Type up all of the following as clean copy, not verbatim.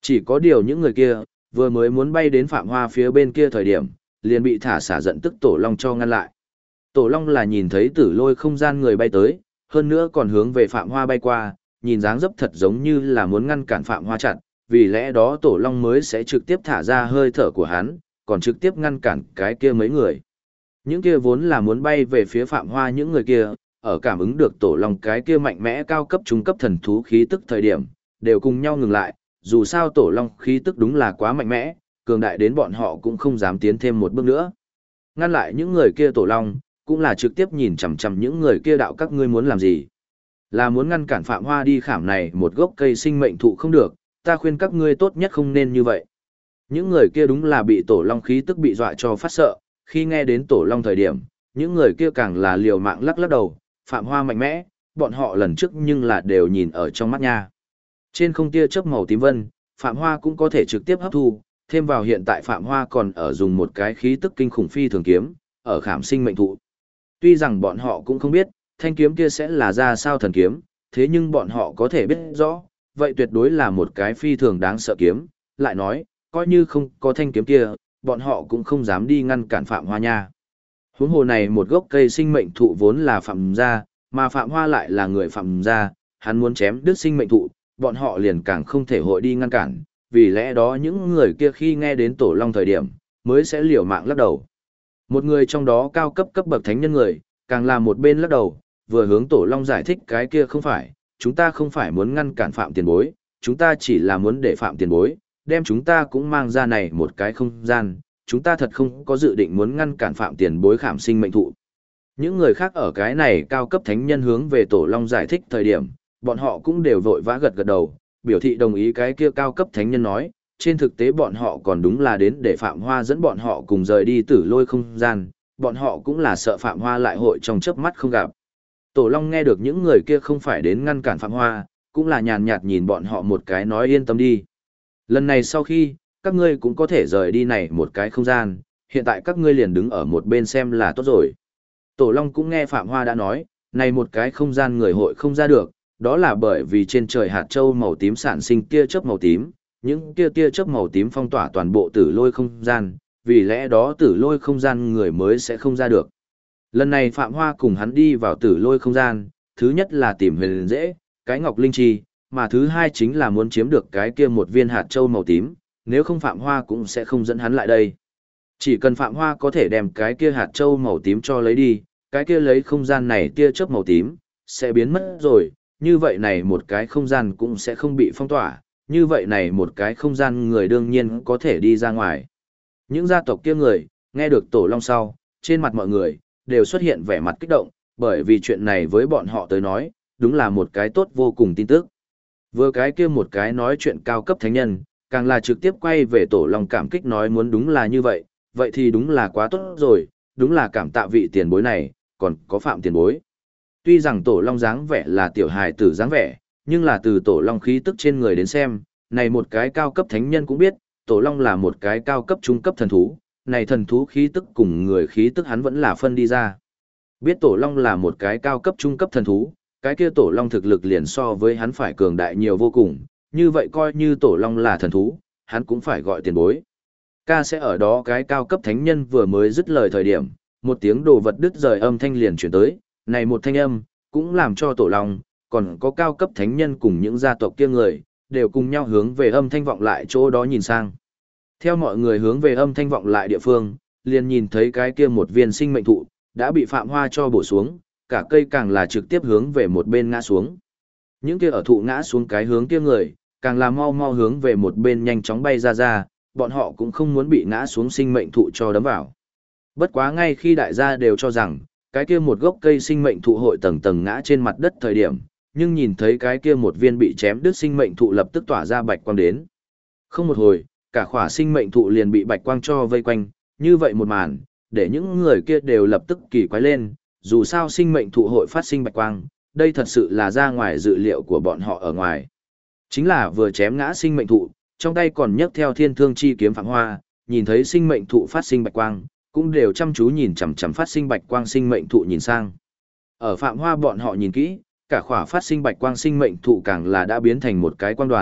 Chỉ có điều những người kia, vừa mới muốn bay đến Phạm Hoa phía bên kia thời điểm, liền bị thả xả giận tức Tổ Long cho ngăn lại. Tổ Long là nhìn thấy Tử Lôi không gian người bay tới, hơn nữa còn hướng về Phạm Hoa bay qua, nhìn dáng dấp thật giống như là muốn ngăn cản Phạm Hoa chặn, vì lẽ đó Tổ Long mới sẽ trực tiếp thả ra hơi thở của hắn, còn trực tiếp ngăn cản cái kia mấy người. Những kia vốn là muốn bay về phía Phạm Hoa những người kia, ở cảm ứng được Tổ Long cái kia mạnh mẽ cao cấp trung cấp thần thú khí tức thời điểm, đều cùng nhau ngừng lại, dù sao Tổ Long khí tức đúng là quá mạnh mẽ, cường đại đến bọn họ cũng không dám tiến thêm một bước nữa. Ngăn lại những người kia Tổ Long, cũng là trực tiếp nhìn chằm chằm những người kia đạo các ngươi muốn làm gì. Là muốn ngăn cản Phạm Hoa đi khảm này một gốc cây sinh mệnh thụ không được, ta khuyên các ngươi tốt nhất không nên như vậy. Những người kia đúng là bị Tổ Long khí tức bị dọa cho phát sợ, khi nghe đến Tổ Long thời điểm, những người kia càng là liều mạng lắc lắc đầu, Phạm Hoa mạnh mẽ, bọn họ lần trước nhưng là đều nhìn ở trong mắt nha. Trên không tia chớp màu tím vân, Phạm Hoa cũng có thể trực tiếp hấp thu, thêm vào hiện tại Phạm Hoa còn ở dùng một cái khí tức kinh khủng phi thường kiếm, ở khảm sinh mệnh thụ. Tuy rằng bọn họ cũng không biết, thanh kiếm kia sẽ là ra sao thần kiếm, thế nhưng bọn họ có thể biết rõ, vậy tuyệt đối là một cái phi thường đáng sợ kiếm, lại nói, coi như không có thanh kiếm kia, bọn họ cũng không dám đi ngăn cản Phạm Hoa nha. Huống hồ này một gốc cây sinh mệnh thụ vốn là Phạm gia, mà Phạm Hoa lại là người Phạm gia, hắn muốn chém đứt sinh mệnh thụ, bọn họ liền càng không thể hội đi ngăn cản, vì lẽ đó những người kia khi nghe đến Tổ Long thời điểm, mới sẽ liều mạng lắc đầu. Một người trong đó cao cấp cấp bậc thánh nhân người, càng là một bên lắc đầu, vừa hướng Tổ Long giải thích cái kia không phải, chúng ta không phải muốn ngăn cản Phạm tiền bối, chúng ta chỉ là muốn để Phạm tiền bối, đem chúng ta cũng mang ra này một cái không gian, chúng ta thật không có dự định muốn ngăn cản Phạm tiền bối khảm sinh mệnh thụ. Những người khác ở cái này cao cấp thánh nhân hướng về Tổ Long giải thích thời điểm, bọn họ cũng đều vội vã gật gật đầu, biểu thị đồng ý cái kia cao cấp thánh nhân nói, trên thực tế bọn họ còn đúng là đến để Phạm Hoa dẫn bọn họ cùng rời đi Tử Lôi không gian, bọn họ cũng là sợ Phạm Hoa lại hội trong chớp mắt không gặp. Tổ Long nghe được những người kia không phải đến ngăn cản Phạm Hoa, cũng là nhàn nhạt nhìn bọn họ một cái nói yên tâm đi. Lần này sau khi, các ngươi cũng có thể rời đi này một cái không gian, hiện tại các ngươi liền đứng ở một bên xem là tốt rồi. Tổ Long cũng nghe Phạm Hoa đã nói, này một cái không gian người hội không ra được, đó là bởi vì trên trời hạt châu màu tím sản sinh tia chớp màu tím, những tia chớp màu tím phong tỏa toàn bộ Tử Lôi không gian, vì lẽ đó Tử Lôi không gian người mới sẽ không ra được. Lần này Phạm Hoa cùng hắn đi vào Tử Lôi không gian, thứ nhất là tìm huyền dễ, cái ngọc linh chi, mà thứ hai chính là muốn chiếm được cái kia một viên hạt châu màu tím, nếu không Phạm Hoa cũng sẽ không dẫn hắn lại đây. Chỉ cần Phạm Hoa có thể đem cái kia hạt châu màu tím cho lấy đi, cái kia lấy không gian này tia chớp màu tím, sẽ biến mất rồi, như vậy này một cái không gian cũng sẽ không bị phong tỏa, như vậy này một cái không gian người đương nhiên có thể đi ra ngoài. Những gia tộc kia người, nghe được Tổ Long sau, trên mặt mọi người, đều xuất hiện vẻ mặt kích động, bởi vì chuyện này với bọn họ tới nói, đúng là một cái tốt vô cùng tin tức. Vừa cái kia một cái nói chuyện cao cấp thánh nhân, càng là trực tiếp quay về Tổ Long cảm kích nói muốn đúng là như vậy, vậy thì đúng là quá tốt rồi, đúng là cảm tạ vị tiền bối này, còn có Phạm tiền bối. Tuy rằng Tổ Long dáng vẻ là tiểu hài tử dáng vẻ, nhưng là từ Tổ Long khí tức trên người đến xem, này một cái cao cấp thánh nhân cũng biết, Tổ Long là một cái cao cấp trung cấp thần thú, này thần thú khí tức cùng người khí tức hắn vẫn là phân đi ra. Biết Tổ Long là một cái cao cấp trung cấp thần thú, cái kia Tổ Long thực lực liền so với hắn phải cường đại nhiều vô cùng, như vậy coi như Tổ Long là thần thú, hắn cũng phải gọi tiền bối. Ca sẽ ở đó cái cao cấp thánh nhân vừa mới dứt lời thời điểm, một tiếng đồ vật đứt rời âm thanh liền chuyển tới, này một thanh âm, cũng làm cho Tổ Long, còn có cao cấp thánh nhân cùng những gia tộc kia người, đều cùng nhau hướng về âm thanh vọng lại chỗ đó nhìn sang. Theo mọi người hướng về âm thanh vọng lại địa phương, liền nhìn thấy cái kia một viên sinh mệnh thụ, đã bị Phạm Hoa cho bổ xuống, cả cây càng là trực tiếp hướng về một bên ngã xuống. Những kia ở thụ ngã xuống cái hướng kia người, càng là mau mau hướng về một bên nhanh chóng bay ra, bọn họ cũng không muốn bị ngã xuống sinh mệnh thụ cho đấm vào. Bất quá ngay khi đại gia đều cho rằng, cái kia một gốc cây sinh mệnh thụ hội tầng tầng ngã trên mặt đất thời điểm, nhưng nhìn thấy cái kia một viên bị chém đứt sinh mệnh thụ lập tức tỏa ra bạch quang đến. Không một hồi, cả khỏa sinh mệnh thụ liền bị bạch quang cho vây quanh, như vậy một màn, để những người kia đều lập tức kỳ quái lên, dù sao sinh mệnh thụ hội phát sinh bạch quang, đây thật sự là ra ngoài dự liệu của bọn họ ở ngoài. Chính là vừa chém ngã sinh mệnh thụ, trong tay còn nhấc theo thiên thương chi kiếm Phạm Hoa, nhìn thấy sinh mệnh thụ phát sinh bạch quang, cũng đều chăm chú nhìn chằm chằm phát sinh bạch quang sinh mệnh thụ nhìn sang. Ở Phạm Hoa bọn họ nhìn kỹ, cả khỏa phát sinh bạch quang sinh mệnh thụ càng là đã biến thành một cái quang đoàn,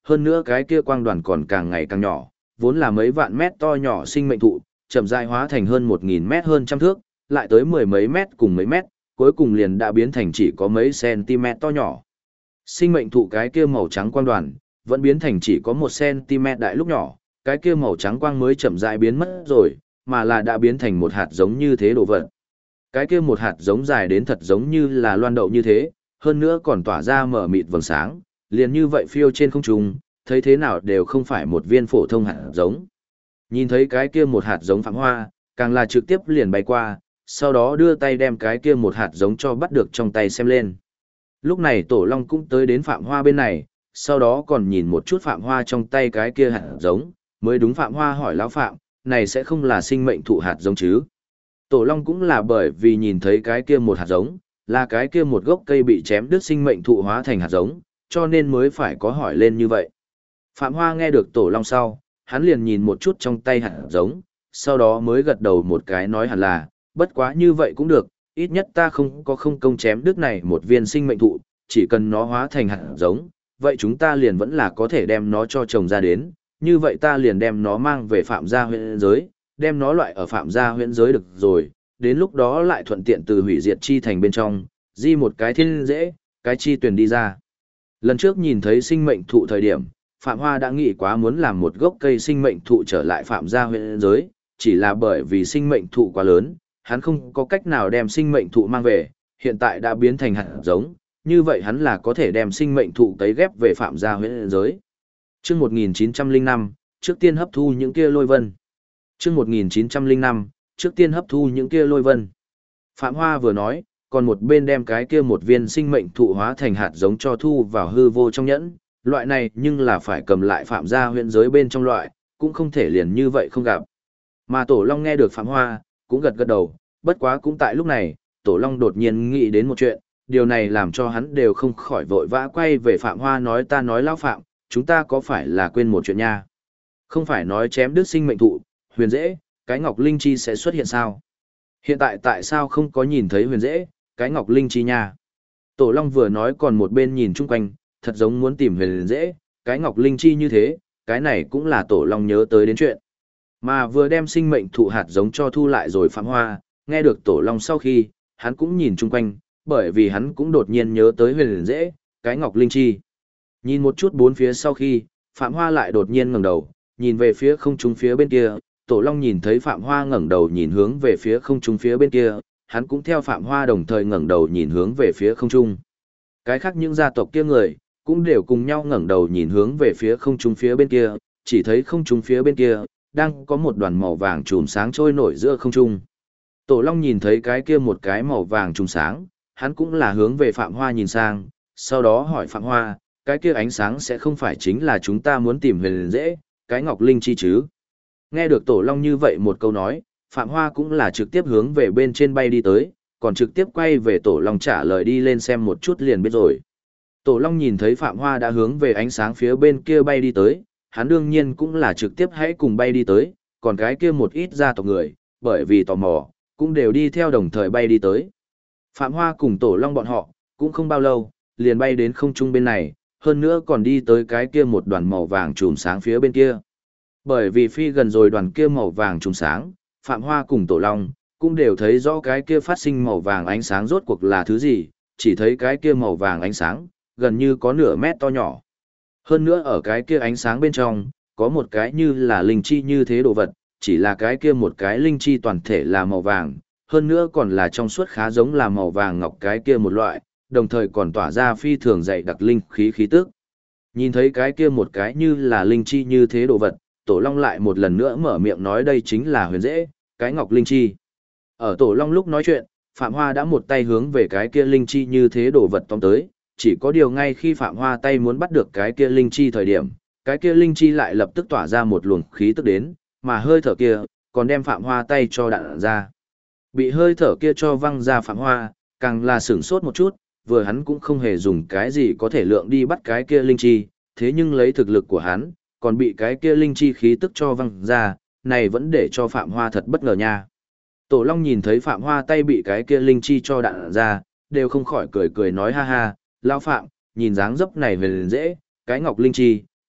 hơn nữa cái kia quang đoàn còn càng ngày càng nhỏ, vốn là mấy vạn mét to nhỏ sinh mệnh thụ, chậm rãi hóa thành hơn 1000 mét hơn trăm thước, lại tới mười mấy mét cùng mấy mét, cuối cùng liền đã biến thành chỉ có mấy cm to nhỏ. Sinh mệnh thụ cái kia màu trắng quang đoàn, vẫn biến thành chỉ có 1 cm đại lúc nhỏ, cái kia màu trắng quang mới chậm rãi biến mất rồi, mà là đã biến thành một hạt giống như thế đồ vật. Cái kia một hạt giống dài đến thật giống như là loan đậu như thế, hơn nữa còn tỏa ra mở mịt vầng sáng, liền như vậy phiêu trên không trung, thấy thế nào đều không phải một viên phổ thông hạt giống. Nhìn thấy cái kia một hạt giống Phạm Hoa, càng là trực tiếp liền bay qua, sau đó đưa tay đem cái kia một hạt giống cho bắt được trong tay xem lên. Lúc này Tổ Long cũng tới đến Phạm Hoa bên này, sau đó còn nhìn một chút Phạm Hoa trong tay cái kia hạt giống, mới đúng Phạm Hoa hỏi lão Phạm, này sẽ không là sinh mệnh thụ hạt giống chứ? Tổ Long cũng là bởi vì nhìn thấy cái kia một hạt giống, là cái kia một gốc cây bị chém đứt sinh mệnh thụ hóa thành hạt giống, cho nên mới phải có hỏi lên như vậy. Phạm Hoa nghe được Tổ Long sau, hắn liền nhìn một chút trong tay hạt giống, sau đó mới gật đầu một cái nói hẳn là, bất quá như vậy cũng được, ít nhất ta không có không công chém đứt này một viên sinh mệnh thụ, chỉ cần nó hóa thành hạt giống, vậy chúng ta liền vẫn là có thể đem nó cho trồng ra đến, như vậy ta liền đem nó mang về Phạm gia huyện giới, đem nó loại ở Phạm gia huyện giới được rồi, đến lúc đó lại thuận tiện từ hủy diệt chi thành bên trong, di một cái thiên dễ, cái chi tuyển đi ra. Lần trước nhìn thấy sinh mệnh thụ thời điểm, Phạm Hoa đã nghĩ quá muốn làm một gốc cây sinh mệnh thụ trở lại Phạm gia huyện giới, chỉ là bởi vì sinh mệnh thụ quá lớn, hắn không có cách nào đem sinh mệnh thụ mang về, hiện tại đã biến thành hạt giống, như vậy hắn là có thể đem sinh mệnh thụ cấy ghép về Phạm gia huyện giới. Trước 1905, trước tiên hấp thu những kia lôi vân. Trước 1905, trước tiên hấp thu những kia lôi vân. Phạm Hoa vừa nói, còn một bên đem cái kia một viên sinh mệnh thụ hóa thành hạt giống cho thu vào hư vô trong nhẫn, loại này nhưng là phải cầm lại Phạm gia huyện giới bên trong loại, cũng không thể liền như vậy không gặp. Mà Tổ Long nghe được Phạm Hoa, cũng gật gật đầu, bất quá cũng tại lúc này, Tổ Long đột nhiên nghĩ đến một chuyện, điều này làm cho hắn đều không khỏi vội vã quay về Phạm Hoa nói ta nói lão Phạm, chúng ta có phải là quên một chuyện nha? Không phải nói chém đứt sinh mệnh thụ, huyền dễ, cái ngọc linh chi sẽ xuất hiện sao? Hiện tại sao không có nhìn thấy huyền dễ, cái ngọc linh chi nha? Tổ Long vừa nói còn một bên nhìn chung quanh, thật giống muốn tìm huyền dễ, cái ngọc linh chi như thế, cái này cũng là Tổ Long nhớ tới đến chuyện. Mà vừa đem sinh mệnh thụ hạt giống cho thu lại rồi Phạm Hoa, nghe được Tổ Long sau khi, hắn cũng nhìn chung quanh, bởi vì hắn cũng đột nhiên nhớ tới huyền dễ, cái ngọc linh chi. Nhìn một chút bốn phía sau khi, Phạm Hoa lại đột nhiên ngẩng đầu, nhìn về phía không trung phía bên kia, Tổ Long nhìn thấy Phạm Hoa ngẩng đầu nhìn hướng về phía không trung phía bên kia, hắn cũng theo Phạm Hoa đồng thời ngẩng đầu nhìn hướng về phía không trung. Cái khác những gia tộc kia người, cũng đều cùng nhau ngẩng đầu nhìn hướng về phía không trung phía bên kia, chỉ thấy không trung phía bên kia, đang có một đoàn màu vàng chùm sáng trôi nổi giữa không trung. Tổ Long nhìn thấy cái kia một cái màu vàng chùm sáng, hắn cũng là hướng về Phạm Hoa nhìn sang, sau đó hỏi Phạm Hoa, cái kia ánh sáng sẽ không phải chính là chúng ta muốn tìm huyền dễ, cái ngọc linh chi chứ? Nghe được Tổ Long như vậy một câu nói, Phạm Hoa cũng là trực tiếp hướng về bên trên bay đi tới, còn trực tiếp quay về Tổ Long trả lời đi lên xem một chút liền biết rồi. Tổ Long nhìn thấy Phạm Hoa đã hướng về ánh sáng phía bên kia bay đi tới, hắn đương nhiên cũng là trực tiếp hãy cùng bay đi tới, còn cái kia một ít gia tộc người, bởi vì tò mò, cũng đều đi theo đồng thời bay đi tới. Phạm Hoa cùng Tổ Long bọn họ, cũng không bao lâu, liền bay đến không trung bên này, hơn nữa còn đi tới cái kia một đoàn màu vàng chùm sáng phía bên kia. Bởi vì phi gần rồi đoàn kia màu vàng chùm sáng, Phạm Hoa cùng Tổ Long, cũng đều thấy rõ cái kia phát sinh màu vàng ánh sáng rốt cuộc là thứ gì, chỉ thấy cái kia màu vàng ánh sáng, gần như có nửa mét to nhỏ. Hơn nữa ở cái kia ánh sáng bên trong, có một cái như là linh chi như thế đồ vật, chỉ là cái kia một cái linh chi toàn thể là màu vàng, hơn nữa còn là trong suốt khá giống là màu vàng ngọc cái kia một loại, đồng thời còn tỏa ra phi thường dày đặc linh khí khí tức. Nhìn thấy cái kia một cái như là linh chi như thế đồ vật, Tổ Long lại một lần nữa mở miệng nói đây chính là huyền dễ, cái ngọc linh chi. Ở Tổ Long lúc nói chuyện, Phạm Hoa đã một tay hướng về cái kia linh chi như thế đồ vật tóm tới, chỉ có điều ngay khi Phạm Hoa tay muốn bắt được cái kia linh chi thời điểm, cái kia linh chi lại lập tức tỏa ra một luồng khí tức đến, mà hơi thở kia còn đem Phạm Hoa tay cho đạn ra. Bị hơi thở kia cho văng ra Phạm Hoa, càng là sửng sốt một chút, vừa hắn cũng không hề dùng cái gì có thể lượng đi bắt cái kia linh chi, thế nhưng lấy thực lực của hắn, còn bị cái kia linh chi khí tức cho văng ra, này vẫn để cho Phạm Hoa thật bất ngờ nha. Tổ Long nhìn thấy Phạm Hoa tay bị cái kia linh chi cho đạn ra, đều không khỏi cười cười nói ha ha, lão Phạm, nhìn dáng dấp này về liền dễ, cái ngọc linh chi,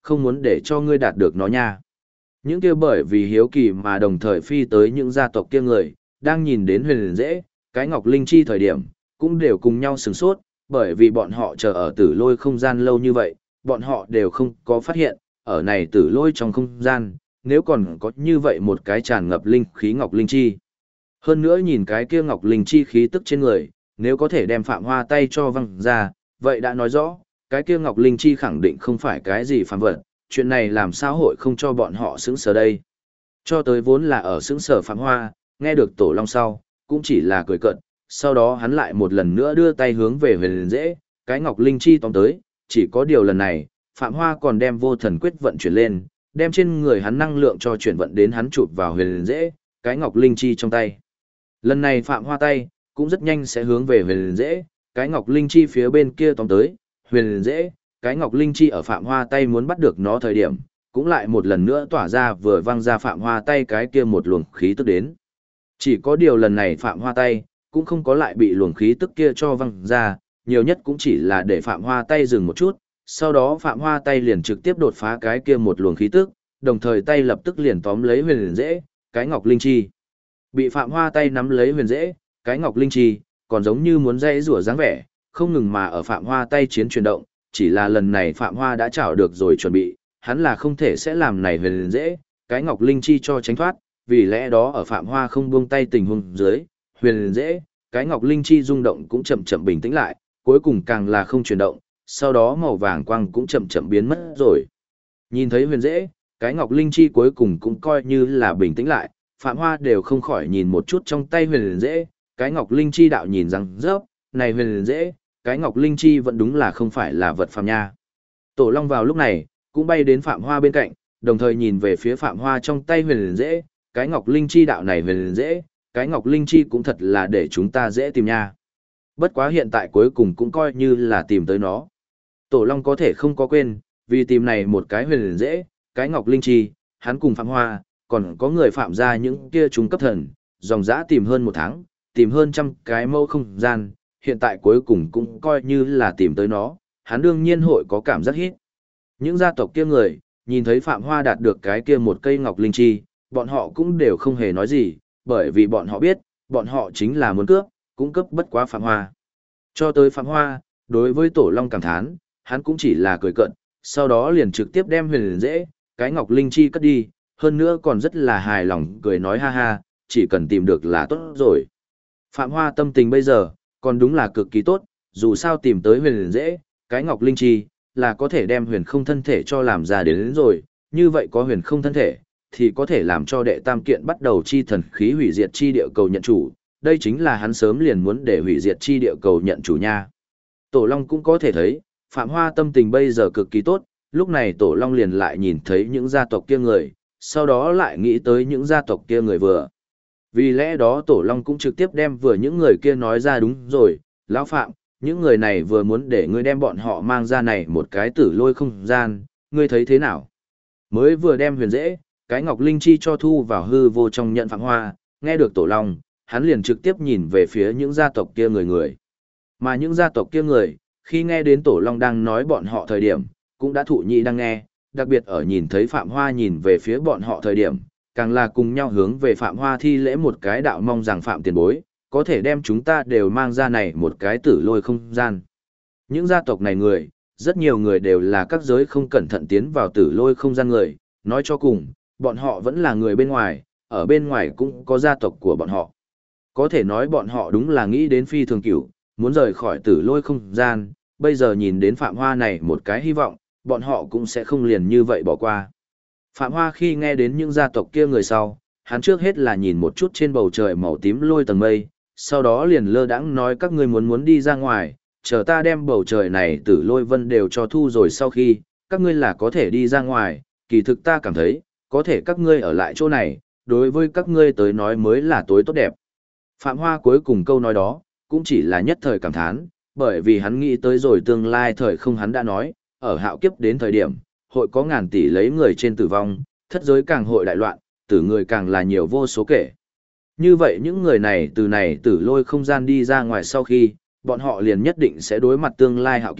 không muốn để cho ngươi đạt được nó nha. Những kia bởi vì hiếu kỳ mà đồng thời phi tới những gia tộc kia người, đang nhìn đến huyền dễ, cái ngọc linh chi thời điểm, cũng đều cùng nhau sửng sốt, bởi vì bọn họ chờ ở tử lôi không gian lâu như vậy, bọn họ đều không có phát hiện, ở này tử lôi trong không gian, nếu còn có như vậy một cái tràn ngập linh khí ngọc linh chi. Hơn nữa nhìn cái kia ngọc linh chi khí tức trên người, nếu có thể đem Phạm Hoa tay cho văng ra, vậy đã nói rõ, cái kia ngọc linh chi khẳng định không phải cái gì phàm vật, chuyện này làm sao hội không cho bọn họ sững sờ đây. Cho tới vốn là ở sững sờ Phạm Hoa, nghe được Tổ Long sau, cũng chỉ là cười cợt, sau đó hắn lại một lần nữa đưa tay hướng về huyền dễ, cái ngọc linh chi tóm tới, chỉ có điều lần này, Phạm Hoa còn đem vô thần quyết vận chuyển lên, đem trên người hắn năng lượng cho chuyển vận đến hắn chụp vào huyền dễ, cái ngọc linh chi trong tay. Lần này Phạm Hoa tay, cũng rất nhanh sẽ hướng về huyền dễ, cái ngọc linh chi phía bên kia tóm tới, huyền dễ, cái ngọc linh chi ở Phạm Hoa tay muốn bắt được nó thời điểm, cũng lại một lần nữa tỏa ra vừa văng ra Phạm Hoa tay cái kia một luồng khí tức đến. Chỉ có điều lần này Phạm Hoa tay, cũng không có lại bị luồng khí tức kia cho văng ra, nhiều nhất cũng chỉ là để Phạm Hoa tay dừng một chút, sau đó Phạm Hoa tay liền trực tiếp đột phá cái kia một luồng khí tức, đồng thời tay lập tức liền tóm lấy huyền dễ, cái ngọc linh chi. Bị Phạm Hoa tay nắm lấy huyền dễ, cái ngọc linh chi, còn giống như muốn dây rủa dáng vẻ, không ngừng mà ở Phạm Hoa tay chiến chuyển động, chỉ là lần này Phạm Hoa đã chảo được rồi chuẩn bị, hắn là không thể sẽ làm này huyền dễ, cái ngọc linh chi cho tránh thoát, vì lẽ đó ở Phạm Hoa không buông tay tình huống dưới, huyền dễ, cái ngọc linh chi rung động cũng chậm chậm bình tĩnh lại, cuối cùng càng là không chuyển động, sau đó màu vàng quang cũng chậm chậm biến mất rồi. Nhìn thấy huyền dễ, cái ngọc linh chi cuối cùng cũng coi như là bình tĩnh lại, Phạm Hoa đều không khỏi nhìn một chút trong tay huyền dễ, cái ngọc linh chi đạo nhìn rằng rớp, này huyền dễ, cái ngọc linh chi vẫn đúng là không phải là vật phàm nha. Tổ Long vào lúc này, cũng bay đến Phạm Hoa bên cạnh, đồng thời nhìn về phía Phạm Hoa trong tay huyền dễ, cái ngọc linh chi đạo này huyền dễ, cái ngọc linh chi cũng thật là để chúng ta dễ tìm nha. Bất quá hiện tại cuối cùng cũng coi như là tìm tới nó. Tổ Long có thể không có quên, vì tìm này một cái huyền dễ, cái ngọc linh chi, hắn cùng Phạm Hoa, còn có người phạm ra những kia trung cấp thần, dòng dã tìm hơn một tháng, tìm hơn 100 cái mẫu không gian, hiện tại cuối cùng cũng coi như là tìm tới nó, hắn đương nhiên hội có cảm giác hít. Những gia tộc kia người, nhìn thấy Phạm Hoa đạt được cái kia một cây ngọc linh chi, bọn họ cũng đều không hề nói gì, bởi vì bọn họ biết, bọn họ chính là muốn cướp, cũng cướp bất quá Phạm Hoa. Cho tới Phạm Hoa, đối với Tổ Long cảm thán, hắn cũng chỉ là cười cợt, sau đó liền trực tiếp đem huyền dễ, cái ngọc linh chi cất đi, hơn nữa còn rất là hài lòng cười nói ha ha, chỉ cần tìm được là tốt rồi. Phạm Hoa tâm tình bây giờ, còn đúng là cực kỳ tốt, dù sao tìm tới huyền dễ, cái ngọc linh chi, là có thể đem huyền không thân thể cho làm ra đến rồi, như vậy có huyền không thân thể, thì có thể làm cho đệ tam kiện bắt đầu chi thần khí hủy diệt chi địa cầu nhận chủ, đây chính là hắn sớm liền muốn để hủy diệt chi địa cầu nhận chủ nha. Tổ Long cũng có thể thấy, Phạm Hoa tâm tình bây giờ cực kỳ tốt, lúc này Tổ Long liền lại nhìn thấy những gia tộc kia người, sau đó lại nghĩ tới những gia tộc kia người vừa. Vì lẽ đó Tổ Long cũng trực tiếp đem vừa những người kia nói ra đúng rồi, Lão Phạm, những người này vừa muốn để ngươi đem bọn họ mang ra này một cái tử lôi không gian, ngươi thấy thế nào? Mới vừa đem huyền dễ, cái ngọc linh chi cho thu vào hư vô trong nhận Phạm Hoa, nghe được Tổ Long, hắn liền trực tiếp nhìn về phía những gia tộc kia người. Mà những gia tộc kia người, khi nghe đến Tổ Long đang nói bọn họ thời điểm, cũng đã thụ nhị đang nghe, đặc biệt ở nhìn thấy Phạm Hoa nhìn về phía bọn họ thời điểm, càng là cùng nhau hướng về Phạm Hoa thi lễ một cái đạo mong rằng Phạm tiền bối, có thể đem chúng ta đều mang ra này một cái tử lôi không gian. Những gia tộc này người, rất nhiều người đều là các giới không cẩn thận tiến vào tử lôi không gian người, nói cho cùng, bọn họ vẫn là người bên ngoài, ở bên ngoài cũng có gia tộc của bọn họ. Có thể nói bọn họ đúng là nghĩ đến phi thường cửu, muốn rời khỏi tử lôi không gian, bây giờ nhìn đến Phạm Hoa này một cái hy vọng, bọn họ cũng sẽ không liền như vậy bỏ qua. Phạm Hoa khi nghe đến những gia tộc kia người sau, hắn trước hết là nhìn một chút trên bầu trời màu tím lôi tầng mây, sau đó liền lơ đãng nói các ngươi muốn đi ra ngoài, chờ ta đem bầu trời này tử lôi vân đều cho thu rồi sau khi, các ngươi là có thể đi ra ngoài, kỳ thực ta cảm thấy, có thể các ngươi ở lại chỗ này, đối với các ngươi tới nói mới là tối tốt đẹp. Phạm Hoa cuối cùng câu nói đó, cũng chỉ là nhất thời cảm thán, bởi vì hắn nghĩ tới rồi tương lai thời không hắn đã nói, ở hạo kiếp đến thời điểm, hội có ngàn tỷ lấy người trên tử vong, thất giới càng hội đại loạn, tử người càng là nhiều vô số kể. Như vậy những người này từ này tử lôi không gian đi ra ngoài sau khi, bọn họ liền nhất định sẽ đối mặt tương lai hạo kiếp,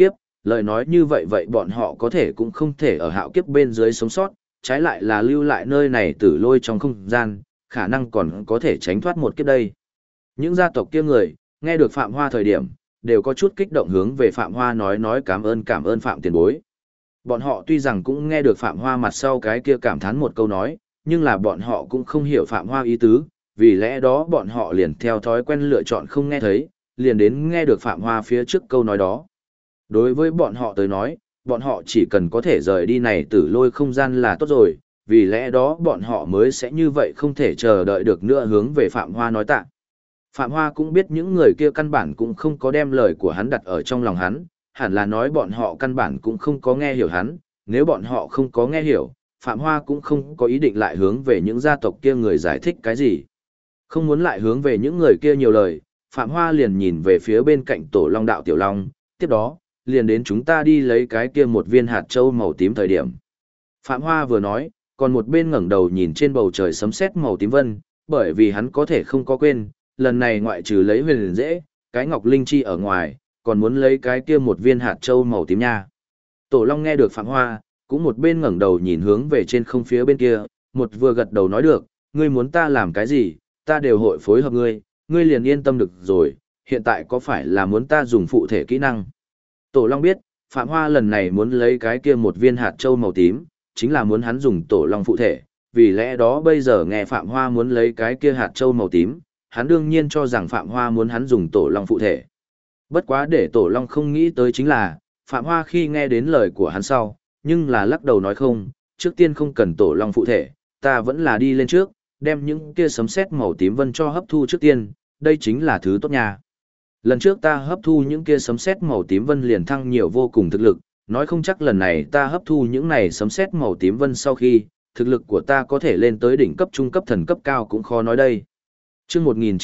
lời nói như vậy vậy bọn họ có thể cũng không thể ở hạo kiếp bên dưới sống sót, trái lại là lưu lại nơi này tử lôi trong không gian, khả năng còn có thể tránh thoát một kiếp đây. Những gia tộc kia người, nghe được Phạm Hoa thời điểm, đều có chút kích động hướng về Phạm Hoa nói cảm ơn Phạm tiền bối. Bọn họ tuy rằng cũng nghe được Phạm Hoa mặt sau cái kia cảm thán một câu nói, nhưng là bọn họ cũng không hiểu Phạm Hoa ý tứ, vì lẽ đó bọn họ liền theo thói quen lựa chọn không nghe thấy, liền đến nghe được Phạm Hoa phía trước câu nói đó. Đối với bọn họ tới nói, bọn họ chỉ cần có thể rời đi này tử lôi không gian là tốt rồi, vì lẽ đó bọn họ mới sẽ như vậy không thể chờ đợi được nữa hướng về Phạm Hoa nói tạ. Phạm Hoa cũng biết những người kia căn bản cũng không có đem lời của hắn đặt ở trong lòng hắn, hẳn là nói bọn họ căn bản cũng không có nghe hiểu hắn, nếu bọn họ không có nghe hiểu, Phạm Hoa cũng không có ý định lại hướng về những gia tộc kia người giải thích cái gì. Không muốn lại hướng về những người kia nhiều lời, Phạm Hoa liền nhìn về phía bên cạnh Tổ Long đạo Tiểu Long, tiếp đó, liền đến chúng ta đi lấy cái kia một viên hạt châu màu tím thời điểm. Phạm Hoa vừa nói, còn một bên ngẩng đầu nhìn trên bầu trời sấm sét màu tím vân, bởi vì hắn có thể không có quên, lần này ngoại trừ lấy huyền dễ, cái ngọc linh chi ở ngoài, còn muốn lấy cái kia một viên hạt châu màu tím nha. Tổ Long nghe được Phạm Hoa, cũng một bên ngẩng đầu nhìn hướng về trên không phía bên kia, một vừa gật đầu nói được, ngươi muốn ta làm cái gì, ta đều hội phối hợp ngươi, ngươi liền yên tâm được rồi, hiện tại có phải là muốn ta dùng phụ thể kỹ năng. Tổ Long biết, Phạm Hoa lần này muốn lấy cái kia một viên hạt châu màu tím, chính là muốn hắn dùng Tổ Long phụ thể, vì lẽ đó bây giờ nghe Phạm Hoa muốn lấy cái kia hạt châu màu tím, hắn đương nhiên cho rằng Phạm Hoa muốn hắn dùng Tổ Long phụ thể. Bất quá để Tổ Long không nghĩ tới chính là, Phạm Hoa khi nghe đến lời của hắn sau, nhưng là lắc đầu nói không, trước tiên không cần Tổ Long phụ thể, ta vẫn là đi lên trước, đem những kia sấm sét màu tím vân cho hấp thu trước tiên, đây chính là thứ tốt nha. Lần trước ta hấp thu những kia sấm sét màu tím vân liền thăng nhiều vô cùng thực lực, nói không chắc lần này ta hấp thu những này sấm sét màu tím vân sau khi, thực lực của ta có thể lên tới đỉnh cấp trung cấp thần cấp cao cũng khó nói đây. Chương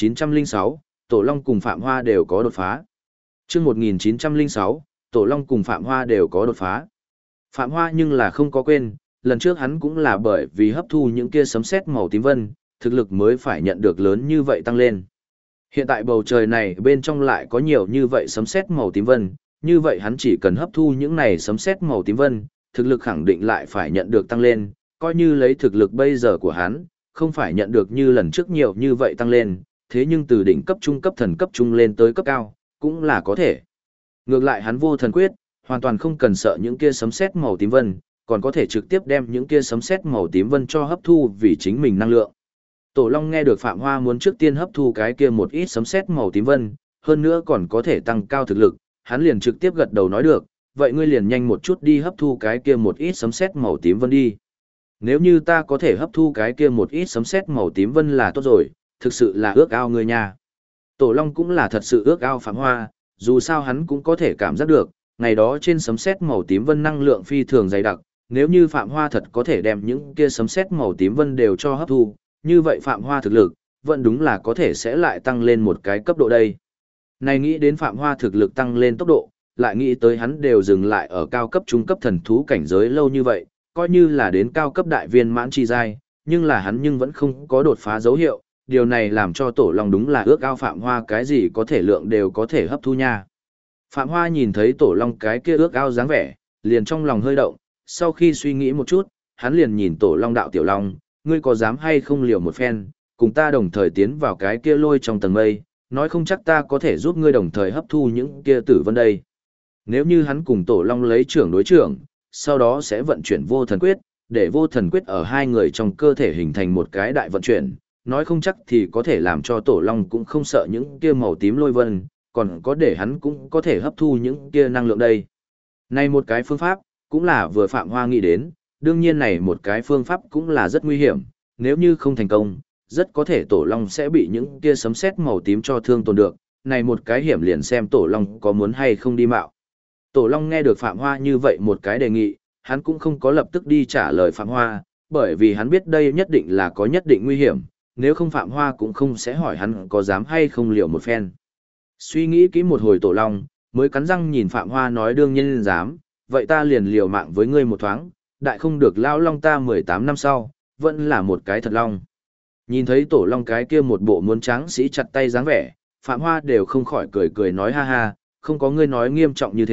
1906, Tổ Long cùng Phạm Hoa đều có đột phá. Chương 1906, Tổ Long cùng Phạm Hoa đều có đột phá. Phạm Hoa nhưng là không có quên, lần trước hắn cũng là bởi vì hấp thu những kia sấm sét màu tím vân, thực lực mới phải nhận được lớn như vậy tăng lên. Hiện tại bầu trời này bên trong lại có nhiều như vậy sấm sét màu tím vân, như vậy hắn chỉ cần hấp thu những này sấm sét màu tím vân, thực lực khẳng định lại phải nhận được tăng lên, coi như lấy thực lực bây giờ của hắn, không phải nhận được như lần trước nhiều như vậy tăng lên, thế nhưng từ đỉnh cấp trung cấp thần cấp trung lên tới cấp cao, cũng là có thể. Ngược lại hắn vô thần quyết, hoàn toàn không cần sợ những kia sấm sét màu tím vân, còn có thể trực tiếp đem những kia sấm sét màu tím vân cho hấp thu vì chính mình năng lượng. Tổ Long nghe được Phạm Hoa muốn trước tiên hấp thu cái kia một ít sấm sét màu tím vân, hơn nữa còn có thể tăng cao thực lực, hắn liền trực tiếp gật đầu nói được, vậy ngươi liền nhanh một chút đi hấp thu cái kia một ít sấm sét màu tím vân đi. Nếu như ta có thể hấp thu cái kia một ít sấm sét màu tím vân là tốt rồi, thực sự là ước ao ngươi nha. Tổ Long cũng là thật sự ước ao Phạm Hoa, dù sao hắn cũng có thể cảm giác được, ngày đó trên sấm sét màu tím vân năng lượng phi thường dày đặc, nếu như Phạm Hoa thật có thể đem những kia sấm sét màu tím vân đều cho hấp thu, như vậy Phạm Hoa thực lực, vẫn đúng là có thể sẽ lại tăng lên một cái cấp độ đây. Này nghĩ đến Phạm Hoa thực lực tăng lên tốc độ, lại nghĩ tới hắn đều dừng lại ở cao cấp trung cấp thần thú cảnh giới lâu như vậy, coi như là đến cao cấp đại viên mãn chi giai, nhưng là hắn nhưng vẫn không có đột phá dấu hiệu, điều này làm cho Tổ Long đúng là ước ao Phạm Hoa cái gì có thể lượng đều có thể hấp thu nha. Phạm Hoa nhìn thấy Tổ Long cái kia ước ao dáng vẻ, liền trong lòng hơi động, sau khi suy nghĩ một chút, hắn liền nhìn Tổ Long đạo Tiểu Long, ngươi có dám hay không liều một phen, cùng ta đồng thời tiến vào cái kia lôi trong tầng mây, nói không chắc ta có thể giúp ngươi đồng thời hấp thu những kia tử vân đây. Nếu như hắn cùng Tổ Long lấy trưởng đối trưởng, sau đó sẽ vận chuyển vô thần quyết, để vô thần quyết ở hai người trong cơ thể hình thành một cái đại vận chuyển, nói không chắc thì có thể làm cho Tổ Long cũng không sợ những kia màu tím lôi vân, còn có để hắn cũng có thể hấp thu những kia năng lượng đây. Này một cái phương pháp, cũng là vừa Phạm Hoa nghĩ đến, đương nhiên này một cái phương pháp cũng là rất nguy hiểm, nếu như không thành công, rất có thể Tổ Long sẽ bị những kia sấm sét màu tím cho thương tổn được, này một cái hiểm liền xem Tổ Long có muốn hay không đi mạo. Tổ Long nghe được Phạm Hoa như vậy một cái đề nghị, hắn cũng không có lập tức đi trả lời Phạm Hoa, bởi vì hắn biết đây nhất định là có nhất định nguy hiểm, nếu không Phạm Hoa cũng không sẽ hỏi hắn có dám hay không liều một phen. Suy nghĩ kỹ một hồi Tổ Long, mới cắn răng nhìn Phạm Hoa nói đương nhiên dám, vậy ta liền liều mạng với ngươi một thoáng, đại không được lão long ta 18 năm sau, vẫn là một cái thật long. Nhìn thấy Tổ Long cái kia một bộ muốn tráng sĩ chặt tay dáng vẻ, Phạm Hoa đều không khỏi cười cười nói ha ha, không có ngươi nói nghiêm trọng như thế,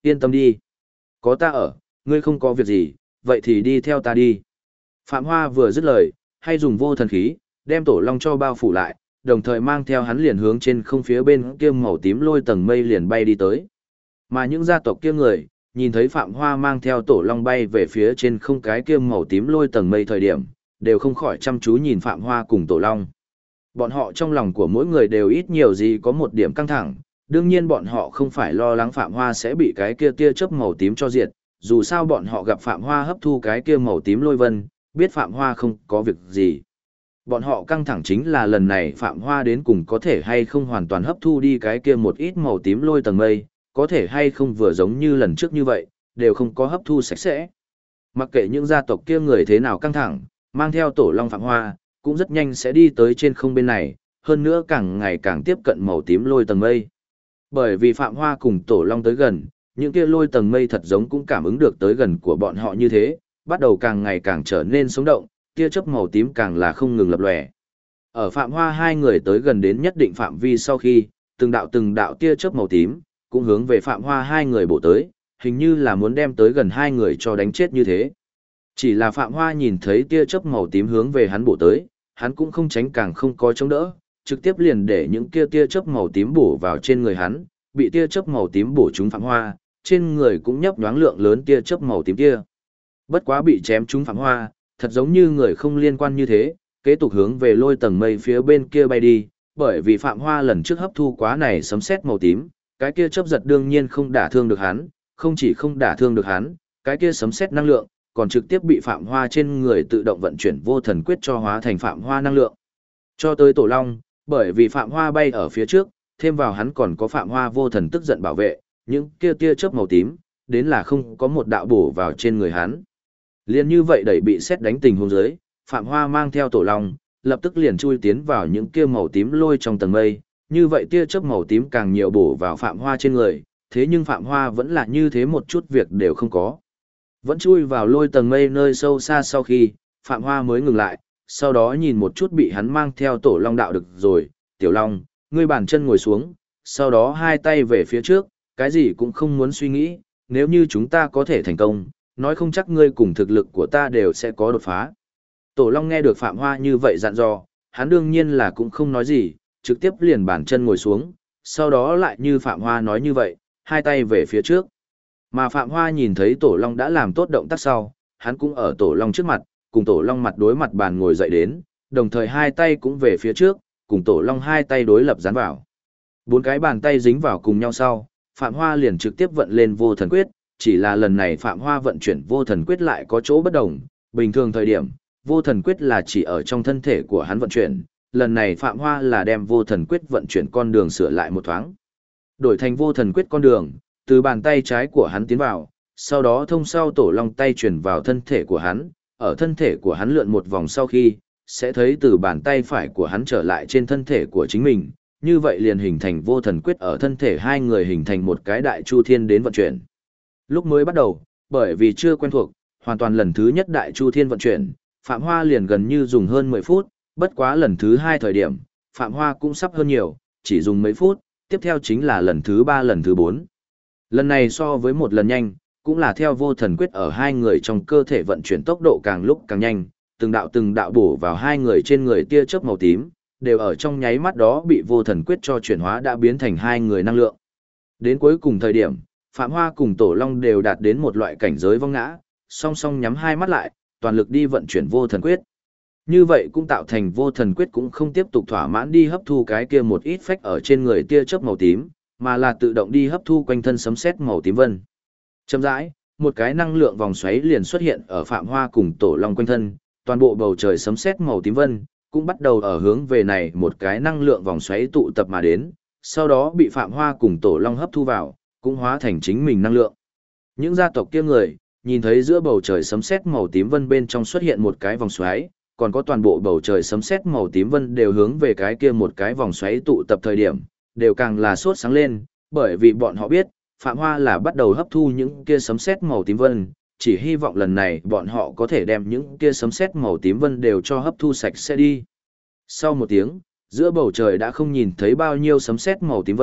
Yên tâm đi. Có ta ở, ngươi không có việc gì, vậy thì đi theo ta đi. Phạm Hoa vừa dứt lời, hay dùng vô thần khí, đem Tổ Long cho bao phủ lại, đồng thời mang theo hắn liền hướng trên không phía bên kia màu tím lôi tầng mây liền bay đi tới. Mà những gia tộc kia người, nhìn thấy Phạm Hoa mang theo Tổ Long bay về phía trên không cái kia màu tím lôi tầng mây thời điểm, đều không khỏi chăm chú nhìn Phạm Hoa cùng Tổ Long. Bọn họ trong lòng của mỗi người đều ít nhiều gì có một điểm căng thẳng, đương nhiên bọn họ không phải lo lắng Phạm Hoa sẽ bị cái kia tia chớp màu tím cho diệt, dù sao bọn họ gặp Phạm Hoa hấp thu cái kia màu tím lôi vân, biết Phạm Hoa không có việc gì. Bọn họ căng thẳng chính là lần này Phạm Hoa đến cùng có thể hay không hoàn toàn hấp thu đi cái kia một ít màu tím lôi tầng mây, có thể hay không vừa giống như lần trước như vậy, đều không có hấp thu sạch sẽ. Mặc kệ những gia tộc kia người thế nào căng thẳng, mang theo Tổ Long Phạm Hoa, cũng rất nhanh sẽ đi tới trên không bên này, hơn nữa càng ngày càng tiếp cận màu tím lôi tầng mây. Bởi vì Phạm Hoa cùng Tổ Long tới gần, những kia lôi tầng mây thật giống cũng cảm ứng được tới gần của bọn họ như thế, bắt đầu càng ngày càng trở nên sống động, tia chớp màu tím càng là không ngừng lập lòe. Ở Phạm Hoa hai người tới gần đến nhất định phạm vi sau khi, từng đạo tia chớp màu tím cũng hướng về Phạm Hoa hai người bổ tới, hình như là muốn đem tới gần hai người cho đánh chết như thế. Chỉ là Phạm Hoa nhìn thấy tia chớp màu tím hướng về hắn bổ tới, hắn cũng không tránh càng không có chống đỡ, trực tiếp liền để những kia tia chớp màu tím bổ vào trên người hắn, bị tia chớp màu tím bổ trúng Phạm Hoa, trên người cũng nhấp nhoáng lượng lớn tia chớp màu tím kia. Bất quá bị chém trúng Phạm Hoa, thật giống như người không liên quan như thế, kế tục hướng về lôi tầng mây phía bên kia bay đi, bởi vì Phạm Hoa lần trước hấp thu quá này sấm sét màu tím, cái kia chớp giật đương nhiên không đả thương được hắn, không chỉ không đả thương được hắn, cái kia sấm sét năng lượng còn trực tiếp bị Phạm Hoa trên người tự động vận chuyển vô thần quyết cho hóa thành Phạm Hoa năng lượng. Cho tới Tổ Long, bởi vì Phạm Hoa bay ở phía trước, thêm vào hắn còn có Phạm Hoa vô thần tức giận bảo vệ, những kia tia chớp màu tím, đến là không có một đạo bổ vào trên người hắn. Liên như vậy đẩy bị xét đánh tình huống dưới, Phạm Hoa mang theo Tổ Long, lập tức liền chui tiến vào những kia màu tím lôi trong tầng mây, như vậy tia chớp màu tím càng nhiều bổ vào Phạm Hoa trên người, thế nhưng Phạm Hoa vẫn là như thế một chút việc đều không có. Vẫn chui vào lôi tầng mây nơi sâu xa sau khi, Phạm Hoa mới ngừng lại, sau đó nhìn một chút bị hắn mang theo Tổ Long đạo được rồi, Tiểu Long, ngươi bàn chân ngồi xuống, sau đó hai tay về phía trước, cái gì cũng không muốn suy nghĩ, nếu như chúng ta có thể thành công, nói không chắc ngươi cùng thực lực của ta đều sẽ có đột phá. Tổ Long nghe được Phạm Hoa như vậy dặn dò, hắn đương nhiên là cũng không nói gì, trực tiếp liền bàn chân ngồi xuống, sau đó lại như Phạm Hoa nói như vậy, hai tay về phía trước. Mà Phạm Hoa nhìn thấy Tổ Long đã làm tốt động tác sau, hắn cũng ở Tổ Long trước mặt, cùng Tổ Long mặt đối mặt bàn ngồi dậy đến, đồng thời hai tay cũng về phía trước, cùng Tổ Long hai tay đối lập dán vào. Bốn cái bàn tay dính vào cùng nhau sau, Phạm Hoa liền trực tiếp vận lên vô thần quyết, chỉ là lần này Phạm Hoa vận chuyển vô thần quyết lại có chỗ bất đồng, bình thường thời điểm, vô thần quyết là chỉ ở trong thân thể của hắn vận chuyển, lần này Phạm Hoa là đem vô thần quyết vận chuyển con đường sửa lại một thoáng. Đổi thành vô thần quyết con đường, từ bàn tay trái của hắn tiến vào, sau đó thông sau Tổ Long tay chuyển vào thân thể của hắn, ở thân thể của hắn lượn một vòng sau khi, sẽ thấy từ bàn tay phải của hắn trở lại trên thân thể của chính mình, như vậy liền hình thành vô thần quyết ở thân thể hai người hình thành một cái đại chu thiên đến vận chuyển. Lúc mới bắt đầu, bởi vì chưa quen thuộc, hoàn toàn lần thứ nhất đại chu thiên vận chuyển, Phạm Hoa liền gần như dùng hơn 10 phút, bất quá lần thứ hai thời điểm, Phạm Hoa cũng sắp hơn nhiều, chỉ dùng mấy phút, tiếp theo chính là lần thứ 3 lần thứ 4. Lần này so với một lần nhanh, cũng là theo vô thần quyết ở hai người trong cơ thể vận chuyển tốc độ càng lúc càng nhanh, từng đạo bổ vào hai người trên người tia chớp màu tím, đều ở trong nháy mắt đó bị vô thần quyết cho chuyển hóa đã biến thành hai người năng lượng. Đến cuối cùng thời điểm, Phạm Hoa cùng Tổ Long đều đạt đến một loại cảnh giới vong ngã, song song nhắm hai mắt lại, toàn lực đi vận chuyển vô thần quyết. Như vậy cũng tạo thành vô thần quyết cũng không tiếp tục thỏa mãn đi hấp thu cái kia một ít phách ở trên người tia chớp màu tím, mà là tự động đi hấp thu quanh thân sấm sét màu tím vân. Chậm rãi, một cái năng lượng vòng xoáy liền xuất hiện ở Phạm Hoa cùng Tổ Long quanh thân, toàn bộ bầu trời sấm sét màu tím vân cũng bắt đầu ở hướng về này một cái năng lượng vòng xoáy tụ tập mà đến, sau đó bị Phạm Hoa cùng Tổ Long hấp thu vào, cũng hóa thành chính mình năng lượng. Những gia tộc kia người, nhìn thấy giữa bầu trời sấm sét màu tím vân bên trong xuất hiện một cái vòng xoáy, còn có toàn bộ bầu trời sấm sét màu tím vân đều hướng về cái kia một cái vòng xoáy tụ tập thời điểm, đều càng là sốt sáng lên, bởi vì bọn họ biết, Phạm Hoa là bắt đầu hấp thu những kia sấm sét màu tím vân, chỉ hy vọng lần này bọn họ có thể đem những kia sấm sét màu tím vân đều cho hấp thu sạch sẽ đi. Sau một tiếng, giữa bầu trời đã không nhìn thấy bao nhiêu sấm sét màu tím vân,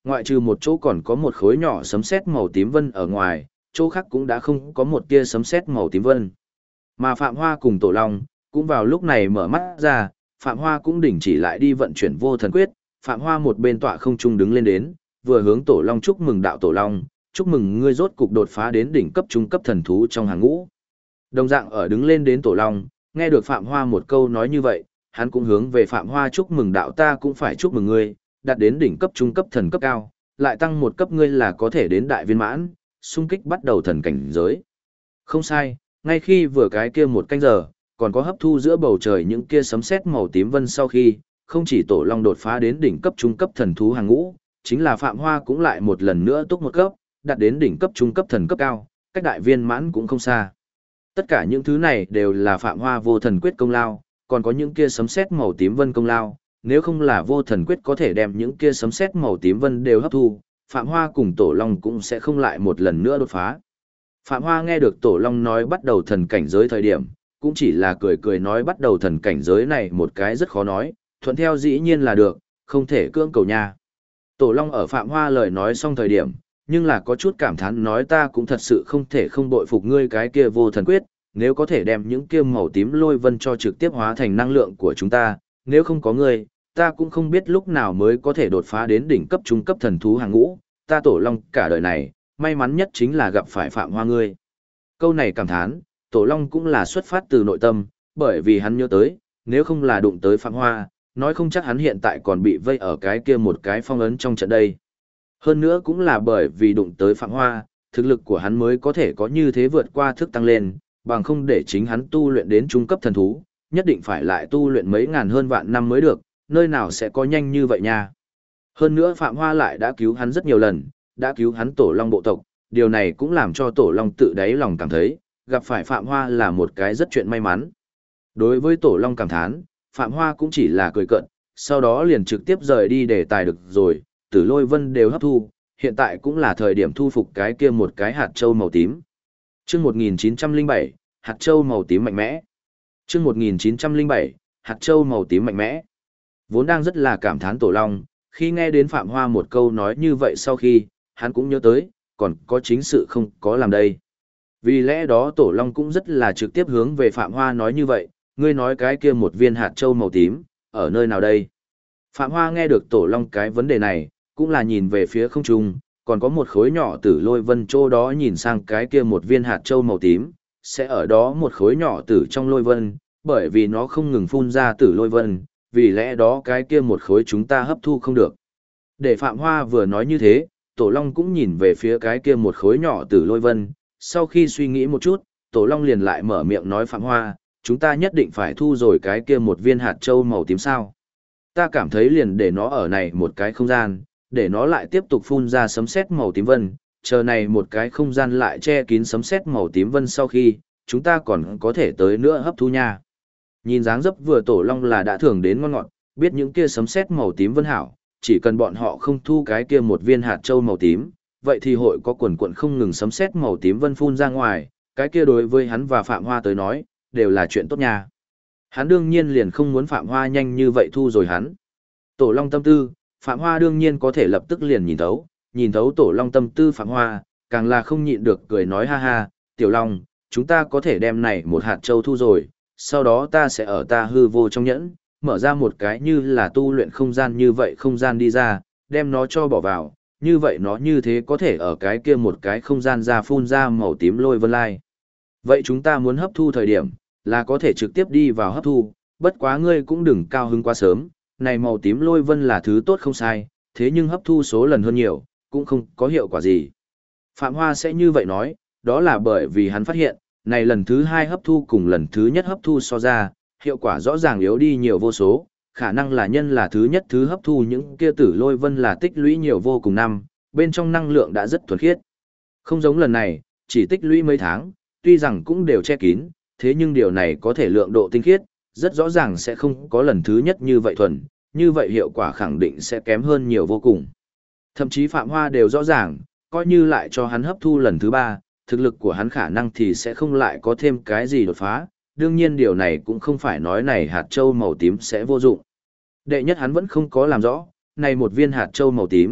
Ngoại trừ một chỗ còn có một khối nhỏ sấm sét màu tím vân ở ngoài, chỗ khác cũng đã không có một tia sấm sét màu tím vân. Mà Phạm Hoa cùng Tổ Long, cũng vào lúc này mở mắt ra, Phạm Hoa cũng đình chỉ lại đi vận chuyển vô thần quyết, Phạm Hoa một bên tọa không trung đứng lên đến, vừa hướng Tổ Long chúc mừng đạo Tổ Long, chúc mừng ngươi rốt cục đột phá đến đỉnh cấp trung cấp thần thú trong hàng ngũ. Đồng dạng ở đứng lên đến Tổ Long, nghe được Phạm Hoa một câu nói như vậy, hắn cũng hướng về Phạm Hoa chúc mừng đạo ta cũng phải chúc mừng ngươi, đạt đến đỉnh cấp trung cấp thần cấp cao, lại tăng một cấp ngươi là có thể đến đại viên mãn, xung kích bắt đầu thần cảnh giới. Không sai, ngay khi vừa cái kia một canh giờ, còn có hấp thu giữa bầu trời những kia sấm sét màu tím vân sau khi, không chỉ Tổ Long đột phá đến đỉnh cấp trung cấp thần thú hàng ngũ, chính là Phạm Hoa cũng lại một lần nữa túc một cấp, đạt đến đỉnh cấp trung cấp thần cấp cao, cách đại viên mãn cũng không xa. Tất cả những thứ này đều là Phạm Hoa vô thần quyết công lao, còn có những kia sấm sét màu tím vân công lao, nếu không là vô thần quyết có thể đem những kia sấm sét màu tím vân đều hấp thu, Phạm Hoa cùng Tổ Long cũng sẽ không lại một lần nữa đột phá. Phạm Hoa nghe được Tổ Long nói bắt đầu thần cảnh giới thời điểm, cũng chỉ là cười cười nói bắt đầu thần cảnh giới này một cái rất khó nói, thuận theo dĩ nhiên là được, không thể cưỡng cầu nha. Tổ Long ở Phạm Hoa lời nói xong thời điểm, nhưng là có chút cảm thán nói ta cũng thật sự không thể không bội phục ngươi cái kia vô thần quyết, nếu có thể đem những kia màu tím lôi vân cho trực tiếp hóa thành năng lượng của chúng ta, nếu không có ngươi, ta cũng không biết lúc nào mới có thể đột phá đến đỉnh cấp trung cấp thần thú hàng ngũ, ta Tổ Long cả đời này, may mắn nhất chính là gặp phải Phạm Hoa ngươi. Câu này cảm thán, Tổ Long cũng là xuất phát từ nội tâm, bởi vì hắn nhớ tới, nếu không là đụng tới Phạm Hoa, nói không chắc hắn hiện tại còn bị vây ở cái kia một cái phong ấn trong trận đây. Hơn nữa cũng là bởi vì đụng tới Phạm Hoa, thực lực của hắn mới có thể có như thế vượt qua thức tăng lên, bằng không để chính hắn tu luyện đến trung cấp thần thú, nhất định phải lại tu luyện mấy ngàn hơn vạn năm mới được, nơi nào sẽ có nhanh như vậy nha. Hơn nữa Phạm Hoa lại đã cứu hắn rất nhiều lần, đã cứu hắn Tổ Long bộ tộc, điều này cũng làm cho Tổ Long tự đáy lòng cảm thấy, gặp phải Phạm Hoa là một cái rất chuyện may mắn. Đối với Tổ Long cảm thán, Phạm Hoa cũng chỉ là cười cợt, sau đó liền trực tiếp rời đi để tài được rồi, Tử Lôi Vân đều hấp thu, hiện tại cũng là thời điểm thu phục cái kia một cái hạt châu màu tím. Chương 1907, hạt châu màu tím mạnh mẽ. Chương 1907, hạt châu màu tím mạnh mẽ. Vốn đang rất là cảm thán Tổ Long, khi nghe đến Phạm Hoa một câu nói như vậy sau khi, hắn cũng nhớ tới, còn có chính sự không có làm đây. Vì lẽ đó Tổ Long cũng rất là trực tiếp hướng về Phạm Hoa nói như vậy, ngươi nói cái kia một viên hạt châu màu tím, ở nơi nào đây? Phạm Hoa nghe được Tổ Long cái vấn đề này, cũng là nhìn về phía không trung, còn có một khối nhỏ Tử Lôi Vân chỗ đó nhìn sang cái kia một viên hạt châu màu tím, sẽ ở đó một khối nhỏ tử trong Lôi Vân, bởi vì nó không ngừng phun ra Tử Lôi Vân, vì lẽ đó cái kia một khối chúng ta hấp thu không được. Để Phạm Hoa vừa nói như thế, Tổ Long cũng nhìn về phía cái kia một khối nhỏ Tử Lôi Vân, sau khi suy nghĩ một chút, Tổ Long liền lại mở miệng nói Phạm Hoa, chúng ta nhất định phải thu rồi cái kia một viên hạt châu màu tím sao. Ta cảm thấy liền để nó ở này một cái không gian, để nó lại tiếp tục phun ra sấm sét màu tím vân, chờ này một cái không gian lại che kín sấm sét màu tím vân sau khi, chúng ta còn có thể tới nữa hấp thu nha. Nhìn dáng dấp vừa Tổ Long là đã thưởng đến ngon ngọt, biết những kia sấm sét màu tím vân hảo, chỉ cần bọn họ không thu cái kia một viên hạt châu màu tím, vậy thì hội có quần quần không ngừng sấm sét màu tím vân phun ra ngoài, cái kia đối với hắn và Phạm Hoa tới nói, đều là chuyện tốt nha. Hắn đương nhiên liền không muốn Phạm Hoa nhanh như vậy thu rồi hắn. Tổ Long tâm tư, Phạm Hoa đương nhiên có thể lập tức liền nhìn thấu Tổ Long tâm tư Phạm Hoa, càng là không nhịn được cười nói ha ha, Tiểu Long, chúng ta có thể đem này một hạt châu thu rồi, sau đó ta sẽ ở ta hư vô trong nhẫn, mở ra một cái như là tu luyện không gian như vậy không gian đi ra, đem nó cho bỏ vào, như vậy nó như thế có thể ở cái kia một cái không gian ra phun ra màu tím lôi vân lai. Vậy chúng ta muốn hấp thu thời điểm, là có thể trực tiếp đi vào hấp thu, bất quá ngươi cũng đừng cao hứng quá sớm, này màu tím lôi vân là thứ tốt không sai, thế nhưng hấp thu số lần hơn nhiều, cũng không có hiệu quả gì. Phạm Hoa sẽ như vậy nói, đó là bởi vì hắn phát hiện, này lần thứ hai hấp thu cùng lần thứ nhất hấp thu so ra, hiệu quả rõ ràng yếu đi nhiều vô số, khả năng là nhân là thứ nhất thứ hấp thu những kia tử lôi vân là tích lũy nhiều vô cùng năm, bên trong năng lượng đã rất thuần khiết. Không giống lần này, chỉ tích lũy mấy tháng, tuy rằng cũng đều che kín, thế nhưng điều này có thể lượng độ tinh khiết, rất rõ ràng sẽ không có lần thứ nhất như vậy thuần, như vậy hiệu quả khẳng định sẽ kém hơn nhiều vô cùng. Thậm chí Phạm Hoa đều rõ ràng, coi như lại cho hắn hấp thu lần thứ ba, thực lực của hắn khả năng thì sẽ không lại có thêm cái gì đột phá, đương nhiên điều này cũng không phải nói này hạt châu màu tím sẽ vô dụng. Đệ nhất hắn vẫn không có làm rõ, này một viên hạt châu màu tím,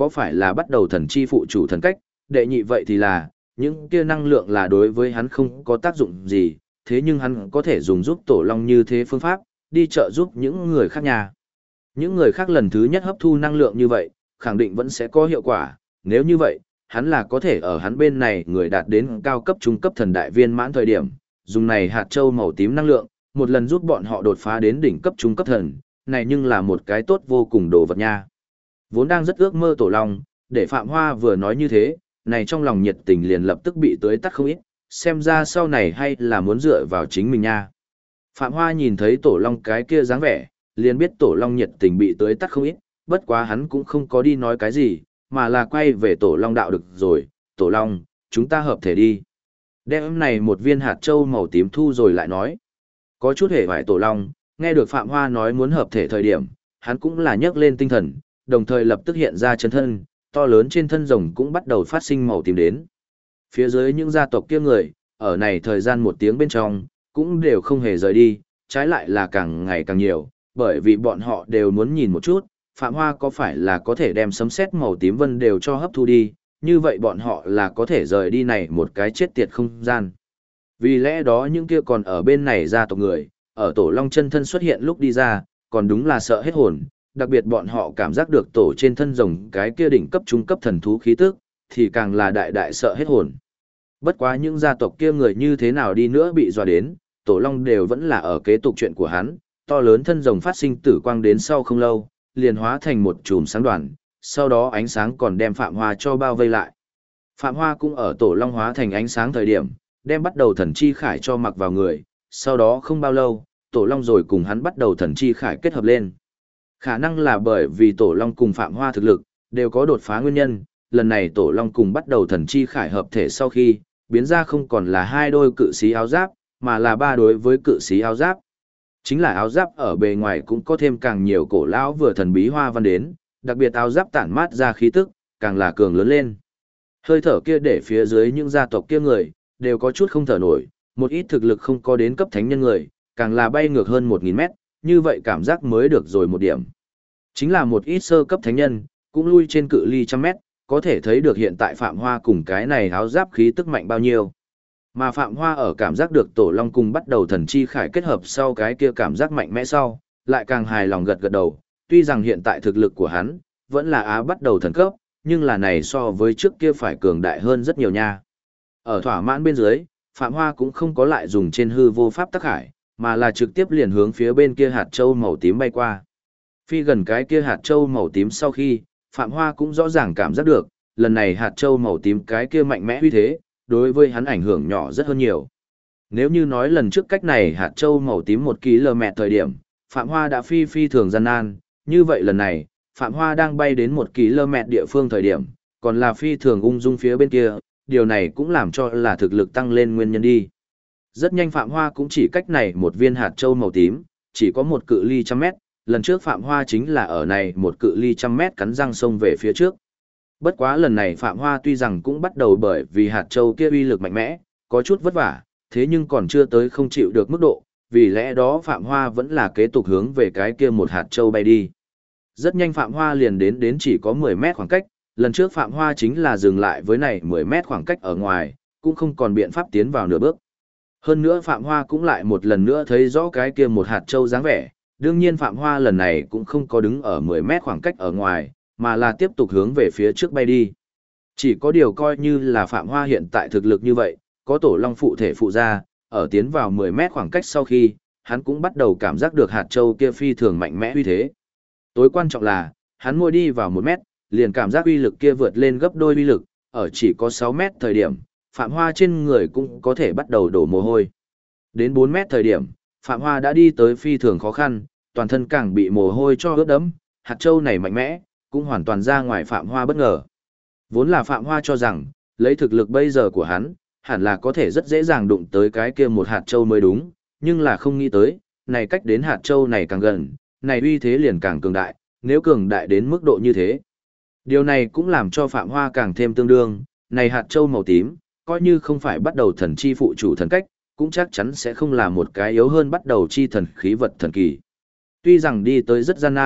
có phải là bắt đầu thần chi phụ chủ thần cách, đệ nhị vậy thì là, những kia năng lượng là đối với hắn không có tác dụng gì, thế nhưng hắn có thể dùng giúp Tổ Long như thế phương pháp, đi trợ giúp những người khác nhà. Những người khác lần thứ nhất hấp thu năng lượng như vậy, khẳng định vẫn sẽ có hiệu quả, nếu như vậy, hắn là có thể ở hắn bên này người đạt đến cao cấp trung cấp thần đại viên mãn thời điểm, dùng này hạt châu màu tím năng lượng, một lần giúp bọn họ đột phá đến đỉnh cấp trung cấp thần, này nhưng là một cái tốt vô cùng đồ vật nha. Vốn đang rất ước mơ Tổ Long, để Phạm Hoa vừa nói như thế, này trong lòng nhiệt tình liền lập tức bị tưới tắt không ít, xem ra sau này hay là muốn dựa vào chính mình nha. Phạm Hoa nhìn thấy Tổ Long cái kia dáng vẻ, liền biết Tổ Long nhiệt tình bị tưới tắt không ít, bất quá hắn cũng không có đi nói cái gì, mà là quay về Tổ Long đạo được rồi, Tổ Long, chúng ta hợp thể đi. Đem này một viên hạt châu màu tím thu rồi lại nói. Có chút hề hoài Tổ Long, nghe được Phạm Hoa nói muốn hợp thể thời điểm, hắn cũng là nhấc lên tinh thần, đồng thời lập tức hiện ra chân thân, to lớn trên thân rồng cũng bắt đầu phát sinh màu tím đến. Phía dưới những gia tộc kia người, ở này thời gian một tiếng bên trong, cũng đều không hề rời đi, trái lại là càng ngày càng nhiều, bởi vì bọn họ đều muốn nhìn một chút, Phạm Hoa có phải là có thể đem sấm sét màu tím vân đều cho hấp thu đi, như vậy bọn họ là có thể rời đi này một cái chết tiệt không gian. Vì lẽ đó những kia còn ở bên này gia tộc người, ở Tổ Long chân thân xuất hiện lúc đi ra, còn đúng là sợ hết hồn, đặc biệt bọn họ cảm giác được tổ trên thân rồng cái kia đỉnh cấp trung cấp thần thú khí tức, thì càng là đại đại sợ hết hồn. Bất quá những gia tộc kia người như thế nào đi nữa bị dọa đến, Tổ Long đều vẫn là ở kế tục chuyện của hắn, to lớn thân rồng phát sinh tử quang đến sau không lâu, liền hóa thành một chùm sáng đoàn, sau đó ánh sáng còn đem Phạm Hoa cho bao vây lại. Phạm Hoa cũng ở Tổ Long hóa thành ánh sáng thời điểm, đem bắt đầu thần chi khải cho mặc vào người, sau đó không bao lâu, Tổ Long rồi cùng hắn bắt đầu thần chi khải kết hợp lên. Khả năng là bởi vì Tổ Long cùng Phạm Hoa thực lực, đều có đột phá nguyên nhân, lần này Tổ Long cùng bắt đầu thần chi khải hợp thể sau khi, biến ra không còn là hai đôi cự sĩ áo giáp, mà là ba đối với cự sĩ áo giáp. Chính là áo giáp ở bề ngoài cũng có thêm càng nhiều cổ lão vừa thần bí hoa văn đến, đặc biệt áo giáp tản mát ra khí tức, càng là cường lớn lên. Hơi thở kia để phía dưới những gia tộc kia người, đều có chút không thở nổi, một ít thực lực không có đến cấp thánh nhân người, càng là bay ngược hơn 1000 mét, như vậy cảm giác mới được rồi một điểm. Chính là một ít sơ cấp thánh nhân, cũng lui trên cự ly trăm mét, có thể thấy được hiện tại Phạm Hoa cùng cái này áo giáp khí tức mạnh bao nhiêu. Mà Phạm Hoa ở cảm giác được Tổ Long cùng bắt đầu thần chi khải kết hợp sau cái kia cảm giác mạnh mẽ sau, lại càng hài lòng gật gật đầu, tuy rằng hiện tại thực lực của hắn, vẫn là á bắt đầu thần cấp, nhưng là này so với trước kia phải cường đại hơn rất nhiều nha. Ở thỏa mãn bên dưới, Phạm Hoa cũng không có lại dùng trên hư vô pháp tắc hải, mà là trực tiếp liền hướng phía bên kia hạt châu màu tím bay qua. Phi gần cái kia hạt châu màu tím sau khi, Phạm Hoa cũng rõ ràng cảm giác được, lần này hạt châu màu tím cái kia mạnh mẽ uy thế, đối với hắn ảnh hưởng nhỏ rất hơn nhiều. Nếu như nói lần trước cách này hạt châu màu tím 1 km thời điểm, Phạm Hoa đã phi thường gian nan, như vậy lần này, Phạm Hoa đang bay đến 1 km địa phương thời điểm, còn là phi thường ung dung phía bên kia, điều này cũng làm cho là thực lực tăng lên nguyên nhân đi. Rất nhanh Phạm Hoa cũng chỉ cách này một viên hạt châu màu tím, chỉ có một cự ly 100 mét, lần trước Phạm Hoa chính là ở này một cự ly 100 mét cắn răng xông về phía trước. Bất quá lần này Phạm Hoa tuy rằng cũng bắt đầu bởi vì hạt châu kia uy lực mạnh mẽ, có chút vất vả, thế nhưng còn chưa tới không chịu được mức độ, vì lẽ đó Phạm Hoa vẫn là kế tục hướng về cái kia một hạt châu bay đi. Rất nhanh Phạm Hoa liền đến chỉ có 10 mét khoảng cách, lần trước Phạm Hoa chính là dừng lại với này 10 mét khoảng cách ở ngoài, cũng không còn biện pháp tiến vào nửa bước. Hơn nữa Phạm Hoa cũng lại một lần nữa thấy rõ cái kia một hạt châu dáng vẻ, đương nhiên Phạm Hoa lần này cũng không có đứng ở 10 mét khoảng cách ở ngoài, mà là tiếp tục hướng về phía trước bay đi. Chỉ có điều coi như là Phạm Hoa hiện tại thực lực như vậy, có Tổ Long phụ thể phụ ra, ở tiến vào 10 mét khoảng cách sau khi, hắn cũng bắt đầu cảm giác được hạt châu kia phi thường mạnh mẽ uy thế. Tối quan trọng là, hắn môi đi vào 1 mét, liền cảm giác uy lực kia vượt lên gấp đôi uy lực, ở chỉ có 6 mét thời điểm, Phạm Hoa trên người cũng có thể bắt đầu đổ mồ hôi. Đến 4 mét thời điểm, Phạm Hoa đã đi tới phi thường khó khăn, toàn thân càng bị mồ hôi cho ướt đẫm, hạt châu này mạnh mẽ, cũng hoàn toàn ra ngoài Phạm Hoa bất ngờ. Vốn là Phạm Hoa cho rằng, lấy thực lực bây giờ của hắn, hẳn là có thể rất dễ dàng đụng tới cái kia một hạt châu mới đúng, nhưng là không nghĩ tới, này cách đến hạt châu này càng gần, này uy thế liền càng cường đại, nếu cường đại đến mức độ như thế. Điều này cũng làm cho Phạm Hoa càng thêm tương đương, này hạt châu màu tím, coi như không phải bắt đầu thần chi phụ chủ thần cách, cũng chắc chắn sẽ không là một cái yếu hơn bắt đầu chi thần khí vật thần kỳ. Tuy rằng đi tới rất gian nan,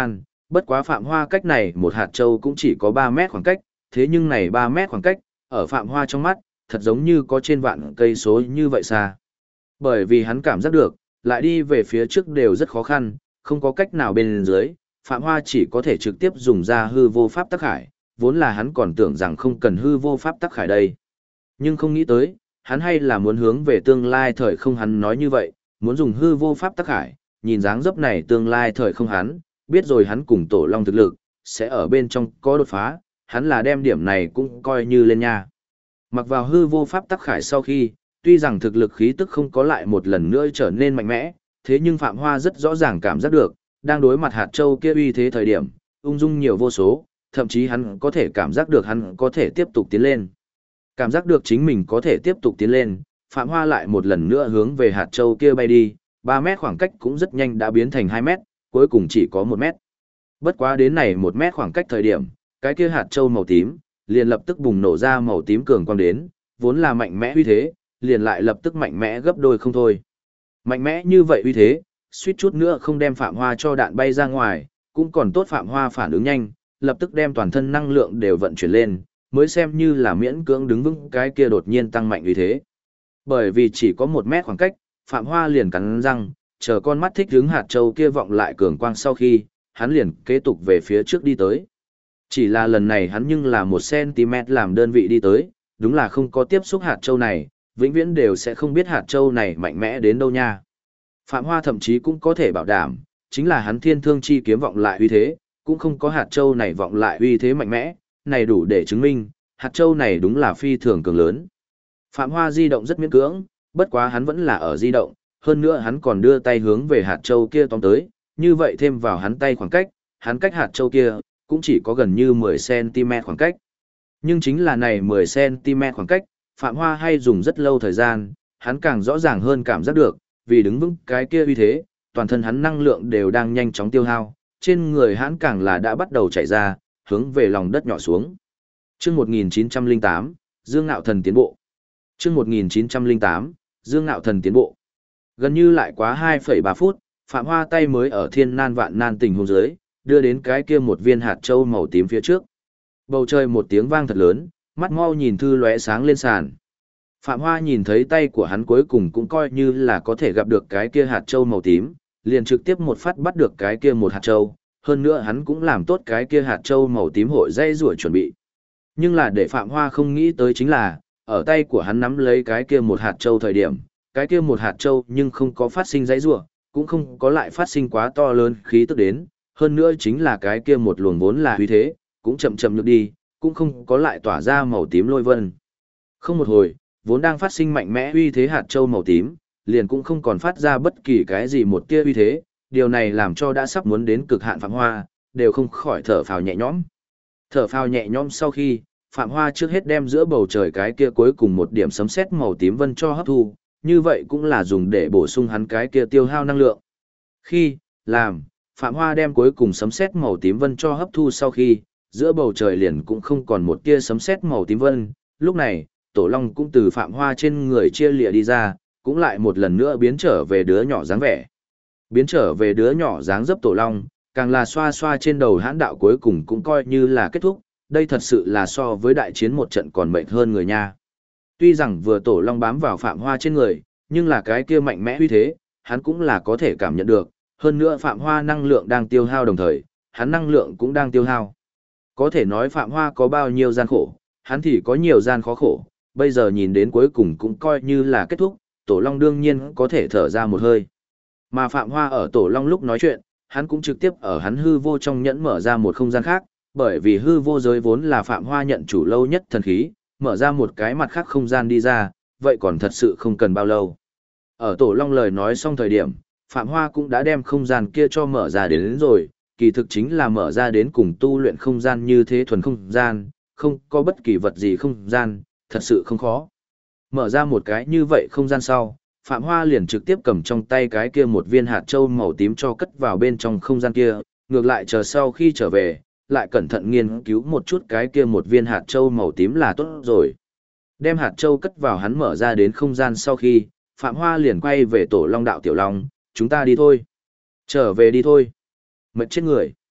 Bất quá Phạm Hoa cách này một hạt châu cũng chỉ có 3 mét khoảng cách, thế nhưng này 3 mét khoảng cách, ở Phạm Hoa trong mắt, thật giống như có trên vạn cây số như vậy xa. Bởi vì hắn cảm giác được, lại đi về phía trước đều rất khó khăn, không có cách nào bên dưới, Phạm Hoa chỉ có thể trực tiếp dùng ra hư vô pháp tắc khải, vốn là hắn còn tưởng rằng không cần hư vô pháp tắc khải đây. Nhưng không nghĩ tới, hắn hay là muốn hướng về tương lai thời không hắn nói như vậy, muốn dùng hư vô pháp tắc khải, nhìn dáng dấp này tương lai thời không hắn, biết rồi hắn cùng Tổ Long thực lực, sẽ ở bên trong có đột phá, hắn là đem điểm này cũng coi như lên nha. Mặc vào hư vô pháp tắc khải sau khi, tuy rằng thực lực khí tức không có lại một lần nữa trở nên mạnh mẽ, thế nhưng Phạm Hoa rất rõ ràng cảm giác được, đang đối mặt hạt châu kia uy thế thời điểm, ung dung nhiều vô số, thậm chí hắn có thể cảm giác được hắn có thể tiếp tục tiến lên. Cảm giác được chính mình có thể tiếp tục tiến lên, Phạm Hoa lại một lần nữa hướng về hạt châu kia bay đi, 3 mét khoảng cách cũng rất nhanh đã biến thành 2 mét, cuối cùng chỉ có 1 mét. Bất quá đến này 1 mét khoảng cách thời điểm, cái kia hạt châu màu tím, liền lập tức bùng nổ ra màu tím cường quang đến, vốn là mạnh mẽ uy thế, liền lại lập tức mạnh mẽ gấp đôi không thôi. Mạnh mẽ như vậy uy thế, suýt chút nữa không đem Phạm Hoa cho đạn bay ra ngoài, cũng còn tốt Phạm Hoa phản ứng nhanh, lập tức đem toàn thân năng lượng đều vận chuyển lên, mới xem như là miễn cưỡng đứng vững cái kia đột nhiên tăng mạnh uy thế. Bởi vì chỉ có 1 mét khoảng cách, Phạm Hoa liền cắn răng, chờ con mắt thích hứng hạt châu kia vọng lại cường quang sau khi, hắn liền kế tục về phía trước đi tới. Chỉ là lần này hắn nhưng là 1 cm làm đơn vị đi tới, đúng là không có tiếp xúc hạt châu này, vĩnh viễn đều sẽ không biết hạt châu này mạnh mẽ đến đâu nha. Phạm Hoa thậm chí cũng có thể bảo đảm, chính là hắn thiên thương chi kiếm vọng lại uy thế, cũng không có hạt châu này vọng lại uy thế mạnh mẽ, này đủ để chứng minh, hạt châu này đúng là phi thường cường lớn. Phạm Hoa di động rất miễn cưỡng, bất quá hắn vẫn là ở di động, hơn nữa hắn còn đưa tay hướng về hạt châu kia tóm tới, như vậy thêm vào hắn tay khoảng cách, hắn cách hạt châu kia, cũng chỉ có gần như 10 cm khoảng cách. Nhưng chính là này 10 cm khoảng cách, Phạm Hoa hay dùng rất lâu thời gian, hắn càng rõ ràng hơn cảm giác được, vì đứng vững cái kia uy thế, toàn thân hắn năng lượng đều đang nhanh chóng tiêu hao, trên người hắn càng là đã bắt đầu chảy ra, hướng về lòng đất nhỏ xuống. Chương 1908, Dương Ngạo Thần tiến bộ. Chương 1908, Dương Ngạo Thần tiến bộ. Gần như lại quá 2,3 phút, Phạm Hoa tay mới ở thiên nan vạn nan tình huống dưới, đưa đến cái kia một viên hạt châu màu tím phía trước. Bầu trời một tiếng vang thật lớn, mắt mau nhìn thư lóe sáng lên sàn. Phạm Hoa nhìn thấy tay của hắn cuối cùng cũng coi như là có thể gặp được cái kia hạt châu màu tím, liền trực tiếp một phát bắt được cái kia một hạt châu, hơn nữa hắn cũng làm tốt cái kia hạt châu màu tím hội dây rủa chuẩn bị. Nhưng là để Phạm Hoa không nghĩ tới chính là, ở tay của hắn nắm lấy cái kia một hạt châu thời điểm, cái kia một hạt châu nhưng không có phát sinh dây rủa, cũng không có lại phát sinh quá to lớn khí tức đến, hơn nữa chính là cái kia một luồng vốn là uy thế, cũng chậm chậm nhược đi, cũng không có lại tỏa ra màu tím lôi vân. Không một hồi, vốn đang phát sinh mạnh mẽ uy thế hạt châu màu tím, liền cũng không còn phát ra bất kỳ cái gì một tia uy thế, điều này làm cho đã sắp muốn đến cực hạn Phạm Hoa, đều không khỏi thở phào nhẹ nhõm. Thở phào nhẹ nhõm sau khi, Phạm Hoa trước hết đem giữa bầu trời cái kia cuối cùng một điểm sấm sét màu tím vân cho hấp thu, như vậy cũng là dùng để bổ sung hắn cái kia tiêu hao năng lượng. Khi làm, Phạm Hoa đem cuối cùng sấm sét màu tím vân cho hấp thu sau khi, giữa bầu trời liền cũng không còn một tia sấm sét màu tím vân, lúc này, Tổ Long cũng từ Phạm Hoa trên người chia lìa đi ra, cũng lại một lần nữa biến trở về đứa nhỏ dáng vẻ. Biến trở về đứa nhỏ dáng dấp Tổ Long, càng là xoa xoa trên đầu hãn đạo cuối cùng cũng coi như là kết thúc, đây thật sự là so với đại chiến một trận còn mệt hơn người nha. Tuy rằng vừa Tổ Long bám vào Phạm Hoa trên người, nhưng là cái kia mạnh mẽ uy thế, hắn cũng là có thể cảm nhận được, hơn nữa Phạm Hoa năng lượng đang tiêu hao đồng thời, hắn năng lượng cũng đang tiêu hao. Có thể nói Phạm Hoa có bao nhiêu gian khổ, hắn thì có nhiều gian khó khổ, bây giờ nhìn đến cuối cùng cũng coi như là kết thúc, Tổ Long đương nhiên có thể thở ra một hơi. Mà Phạm Hoa ở Tổ Long lúc nói chuyện, hắn cũng trực tiếp ở hắn hư vô trong nhẫn mở ra một không gian khác, bởi vì hư vô giới vốn là Phạm Hoa nhận chủ lâu nhất thần khí, mở ra một cái mặt khác không gian đi ra, vậy còn thật sự không cần bao lâu. Ở Tổ Long lời nói xong thời điểm, Phạm Hoa cũng đã đem không gian kia cho mở ra đến rồi, kỳ thực chính là mở ra đến cùng tu luyện không gian như thế thuần không gian, không có bất kỳ vật gì không gian, thật sự không khó. Mở ra một cái như vậy không gian sau, Phạm Hoa liền trực tiếp cầm trong tay cái kia một viên hạt châu màu tím cho cất vào bên trong không gian kia, ngược lại chờ sau khi trở về, lại cẩn thận nghiên cứu một chút cái kia một viên hạt châu màu tím là tốt rồi. Đem hạt châu cất vào hắn mở ra đến không gian sau khi, Phạm Hoa liền quay về Tổ Long đạo Tiểu Long, chúng ta đi thôi. Trở về đi thôi. Mệt chết người.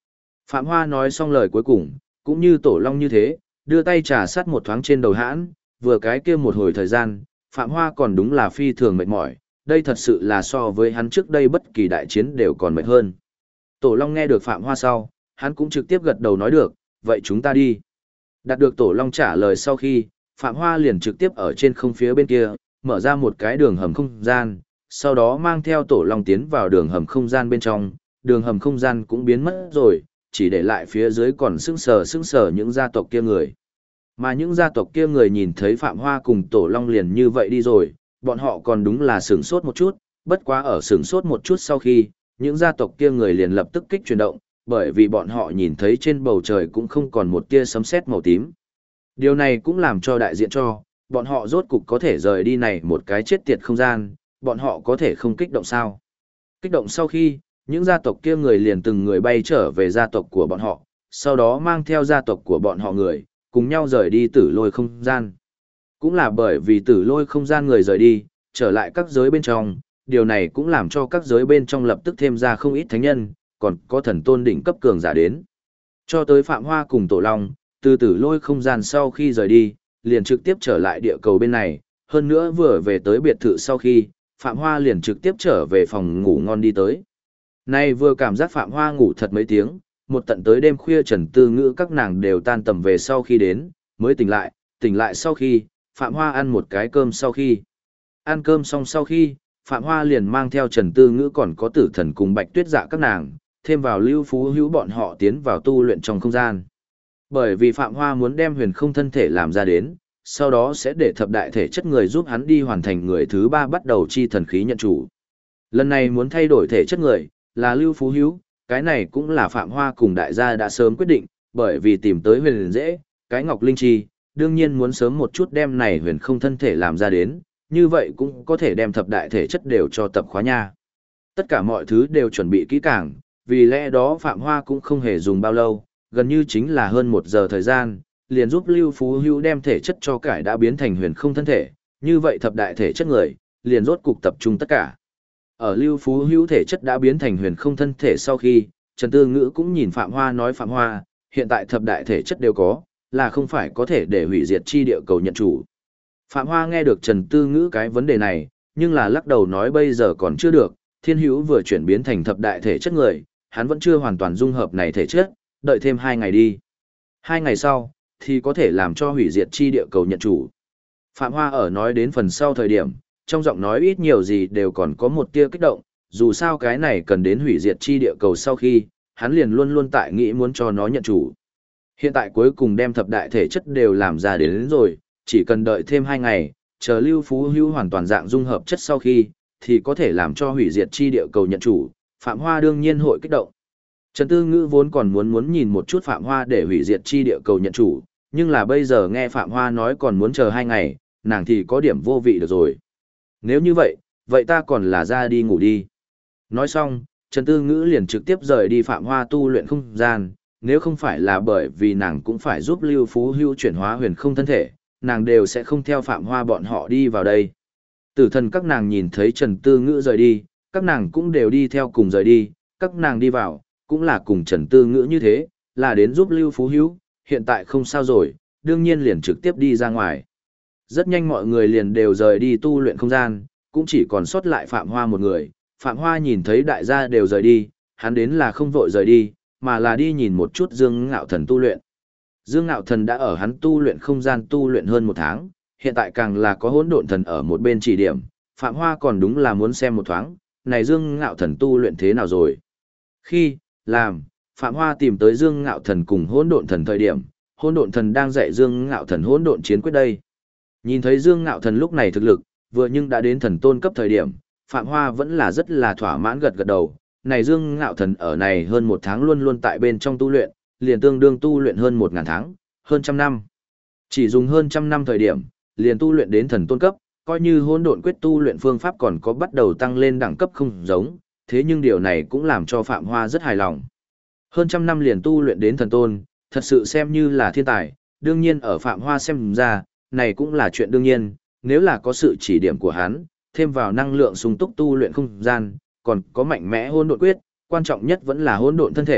Phạm Hoa nói xong lời cuối cùng, cũng như Tổ Long như thế, đưa tay trà sát một thoáng trên đầu hãn, vừa cái kia một hồi thời gian, Phạm Hoa còn đúng là phi thường mệt mỏi, đây thật sự là so với hắn trước đây bất kỳ đại chiến đều còn mệt hơn. Tổ Long nghe được Phạm Hoa sau, hắn cũng trực tiếp gật đầu nói được, vậy chúng ta đi. Đạt được Tổ Long trả lời sau khi, Phạm Hoa liền trực tiếp ở trên không phía bên kia, mở ra một cái đường hầm không gian, sau đó mang theo Tổ Long tiến vào đường hầm không gian bên trong, đường hầm không gian cũng biến mất rồi, chỉ để lại phía dưới còn sững sờ những gia tộc kia người. Mà những gia tộc kia người nhìn thấy Phạm Hoa cùng Tổ Long liền như vậy đi rồi, bọn họ còn đúng là sửng sốt một chút, bất quá ở sửng sốt một chút sau khi, những gia tộc kia người liền lập tức kích chuyển động, bởi vì bọn họ nhìn thấy trên bầu trời cũng không còn một tia sấm sét màu tím. Điều này cũng làm cho đại diện cho, bọn họ rốt cục có thể rời đi này một cái chết tiệt không gian, bọn họ có thể không kích động sao. Kích động sau khi, những gia tộc kia người liền từng người bay trở về gia tộc của bọn họ, sau đó mang theo gia tộc của bọn họ người, cùng nhau rời đi tử lôi không gian. Cũng là bởi vì tử lôi không gian người rời đi, trở lại các giới bên trong, điều này cũng làm cho các giới bên trong lập tức thêm ra không ít thánh nhân, còn có thần tôn đỉnh cấp cường giả đến. Cho tới Phạm Hoa cùng Tổ Long, từ tử lôi không gian sau khi rời đi, liền trực tiếp trở lại địa cầu bên này, hơn nữa vừa về tới biệt thự sau khi, Phạm Hoa liền trực tiếp trở về phòng ngủ ngon đi tới. Nay vừa cảm giác Phạm Hoa ngủ thật mấy tiếng, một tận tới đêm khuya Trần Tư Ngữ các nàng đều tan tầm về sau khi đến, mới tỉnh lại sau khi, Phạm Hoa ăn một cái cơm sau khi. Ăn cơm xong sau khi, Phạm Hoa liền mang theo Trần Tư Ngữ còn có Tử Thần cùng Bạch Tuyết Dạ các nàng, thêm vào Lưu Phú Hữu bọn họ tiến vào tu luyện trong không gian. Bởi vì Phạm Hoa muốn đem huyền không thân thể làm ra đến, sau đó sẽ để thập đại thể chất người giúp hắn đi hoàn thành người thứ 3 bắt đầu chi thần khí nhận chủ. Lần này muốn thay đổi thể chất người, là Lưu Phú Hữu, cái này cũng là Phạm Hoa cùng đại gia đã sớm quyết định, bởi vì tìm tới huyền dễ, cái ngọc linh chi, đương nhiên muốn sớm một chút đem này huyền không thân thể làm ra đến, như vậy cũng có thể đem thập đại thể chất đều cho tập khóa nha. Tất cả mọi thứ đều chuẩn bị kỹ càng, vì lẽ đó Phạm Hoa cũng không hề dùng bao lâu, gần như chính là hơn 1 giờ thời gian, liền giúp Lưu Phú Hữu đem thể chất cho cải đã biến thành huyền không thân thể, như vậy thập đại thể chất người, liền rốt cục tập trung tất cả. Ở Lưu Phú Hữu thể chất đã biến thành huyền không thân thể sau khi, Trần Tư Ngữ cũng nhìn Phạm Hoa nói Phạm Hoa, hiện tại thập đại thể chất đều có, là không phải có thể để hủy diệt chi địa cầu nhận chủ. Phạm Hoa nghe được Trần Tư Ngữ cái vấn đề này, nhưng là lắc đầu nói bây giờ còn chưa được, Thiên Hữu vừa chuyển biến thành thập đại thể chất người, hắn vẫn chưa hoàn toàn dung hợp này thể chất, đợi thêm 2 ngày đi. 2 ngày sau, thì có thể làm cho hủy diệt chi địa cầu nhận chủ. Phạm Hoa ở nói đến phần sau thời điểm, trong giọng nói ít nhiều gì đều còn có một tia kích động, dù sao cái này cần đến hủy diệt chi địa cầu sau khi, hắn liền luôn luôn tại nghĩ muốn cho nó nhận chủ. Hiện tại cuối cùng đem thập đại thể chất đều làm ra đến rồi, chỉ cần đợi thêm 2 ngày, chờ Lưu Phú Hữu hoàn toàn dạng dung hợp chất sau khi, thì có thể làm cho hủy diệt chi địa cầu nhận chủ, Phạm Hoa đương nhiên hội kích động. Trần Tư Ngữ vốn còn muốn nhìn một chút Phạm Hoa để hủy diệt chi địa cầu nhận chủ, nhưng là bây giờ nghe Phạm Hoa nói còn muốn chờ 2 ngày, nàng thì có điểm vô vị được rồi. Nếu như vậy, vậy ta còn là ra đi ngủ đi. Nói xong, Trần Tư Ngữ liền trực tiếp rời đi Phạm Hoa tu luyện không gian, nếu không phải là bởi vì nàng cũng phải giúp Lưu Phú Hữu chuyển hóa huyền không thân thể, nàng đều sẽ không theo Phạm Hoa bọn họ đi vào đây. Tử Thần các nàng nhìn thấy Trần Tư Ngữ rời đi, các nàng cũng đều đi theo cùng rời đi, các nàng đi vào, cũng là cùng Trần Tư Ngữ như thế, là đến giúp Lưu Phú Hữu, hiện tại không sao rồi, đương nhiên liền trực tiếp đi ra ngoài. Rất nhanh mọi người liền đều rời đi tu luyện không gian, cũng chỉ còn sót lại Phạm Hoa một người. Phạm Hoa nhìn thấy đại gia đều rời đi, hắn đến là không vội rời đi, mà là đi nhìn một chút Dương Ngạo Thần tu luyện. Dương Ngạo Thần đã ở hắn tu luyện không gian tu luyện hơn 1 tháng, hiện tại càng là có Hỗn Độn Thần ở một bên chỉ điểm, Phạm Hoa còn đúng là muốn xem một thoáng, này Dương Ngạo Thần tu luyện thế nào rồi. Khi, Phạm Hoa tìm tới Dương Ngạo Thần cùng Hỗn Độn Thần thời điểm, Hỗn Độn Thần đang dạy Dương Ngạo Thần hỗn độn chiến quyết đây. Nhìn thấy Dương Ngạo Thần lúc này thực lực, vừa nhưng đã đến thần tôn cấp thời điểm, Phạm Hoa vẫn là rất là thỏa mãn gật gật đầu. Này Dương Ngạo Thần ở này hơn 1 tháng luôn luôn tại bên trong tu luyện, liền tương đương tu luyện hơn 1000 tháng, hơn 100 năm. Chỉ dùng hơn 100 năm thời điểm, liền tu luyện đến thần tôn cấp, coi như hỗn độn quyết tu luyện phương pháp còn có bắt đầu tăng lên đẳng cấp không giống, thế nhưng điều này cũng làm cho Phạm Hoa rất hài lòng. Hơn 100 năm liền tu luyện đến thần tôn, thật sự xem như là thiên tài, đương nhiên ở Phạm Hoa xem ra, này cũng là chuyện đương nhiên, nếu là có sự chỉ điểm của hắn, thêm vào năng lượng sung túc tu luyện không gian, còn có mạnh mẽ hỗn độn quyết, quan trọng nhất vẫn là hỗn độn thân thể,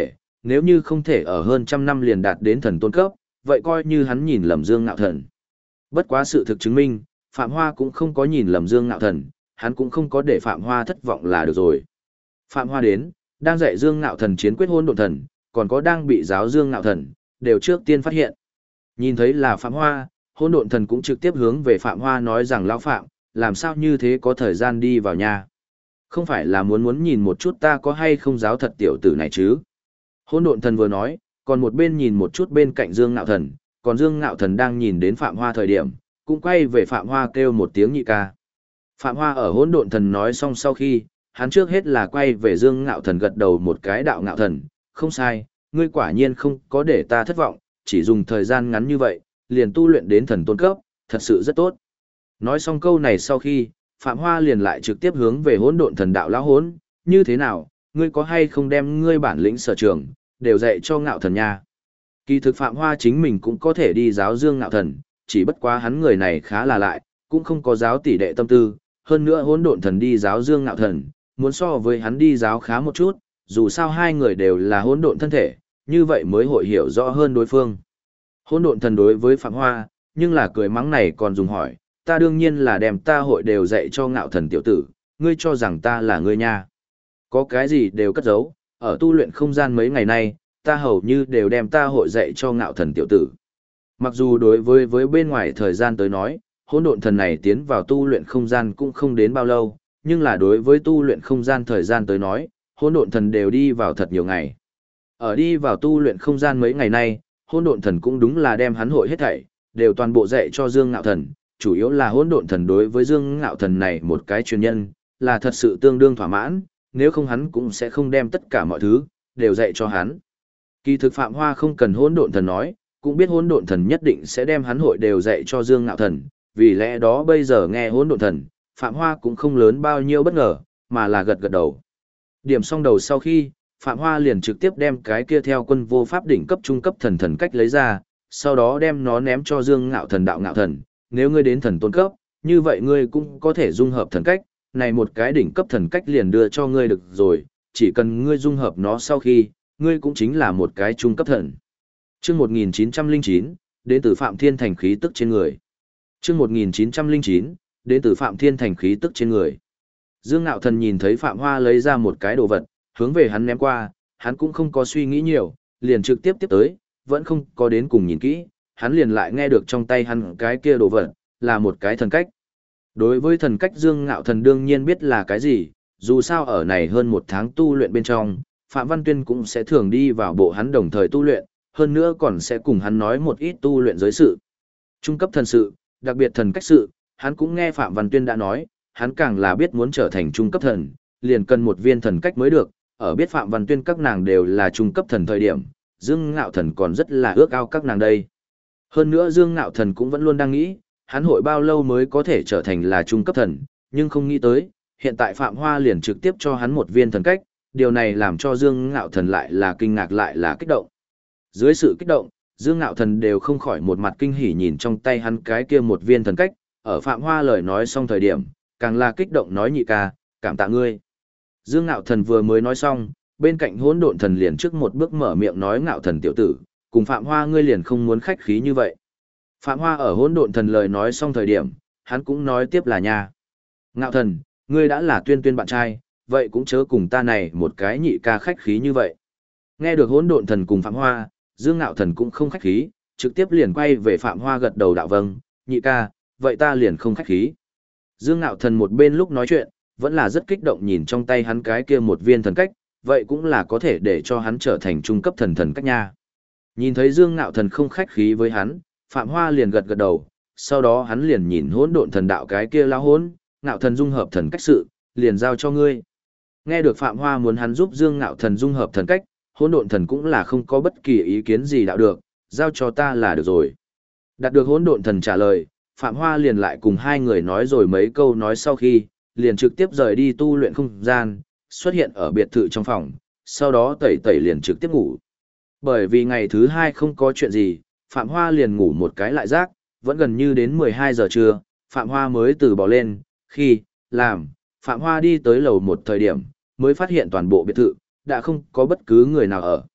nếu như không thể ở hơn trăm năm liền đạt đến thần tôn cấp, vậy coi như hắn nhìn lầm Dương Ngạo Thần. Bất quá sự thực chứng minh, Phạm Hoa cũng không có nhìn lầm Dương Ngạo Thần, hắn cũng không có để Phạm Hoa thất vọng là được rồi. Phạm Hoa đến, đang dạy Dương Ngạo Thần chiến quyết hôn độn thần, còn có đang bị giáo Dương Ngạo Thần, đều trước tiên phát hiện. Nhìn thấy là Phạm Hoa, hôn độn thần cũng trực tiếp hướng về Phạm Hoa nói rằng lão Phạm, làm sao như thế có thời gian đi vào nhà. Không phải là muốn nhìn một chút ta có hay không giáo thật tiểu tử này chứ. Hôn độn thần vừa nói, còn một bên nhìn một chút bên cạnh Dương Ngạo Thần, còn Dương Ngạo Thần đang nhìn đến Phạm Hoa thời điểm, cũng quay về Phạm Hoa kêu một tiếng nhị ca. Phạm Hoa ở hôn độn thần nói xong sau khi, hắn trước hết là quay về Dương Ngạo Thần gật đầu một cái đạo Ngạo Thần, không sai, ngươi quả nhiên không có để ta thất vọng, chỉ dùng thời gian ngắn như vậy, liền tu luyện đến thần tôn cấp, thật sự rất tốt. Nói xong câu này sau khi, Phạm Hoa liền lại trực tiếp hướng về hỗn độn thần đạo lão hỗn, như thế nào, ngươi có hay không đem ngươi bản lĩnh sở trường, đều dạy cho Ngạo Thần nha. Kỳ thực Phạm Hoa chính mình cũng có thể đi giáo Dương Ngạo Thần, chỉ bất quá hắn người này khá là lại, cũng không có giáo tỷ đệ tâm tư, hơn nữa hỗn độn thần đi giáo Dương Ngạo Thần, muốn so với hắn đi giáo khá một chút, dù sao hai người đều là hỗn độn thân thể, như vậy mới hội hiểu rõ hơn đối phương. Hỗn độn thần đối với Phạm Hoa, nhưng là cười mắng này còn dùng hỏi, ta đương nhiên là đem ta hội đều dạy cho Ngạo Thần tiểu tử, ngươi cho rằng ta là ngươi nha. Có cái gì đều cất giấu, ở tu luyện không gian mấy ngày nay, ta hầu như đều đem ta hội dạy cho Ngạo Thần tiểu tử. Mặc dù đối với bên ngoài thời gian tới nói, hỗn độn thần này tiến vào tu luyện không gian cũng không đến bao lâu, nhưng là đối với tu luyện không gian thời gian tới nói, hỗn độn thần đều đi vào thật nhiều ngày. Ở đi vào tu luyện không gian mấy ngày nay, hỗn độn thần cũng đúng là đem hắn hội hết thảy, đều toàn bộ dạy cho Dương Ngạo Thần, chủ yếu là hỗn độn thần đối với Dương Ngạo Thần này một cái truyền nhân, là thật sự tương đương thỏa mãn, nếu không hắn cũng sẽ không đem tất cả mọi thứ đều dạy cho hắn. Kỳ thực Phạm Hoa không cần hỗn độn thần nói, cũng biết hỗn độn thần nhất định sẽ đem hắn hội đều dạy cho Dương Ngạo Thần, vì lẽ đó bây giờ nghe hỗn độn thần, Phạm Hoa cũng không lớn bao nhiêu bất ngờ, mà là gật gật đầu. Điểm xong đầu sau khi, Phạm Hoa liền trực tiếp đem cái kia theo quân vô pháp đỉnh cấp trung cấp thần thần cách lấy ra, sau đó đem nó ném cho Dương Ngạo Thần đạo Ngạo Thần, nếu ngươi đến thần tôn cấp, như vậy ngươi cũng có thể dung hợp thần cách, này một cái đỉnh cấp thần cách liền đưa cho ngươi được rồi, chỉ cần ngươi dung hợp nó sau khi, ngươi cũng chính là một cái trung cấp thần. Chương 1909, đến từ Phạm Thiên Thành khí tức trên người. Chương 1909, đến từ Phạm Thiên Thành khí tức trên người. Dương Ngạo Thần nhìn thấy Phạm Hoa lấy ra một cái đồ vật, hướng về hắn ném qua, hắn cũng không có suy nghĩ nhiều, liền trực tiếp tiếp tới, vẫn không có đến cùng nhìn kỹ, hắn liền lại nghe được trong tay hắn cái kia đồ vật, là một cái thần cách. Đối với thần cách Dương Ngạo Thần đương nhiên biết là cái gì, dù sao ở này hơn một tháng tu luyện bên trong, Phạm Văn Tuyên cũng sẽ thường đi vào bộ hắn đồng thời tu luyện, hơn nữa còn sẽ cùng hắn nói một ít tu luyện giới sự. Trung cấp thần sự, đặc biệt thần cách sự, hắn cũng nghe Phạm Văn Tuyên đã nói, hắn càng là biết muốn trở thành trung cấp thần, liền cần một viên thần cách mới được, ở biết Phạm Văn Tuyên các nàng đều là trung cấp thần thời điểm, Dương Ngạo Thần còn rất là ước ao các nàng đây. Hơn nữa Dương Ngạo Thần cũng vẫn luôn đang nghĩ, hắn hội bao lâu mới có thể trở thành là trung cấp thần, nhưng không nghĩ tới, hiện tại Phạm Hoa liền trực tiếp cho hắn một viên thần cách, điều này làm cho Dương Ngạo Thần lại là kinh ngạc lại là kích động. Dưới sự kích động, Dương Ngạo Thần đều không khỏi một mặt kinh hỉ nhìn trong tay hắn cái kia một viên thần cách, ở Phạm Hoa lời nói xong thời điểm, càng là kích động nói nhị ca, cảm tạ ngươi. Dương Ngạo Thần vừa mới nói xong, bên cạnh hỗn độn thần liền trước một bước mở miệng nói Ngạo Thần tiểu tử, cùng Phạm Hoa ngươi liền không muốn khách khí như vậy. Phạm Hoa ở hỗn độn thần lời nói xong thời điểm, hắn cũng nói tiếp là nha. Ngạo Thần, ngươi đã là Tuyên Tuyên bạn trai, vậy cũng chớ cùng ta này một cái nhị ca khách khí như vậy. Nghe được hỗn độn thần cùng Phạm Hoa, Dương Ngạo Thần cũng không khách khí, trực tiếp liền quay về Phạm Hoa gật đầu đạo vâng, nhị ca, vậy ta liền không khách khí. Dương Ngạo Thần một bên lúc nói chuyện, vẫn là rất kích động nhìn trong tay hắn cái kia một viên thần cách, vậy cũng là có thể để cho hắn trở thành trung cấp thần thần cách nha. Nhìn thấy Dương Ngạo Thần không khách khí với hắn, Phạm Hoa liền gật gật đầu, sau đó hắn liền nhìn hỗn độn thần đạo cái kia lao hỗn, Ngạo Thần dung hợp thần cách sự, liền giao cho ngươi. Nghe được Phạm Hoa muốn hắn giúp Dương Ngạo Thần dung hợp thần cách, hỗn độn thần cũng là không có bất kỳ ý kiến gì đạo được, giao cho ta là được rồi. Đạt được hỗn độn thần trả lời, Phạm Hoa liền lại cùng hai người nói rồi mấy câu nói sau khi, liền trực tiếp rời đi tu luyện không gian, xuất hiện ở biệt thự trong phòng, sau đó tẩy tẩy liền trực tiếp ngủ. Bởi vì ngày thứ hai không có chuyện gì, Phạm Hoa liền ngủ một cái lại giấc, vẫn gần như đến 12 giờ trưa, Phạm Hoa mới từ bỏ lên, khi, làm, Phạm Hoa đi tới lầu một thời điểm, mới phát hiện toàn bộ biệt thự, đã không có bất cứ người nào ở.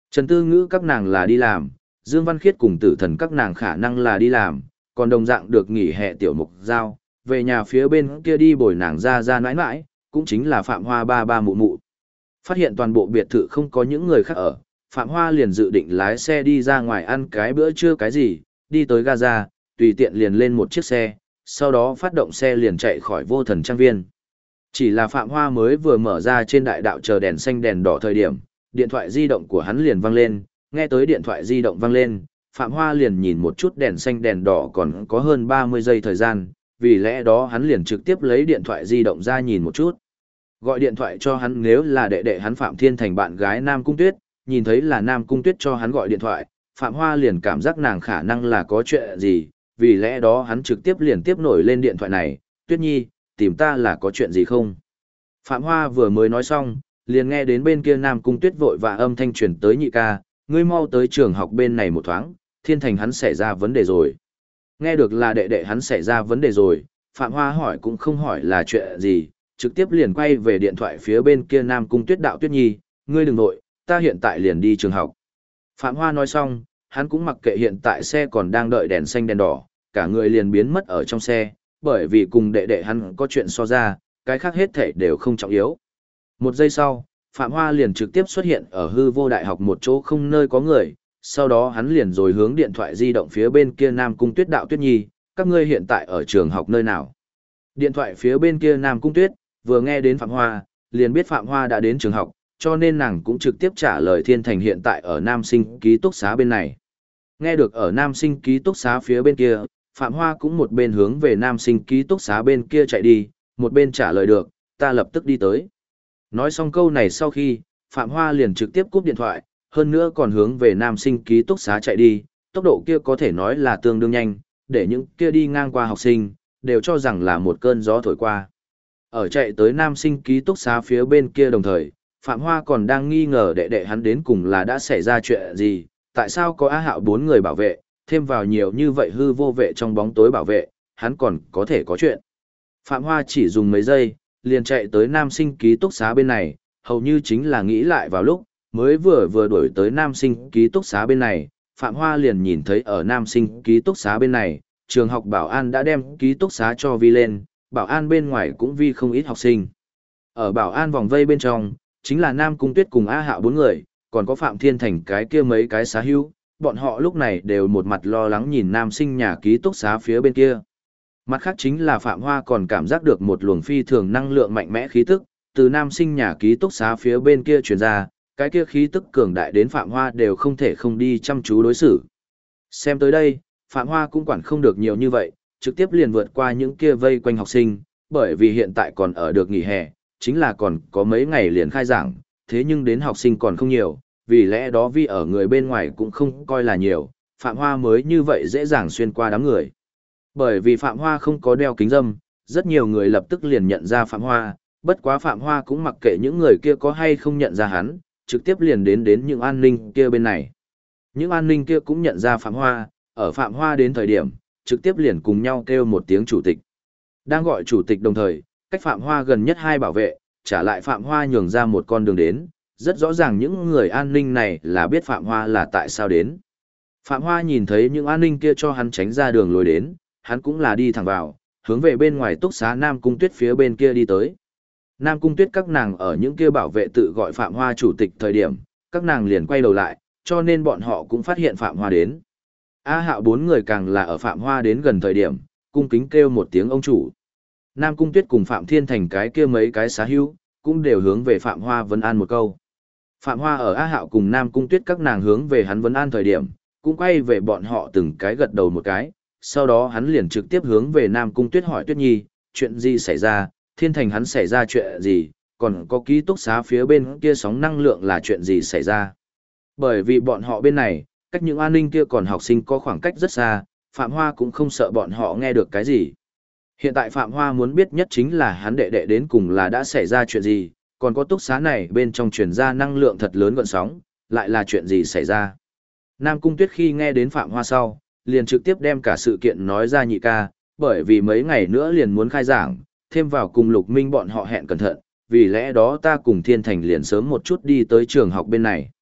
Trần Tư Ngữ các nàng là đi làm, Dương Văn Khiết cùng Tử Thần các nàng khả năng là đi làm, còn đồng dạng được nghỉ hè Tiểu Mục Giao, về nhà phía bên kia đi bồi nàng ra nãi nãi, cũng chính là Phạm Hoa ba ba mụ mụ. Phát hiện toàn bộ biệt thự không có những người khác ở, Phạm Hoa liền dự định lái xe đi ra ngoài ăn cái bữa trưa cái gì, đi tới Gaza, tùy tiện liền lên một chiếc xe, sau đó phát động xe liền chạy khỏi Vô Thần Trang Viên. Chỉ là Phạm Hoa mới vừa mở ra trên đại đạo chờ đèn xanh đèn đỏ thời điểm, điện thoại di động của hắn liền vang lên, nghe tới điện thoại di động vang lên, Phạm Hoa liền nhìn một chút đèn xanh đèn đỏ còn có hơn 30 giây thời gian, vì lẽ đó hắn liền trực tiếp lấy điện thoại di động ra nhìn một chút. Gọi điện thoại cho hắn nếu là đệ đệ hắn Phạm Thiên Thành bạn gái Nam Cung Tuyết, nhìn thấy là Nam Cung Tuyết cho hắn gọi điện thoại, Phạm Hoa liền cảm giác nàng khả năng là có chuyện gì, vì lẽ đó hắn trực tiếp liền tiếp nổi lên điện thoại này, Tuyết Nhi, tìm ta là có chuyện gì không? Phạm Hoa vừa mới nói xong, liền nghe đến bên kia Nam Cung Tuyết vội và âm thanh truyền tới nhị ca, ngươi mau tới trường học bên này một thoáng, Thiên Thành hắn xảy ra vấn đề rồi. Nghe được là đệ đệ hắn xảy ra vấn đề rồi, Phạm Hoa hỏi cũng không hỏi là chuyện gì, trực tiếp liền quay về điện thoại phía bên kia Nam Cung Tuyết đạo Tuyết Nhi, ngươi đừng nội, ta hiện tại liền đi trường học. Phạm Hoa nói xong, hắn cũng mặc kệ hiện tại xe còn đang đợi đèn xanh đèn đỏ, cả người liền biến mất ở trong xe, bởi vì cùng đệ đệ hắn có chuyện so ra, cái khác hết thể đều không trọng yếu. Một giây sau, Phạm Hoa liền trực tiếp xuất hiện ở hư vô đại học một chỗ không nơi có người, sau đó hắn liền rồi hướng điện thoại di động phía bên kia Nam Cung Tuyết đạo Tuyết Nhi, các ngươi hiện tại ở trường học nơi nào? Điện thoại phía bên kia Nam Cung Tuyết, vừa nghe đến Phạm Hoa, liền biết Phạm Hoa đã đến trường học, cho nên nàng cũng trực tiếp trả lời Thiên Thành hiện tại ở Nam Sinh ký túc xá bên này. Nghe được ở Nam Sinh ký túc xá phía bên kia, Phạm Hoa cũng một bên hướng về Nam Sinh ký túc xá bên kia chạy đi, một bên trả lời được, ta lập tức đi tới. Nói xong câu này sau khi, Phạm Hoa liền trực tiếp cúp điện thoại, hơn nữa còn hướng về Nam Sinh ký túc xá chạy đi, tốc độ kia có thể nói là tương đương nhanh, để những kia đi ngang qua học sinh, đều cho rằng là một cơn gió thổi qua. Ở chạy tới Nam Sinh ký túc xá phía bên kia đồng thời, Phạm Hoa còn đang nghi ngờ đệ đệ hắn đến cùng là đã xảy ra chuyện gì, tại sao có Á Hạo 4 người bảo vệ, thêm vào nhiều như vậy hư vô vệ trong bóng tối bảo vệ, hắn còn có thể có chuyện. Phạm Hoa chỉ dùng mấy giây, liền chạy tới Nam Sinh ký túc xá bên này, hầu như chính là nghĩ lại vào lúc, mới vừa đuổi tới Nam Sinh ký túc xá bên này, Phạm Hoa liền nhìn thấy ở Nam Sinh ký túc xá bên này, trường học bảo an đã đem ký túc xá cho vi lên, bảo an bên ngoài cũng vi không ít học sinh. Ở bảo an vòng vây bên trong, chính là Nam Cung Tuyết cùng Á Hạo 4 người, còn có Phạm Thiên Thành cái kia mấy cái xá hữu, bọn họ lúc này đều một mặt lo lắng nhìn Nam Sinh nhà ký túc xá phía bên kia. Mặt khác chính là Phạm Hoa còn cảm giác được một luồng phi thường năng lượng mạnh mẽ khí tức, từ Nam Sinh nhà ký túc xá phía bên kia truyền ra, cái kia khí tức cường đại đến Phạm Hoa đều không thể không đi chăm chú đối xử. Xem tới đây, Phạm Hoa cũng quản không được nhiều như vậy, trực tiếp liền vượt qua những kia vây quanh học sinh, bởi vì hiện tại còn ở được nghỉ hè, chính là còn có mấy ngày liền khai giảng, thế nhưng đến học sinh còn không nhiều, vì lẽ đó vì ở người bên ngoài cũng không coi là nhiều, Phạm Hoa mới như vậy dễ dàng xuyên qua đám người. Bởi vì Phạm Hoa không có đeo kính râm, rất nhiều người lập tức liền nhận ra Phạm Hoa, bất quá Phạm Hoa cũng mặc kệ những người kia có hay không nhận ra hắn, trực tiếp liền đến những an ninh kia bên này. Những an ninh kia cũng nhận ra Phạm Hoa, ở Phạm Hoa đến thời điểm, trực tiếp liền cùng nhau kêu một tiếng chủ tịch. Đang gọi chủ tịch đồng thời, cách Phạm Hoa gần nhất 2 bảo vệ, trả lại Phạm Hoa nhường ra một con đường đến, rất rõ ràng những người an ninh này là biết Phạm Hoa là tại sao đến. Phạm Hoa nhìn thấy những an ninh kia cho hắn tránh ra đường lối đến, hắn cũng là đi thẳng vào, hướng về bên ngoài túc xá Nam Cung Tuyết phía bên kia đi tới. Nam Cung Tuyết các nàng ở những kia bảo vệ tự gọi Phạm Hoa chủ tịch thời điểm, các nàng liền quay đầu lại, cho nên bọn họ cũng phát hiện Phạm Hoa đến. A Hạo 4 người càng là ở Phạm Hoa đến gần thời điểm, cung kính kêu một tiếng ông chủ. Nam Cung Tuyết cùng Phạm Thiên Thành cái kia mấy cái xá hữu, cũng đều hướng về Phạm Hoa vấn an một câu. Phạm Hoa ở A Hạo cùng Nam Cung Tuyết các nàng hướng về hắn vấn an thời điểm, cũng quay về bọn họ từng cái gật đầu một cái, sau đó hắn liền trực tiếp hướng về Nam Cung Tuyết hỏi Tuyết Nhi, chuyện gì xảy ra, Thiên Thành hắn xảy ra chuyện gì, còn có ký túc xá phía bên kia sóng năng lượng là chuyện gì xảy ra. Bởi vì bọn họ bên này, cách những an ninh kia còn học sinh có khoảng cách rất xa, Phạm Hoa cũng không sợ bọn họ nghe được cái gì. Hiện tại Phạm Hoa muốn biết nhất chính là hắn đệ đệ đến cùng là đã xảy ra chuyện gì, còn có túc xá này bên trong truyền ra năng lượng thật lớn gợn sóng, lại là chuyện gì xảy ra. Nam Cung Tuyết khi nghe đến Phạm Hoa sau, liền trực tiếp đem cả sự kiện nói ra nhị ca, bởi vì mấy ngày nữa liền muốn khai giảng, thêm vào cùng Lục Minh bọn họ hẹn cẩn thận, vì lẽ đó ta cùng Thiên Thành liền sớm một chút đi tới trường học bên này.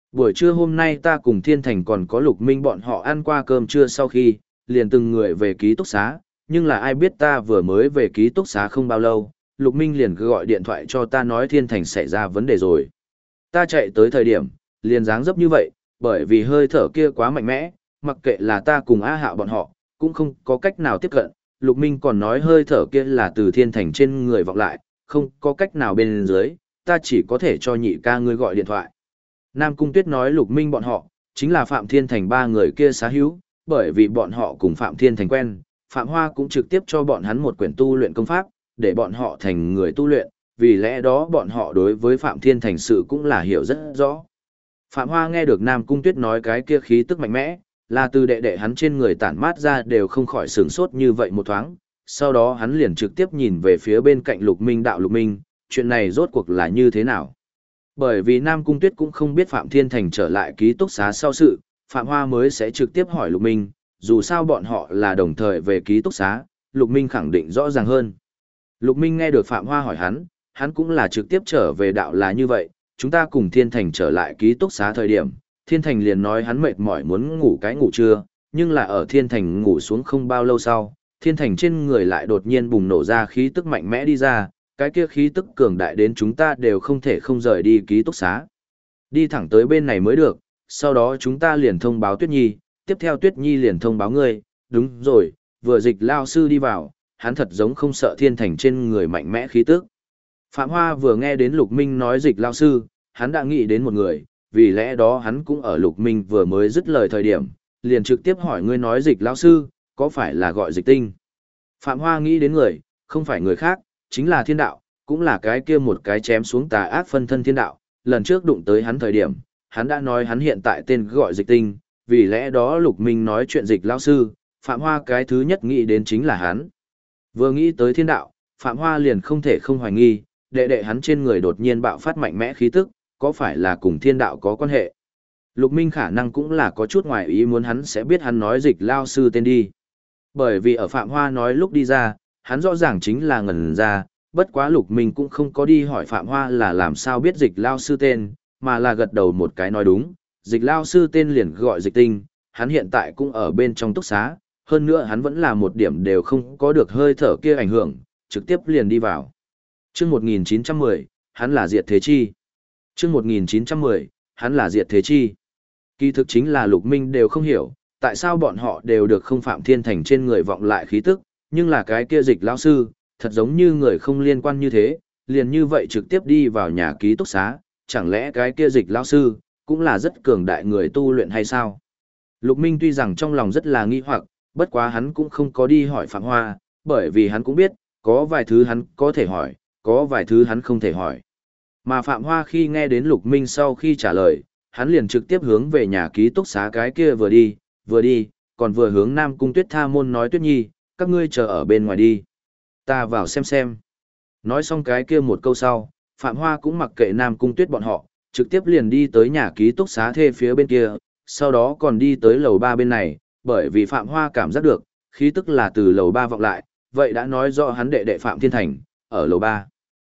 Buổi trưa hôm nay ta cùng Thiên Thành còn có Lục Minh bọn họ ăn qua cơm trưa sau khi, liền từng người về ký túc xá, nhưng là ai biết ta vừa mới về ký túc xá không bao lâu, Lục Minh liền gọi điện thoại cho ta nói Thiên Thành xảy ra vấn đề rồi. Ta chạy tới thời điểm, liền dáng dấp như vậy, bởi vì hơi thở kia quá mạnh mẽ, mặc kệ là ta cùng A Hạo bọn họ, cũng không có cách nào tiếp cận. Lục Minh còn nói hơi thở kia là từ Thiên Thành trên người vọng lại, không có cách nào bên dưới, ta chỉ có thể cho nhị ca ngươi gọi điện thoại. Nam Cung Tuyết nói Lục Minh bọn họ, chính là Phạm Thiên Thành ba người kia xá hữu, bởi vì bọn họ cùng Phạm Thiên Thành quen, Phạm Hoa cũng trực tiếp cho bọn hắn một quyển tu luyện công pháp, để bọn họ thành người tu luyện, vì lẽ đó bọn họ đối với Phạm Thiên Thành sự cũng là hiểu rất rõ. Phạm Hoa nghe được Nam Cung Tuyết nói cái kia khí tức mạnh mẽ, là từ đệ đệ hắn trên người tản mát ra đều không khỏi sửng sốt như vậy một thoáng, sau đó hắn liền trực tiếp nhìn về phía bên cạnh Lục Minh đạo Lục Minh, chuyện này rốt cuộc là như thế nào? Bởi vì Nam Cung Tuyết cũng không biết Phạm Thiên Thành trở lại ký túc xá sau sự, Phạm Hoa mới sẽ trực tiếp hỏi Lục Minh, dù sao bọn họ là đồng thời về ký túc xá, Lục Minh khẳng định rõ ràng hơn. Lục Minh nghe được Phạm Hoa hỏi hắn cũng là trực tiếp trở về đạo là như vậy, chúng ta cùng Thiên Thành trở lại ký túc xá thời điểm, Thiên Thành liền nói hắn mệt mỏi muốn ngủ cái ngủ trưa, nhưng là ở Thiên Thành ngủ xuống không bao lâu sau, Thiên Thành trên người lại đột nhiên bùng nổ ra khí tức mạnh mẽ đi ra, cái kia khí tức cường đại đến chúng ta đều không thể không rời đi ký túc xá. Đi thẳng tới bên này mới được, sau đó chúng ta liền thông báo Tuyết Nhi, tiếp theo Tuyết Nhi liền thông báo ngươi, đúng rồi, vừa Dịch lao sư đi vào, hắn thật giống không sợ Thiên Thành trên người mạnh mẽ khí tức. Phạm Hoa vừa nghe đến Lục Minh nói Dịch lao sư, hắn đã nghĩ đến một người, vì lẽ đó hắn cũng ở Lục Minh vừa mới dứt lời thời điểm, liền trực tiếp hỏi ngươi nói Dịch lao sư, có phải là gọi Dịch Tinh? Phạm Hoa nghĩ đến người, không phải người khác, chính là Thiên Đạo, cũng là cái kia một cái chém xuống tà ác phân thân Thiên Đạo, lần trước đụng tới hắn thời điểm, hắn đã nói hắn hiện tại tên gọi Dịch Tinh, vì lẽ đó Lục Minh nói chuyện Dịch lão sư, Phạm Hoa cái thứ nhất nghĩ đến chính là hắn. Vừa nghĩ tới Thiên Đạo, Phạm Hoa liền không thể không hoài nghi, đệ đệ hắn trên người đột nhiên bạo phát mạnh mẽ khí tức, có phải là cùng Thiên Đạo có quan hệ? Lục Minh khả năng cũng là có chút ngoài ý muốn hắn sẽ biết hắn nói Dịch lao sư tên đi. Bởi vì ở Phạm Hoa nói lúc đi ra, hắn rõ ràng chính là ngẩn ra, bất quá Lục Minh cũng không có đi hỏi Phạm Hoa là làm sao biết Dịch lao sư tên, mà là gật đầu một cái nói đúng, Dịch lao sư tên liền gọi Dịch Tinh, hắn hiện tại cũng ở bên trong túc xá, hơn nữa hắn vẫn là một điểm đều không có được hơi thở kia ảnh hưởng, trực tiếp liền đi vào. Chương 1910, hắn là Diệt Thế Chi. Chương 1910, hắn là Diệt Thế Chi. Kỳ thực chính là Lục Minh đều không hiểu, tại sao bọn họ đều được không Phạm Thiên Thành trên người vọng lại khí tức, nhưng là cái kia Dịch lão sư, thật giống như người không liên quan như thế, liền như vậy trực tiếp đi vào nhà ký túc xá, chẳng lẽ cái kia Dịch lão sư cũng là rất cường đại người tu luyện hay sao? Lục Minh tuy rằng trong lòng rất là nghi hoặc, bất quá hắn cũng không có đi hỏi Phạm Hoa, bởi vì hắn cũng biết, có vài thứ hắn có thể hỏi, có vài thứ hắn không thể hỏi. Mà Phạm Hoa khi nghe đến Lục Minh sau khi trả lời, hắn liền trực tiếp hướng về nhà ký túc xá cái kia vừa đi, còn vừa hướng Nam Cung Tuyết Tha môn nói Tuyết Nhi, các ngươi chờ ở bên ngoài đi. Ta vào xem. Nói xong cái kia một câu sau, Phạm Hoa cũng mặc kệ Nam Cung Tuyết bọn họ, trực tiếp liền đi tới nhà ký túc xá thê phía bên kia, sau đó còn đi tới lầu 3 bên này, bởi vì Phạm Hoa cảm giác được, khí tức là từ lầu 3 vọng lại, vậy đã nói rõ hắn đệ đệ Phạm Thiên Thành, ở lầu 3.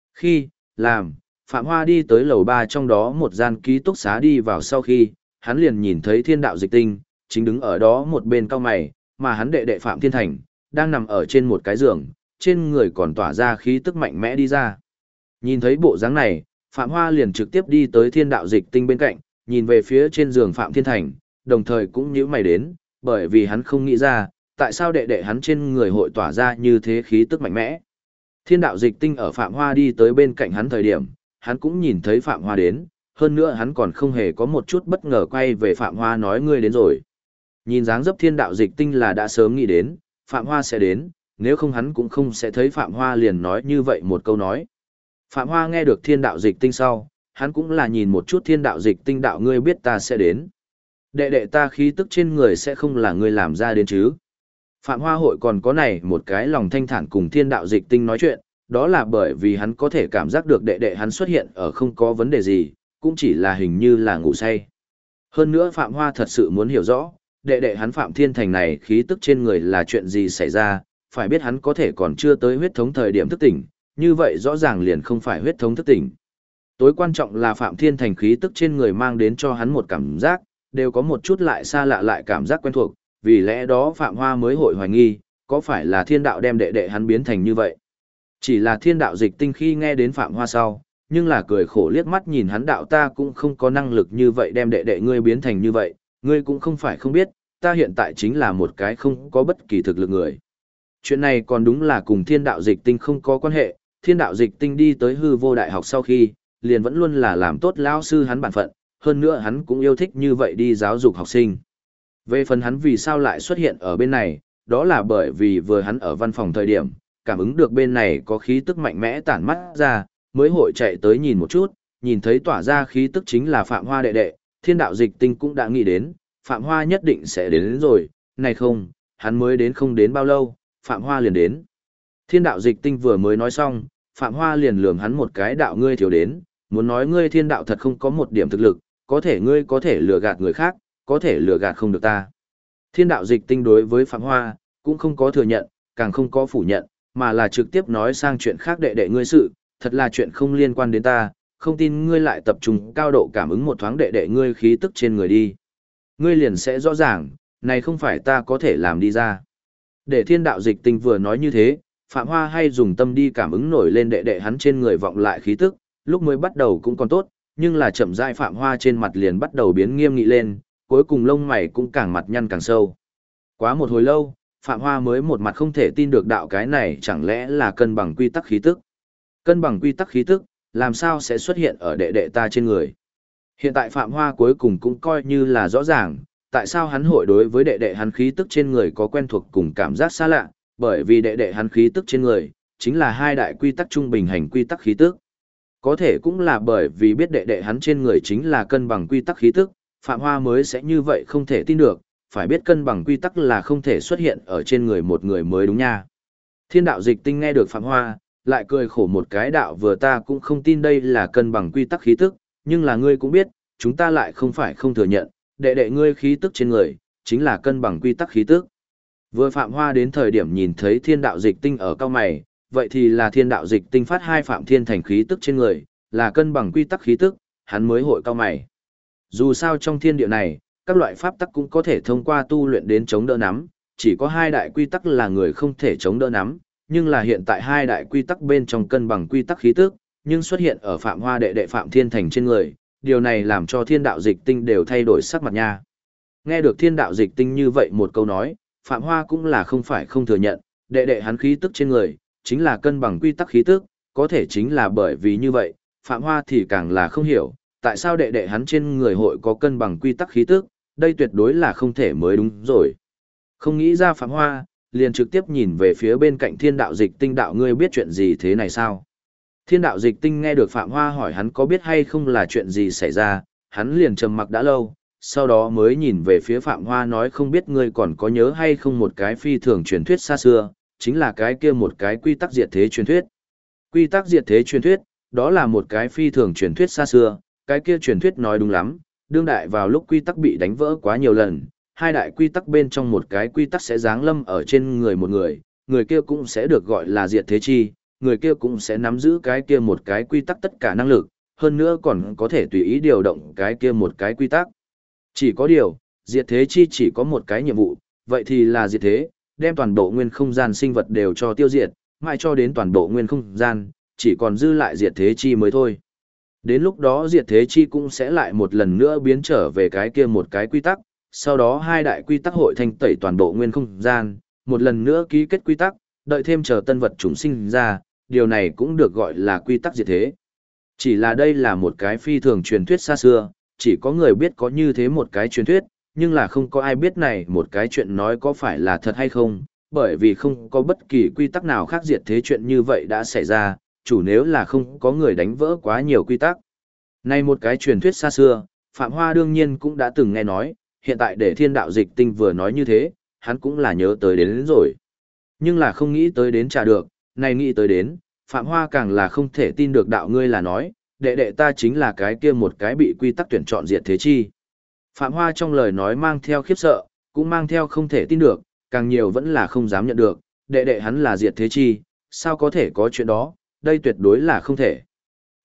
Phạm Hoa đi tới lầu 3 trong đó một gian ký túc xá đi vào sau khi, hắn liền nhìn thấy Thiên Đạo Dịch Tinh, chính đứng ở đó một bên cau mày, mà hắn đệ đệ Phạm Thiên Thành, đang nằm ở trên một cái giường, trên người còn tỏa ra khí tức mạnh mẽ đi ra. Nhìn thấy bộ dáng này, Phạm Hoa liền trực tiếp đi tới Thiên Đạo Dịch Tinh bên cạnh, nhìn về phía trên giường Phạm Thiên Thành, đồng thời cũng nhíu mày đến, bởi vì hắn không nghĩ ra, tại sao đệ đệ hắn trên người hội tỏa ra như thế khí tức mạnh mẽ. Thiên Đạo Dịch Tinh ở Phạm Hoa đi tới bên cạnh hắn thời điểm, hắn cũng nhìn thấy Phạm Hoa đến, hơn nữa hắn còn không hề có một chút bất ngờ quay về Phạm Hoa nói ngươi đến rồi. Nhìn dáng dấp Thiên Đạo Dịch Tinh là đã sớm nghĩ đến, Phạm Hoa sẽ đến, nếu không hắn cũng không sẽ thấy Phạm Hoa liền nói như vậy một câu nói. Phạm Hoa nghe được Thiên Đạo Dịch Tinh sau, hắn cũng là nhìn một chút Thiên Đạo Dịch Tinh đạo ngươi biết ta sẽ đến. Đệ đệ ta khí tức trên người sẽ không là ngươi làm ra đến chứ. Phạm Hoa hội còn có này một cái lòng thanh thản cùng Thiên Đạo Dịch Tinh nói chuyện, đó là bởi vì hắn có thể cảm giác được đệ đệ hắn xuất hiện ở không có vấn đề gì, cũng chỉ là hình như là ngủ say. Hơn nữa Phạm Hoa thật sự muốn hiểu rõ, đệ đệ hắn Phạm Thiên Thành này khí tức trên người là chuyện gì xảy ra, phải biết hắn có thể còn chưa tới huyết thống thời điểm thức tỉnh, như vậy rõ ràng liền không phải huyết thống thức tỉnh. Tối quan trọng là Phạm Thiên Thành khí tức trên người mang đến cho hắn một cảm giác, đều có một chút lại xa lạ lại cảm giác quen thuộc, vì lẽ đó Phạm Hoa mới hội hoài nghi, có phải là thiên đạo đem đệ đệ hắn biến thành như vậy. Chỉ là thiên đạo dịch tinh khi nghe đến Phạm Hoa sau, nhưng là cười khổ liếc mắt nhìn hắn đạo ta cũng không có năng lực như vậy đem đệ đệ ngươi biến thành như vậy, ngươi cũng không phải không biết, ta hiện tại chính là một cái không có bất kỳ thực lực người. Chuyện này còn đúng là cùng thiên đạo dịch tinh không có quan hệ, thiên đạo dịch tinh đi tới hư vô đại học sau khi, liền vẫn luôn là làm tốt lao sư hắn bản phận, hơn nữa hắn cũng yêu thích như vậy đi giáo dục học sinh. Về phần hắn vì sao lại xuất hiện ở bên này, đó là bởi vì vừa hắn ở văn phòng thời điểm, cảm ứng được bên này có khí tức mạnh mẽ tản mắt ra, mới hội chạy tới nhìn một chút, nhìn thấy tỏa ra khí tức chính là Phạm Hoa đệ đệ, thiên đạo dịch tinh cũng đã nghĩ đến, Phạm Hoa nhất định sẽ đến rồi, này không, hắn mới đến không đến bao lâu, Phạm Hoa liền đến. Thiên đạo dịch tinh vừa mới nói xong, Phạm Hoa liền lườm hắn một cái đạo ngươi thiếu đến, muốn nói ngươi thiên đạo thật không có một điểm thực lực, có thể ngươi có thể lừa gạt người khác, có thể lừa gạt không được ta. Thiên đạo dịch tinh đối với Phạm Hoa, cũng không có thừa nhận, càng không có phủ nhận, mà là trực tiếp nói sang chuyện khác đệ đệ ngươi sự, thật là chuyện không liên quan đến ta, không tin ngươi lại tập trung cao độ cảm ứng một thoáng đệ đệ ngươi khí tức trên người đi. Ngươi liền sẽ rõ ràng, này không phải ta có thể làm đi ra. Để thiên đạo dịch tinh vừa nói như thế, Phạm Hoa hay dùng tâm đi cảm ứng nổi lên đệ đệ hắn trên người vọng lại khí tức, lúc mới bắt đầu cũng còn tốt, nhưng là chậm rãi Phạm Hoa trên mặt liền bắt đầu biến nghiêm nghị lên, cuối cùng lông mày cũng càng mặt nhăn càng sâu. Quá một hồi lâu, Phạm Hoa mới một mặt không thể tin được đạo cái này chẳng lẽ là cân bằng quy tắc khí tức. Cân bằng quy tắc khí tức, làm sao sẽ xuất hiện ở đệ đệ ta trên người. Hiện tại Phạm Hoa cuối cùng cũng coi như là rõ ràng, tại sao hắn hội đối với đệ đệ hắn khí tức trên người có quen thuộc cùng cảm giác xa lạ, bởi vì đệ đệ hắn khí tức trên người, chính là hai đại quy tắc trung bình hành quy tắc khí tức. Có thể cũng là bởi vì biết đệ đệ hắn trên người chính là cân bằng quy tắc khí tức, Phạm Hoa mới sẽ như vậy không thể tin được, phải biết cân bằng quy tắc là không thể xuất hiện ở trên người một người mới đúng nha. Thiên đạo dịch tinh nghe được Phạm Hoa, lại cười khổ một cái đạo vừa ta cũng không tin đây là cân bằng quy tắc khí tức, nhưng là ngươi cũng biết, chúng ta lại không phải không thừa nhận, đệ đệ ngươi khí tức trên người, chính là cân bằng quy tắc khí tức. Vừa Phạm Hoa đến thời điểm nhìn thấy thiên đạo dịch tinh ở cao mày, vậy thì là thiên đạo dịch tinh phát hai Phạm Thiên Thành khí tức trên người, là cân bằng quy tắc khí tức, hắn mới hội cao mày. Dù sao trong thiên địa này, các loại pháp tắc cũng có thể thông qua tu luyện đến chống đỡ nắm, chỉ có hai đại quy tắc là người không thể chống đỡ nắm, nhưng là hiện tại hai đại quy tắc bên trong cân bằng quy tắc khí tức, nhưng xuất hiện ở Phạm Hoa đệ đệ Phạm Thiên Thành trên người, điều này làm cho thiên đạo dịch tinh đều thay đổi sắc mặt nha. Nghe được thiên đạo dịch tinh như vậy một câu nói, Phạm Hoa cũng là không phải không thừa nhận, đệ đệ hắn khí tức trên người, chính là cân bằng quy tắc khí tức, có thể chính là bởi vì như vậy, Phạm Hoa thì càng là không hiểu, tại sao đệ đệ hắn trên người hội có cân bằng quy tắc khí tức, đây tuyệt đối là không thể mới đúng rồi. Không nghĩ ra Phạm Hoa, liền trực tiếp nhìn về phía bên cạnh thiên đạo dịch tinh đạo ngươi biết chuyện gì thế này sao? Thiên đạo dịch tinh nghe được Phạm Hoa hỏi hắn có biết hay không là chuyện gì xảy ra, hắn liền trầm mặc đã lâu, sau đó mới nhìn về phía Phạm Hoa nói không biết ngươi còn có nhớ hay không một cái phi thường truyền thuyết xa xưa, chính là cái kia một cái quy tắc diệt thế truyền thuyết. Quy tắc diệt thế truyền thuyết, đó là một cái phi thường truyền thuyết xa xưa, cái kia truyền thuyết nói đúng lắm, đương đại vào lúc quy tắc bị đánh vỡ quá nhiều lần, hai đại quy tắc bên trong một cái quy tắc sẽ giáng lâm ở trên người một người, người kia cũng sẽ được gọi là diệt thế chi, người kia cũng sẽ nắm giữ cái kia một cái quy tắc tất cả năng lực, hơn nữa còn có thể tùy ý điều động cái kia một cái quy tắc. Chỉ có điều, diệt thế chi chỉ có một cái nhiệm vụ, vậy thì là diệt thế, đem toàn bộ nguyên không gian sinh vật đều cho tiêu diệt, mãi cho đến toàn bộ nguyên không gian, chỉ còn dư lại diệt thế chi mới thôi. Đến lúc đó diệt thế chi cũng sẽ lại một lần nữa biến trở về cái kia một cái quy tắc, sau đó hai đại quy tắc hội thanh tẩy toàn bộ nguyên không gian, một lần nữa ký kết quy tắc, đợi thêm chờ tân vật chúng sinh ra, điều này cũng được gọi là quy tắc diệt thế. Chỉ là đây là một cái phi thường truyền thuyết xa xưa, chỉ có người biết có như thế một cái truyền thuyết, nhưng là không có ai biết này một cái chuyện nói có phải là thật hay không, bởi vì không có bất kỳ quy tắc nào khác diệt thế chuyện như vậy đã xảy ra, chủ nếu là không có người đánh vỡ quá nhiều quy tắc. Này một cái truyền thuyết xa xưa, Phạm Hoa đương nhiên cũng đã từng nghe nói, hiện tại để thiên đạo dịch tinh vừa nói như thế, hắn cũng là nhớ tới đến rồi. Nhưng là không nghĩ tới đến trả được, này nghĩ tới đến, Phạm Hoa càng là không thể tin được đạo ngươi là nói, đệ đệ ta chính là cái kia một cái bị quy tắc tuyển chọn diệt thế chi. Phạm Hoa trong lời nói mang theo khiếp sợ, cũng mang theo không thể tin được, càng nhiều vẫn là không dám nhận được, đệ đệ hắn là diệt thế chi, sao có thể có chuyện đó, đây tuyệt đối là không thể.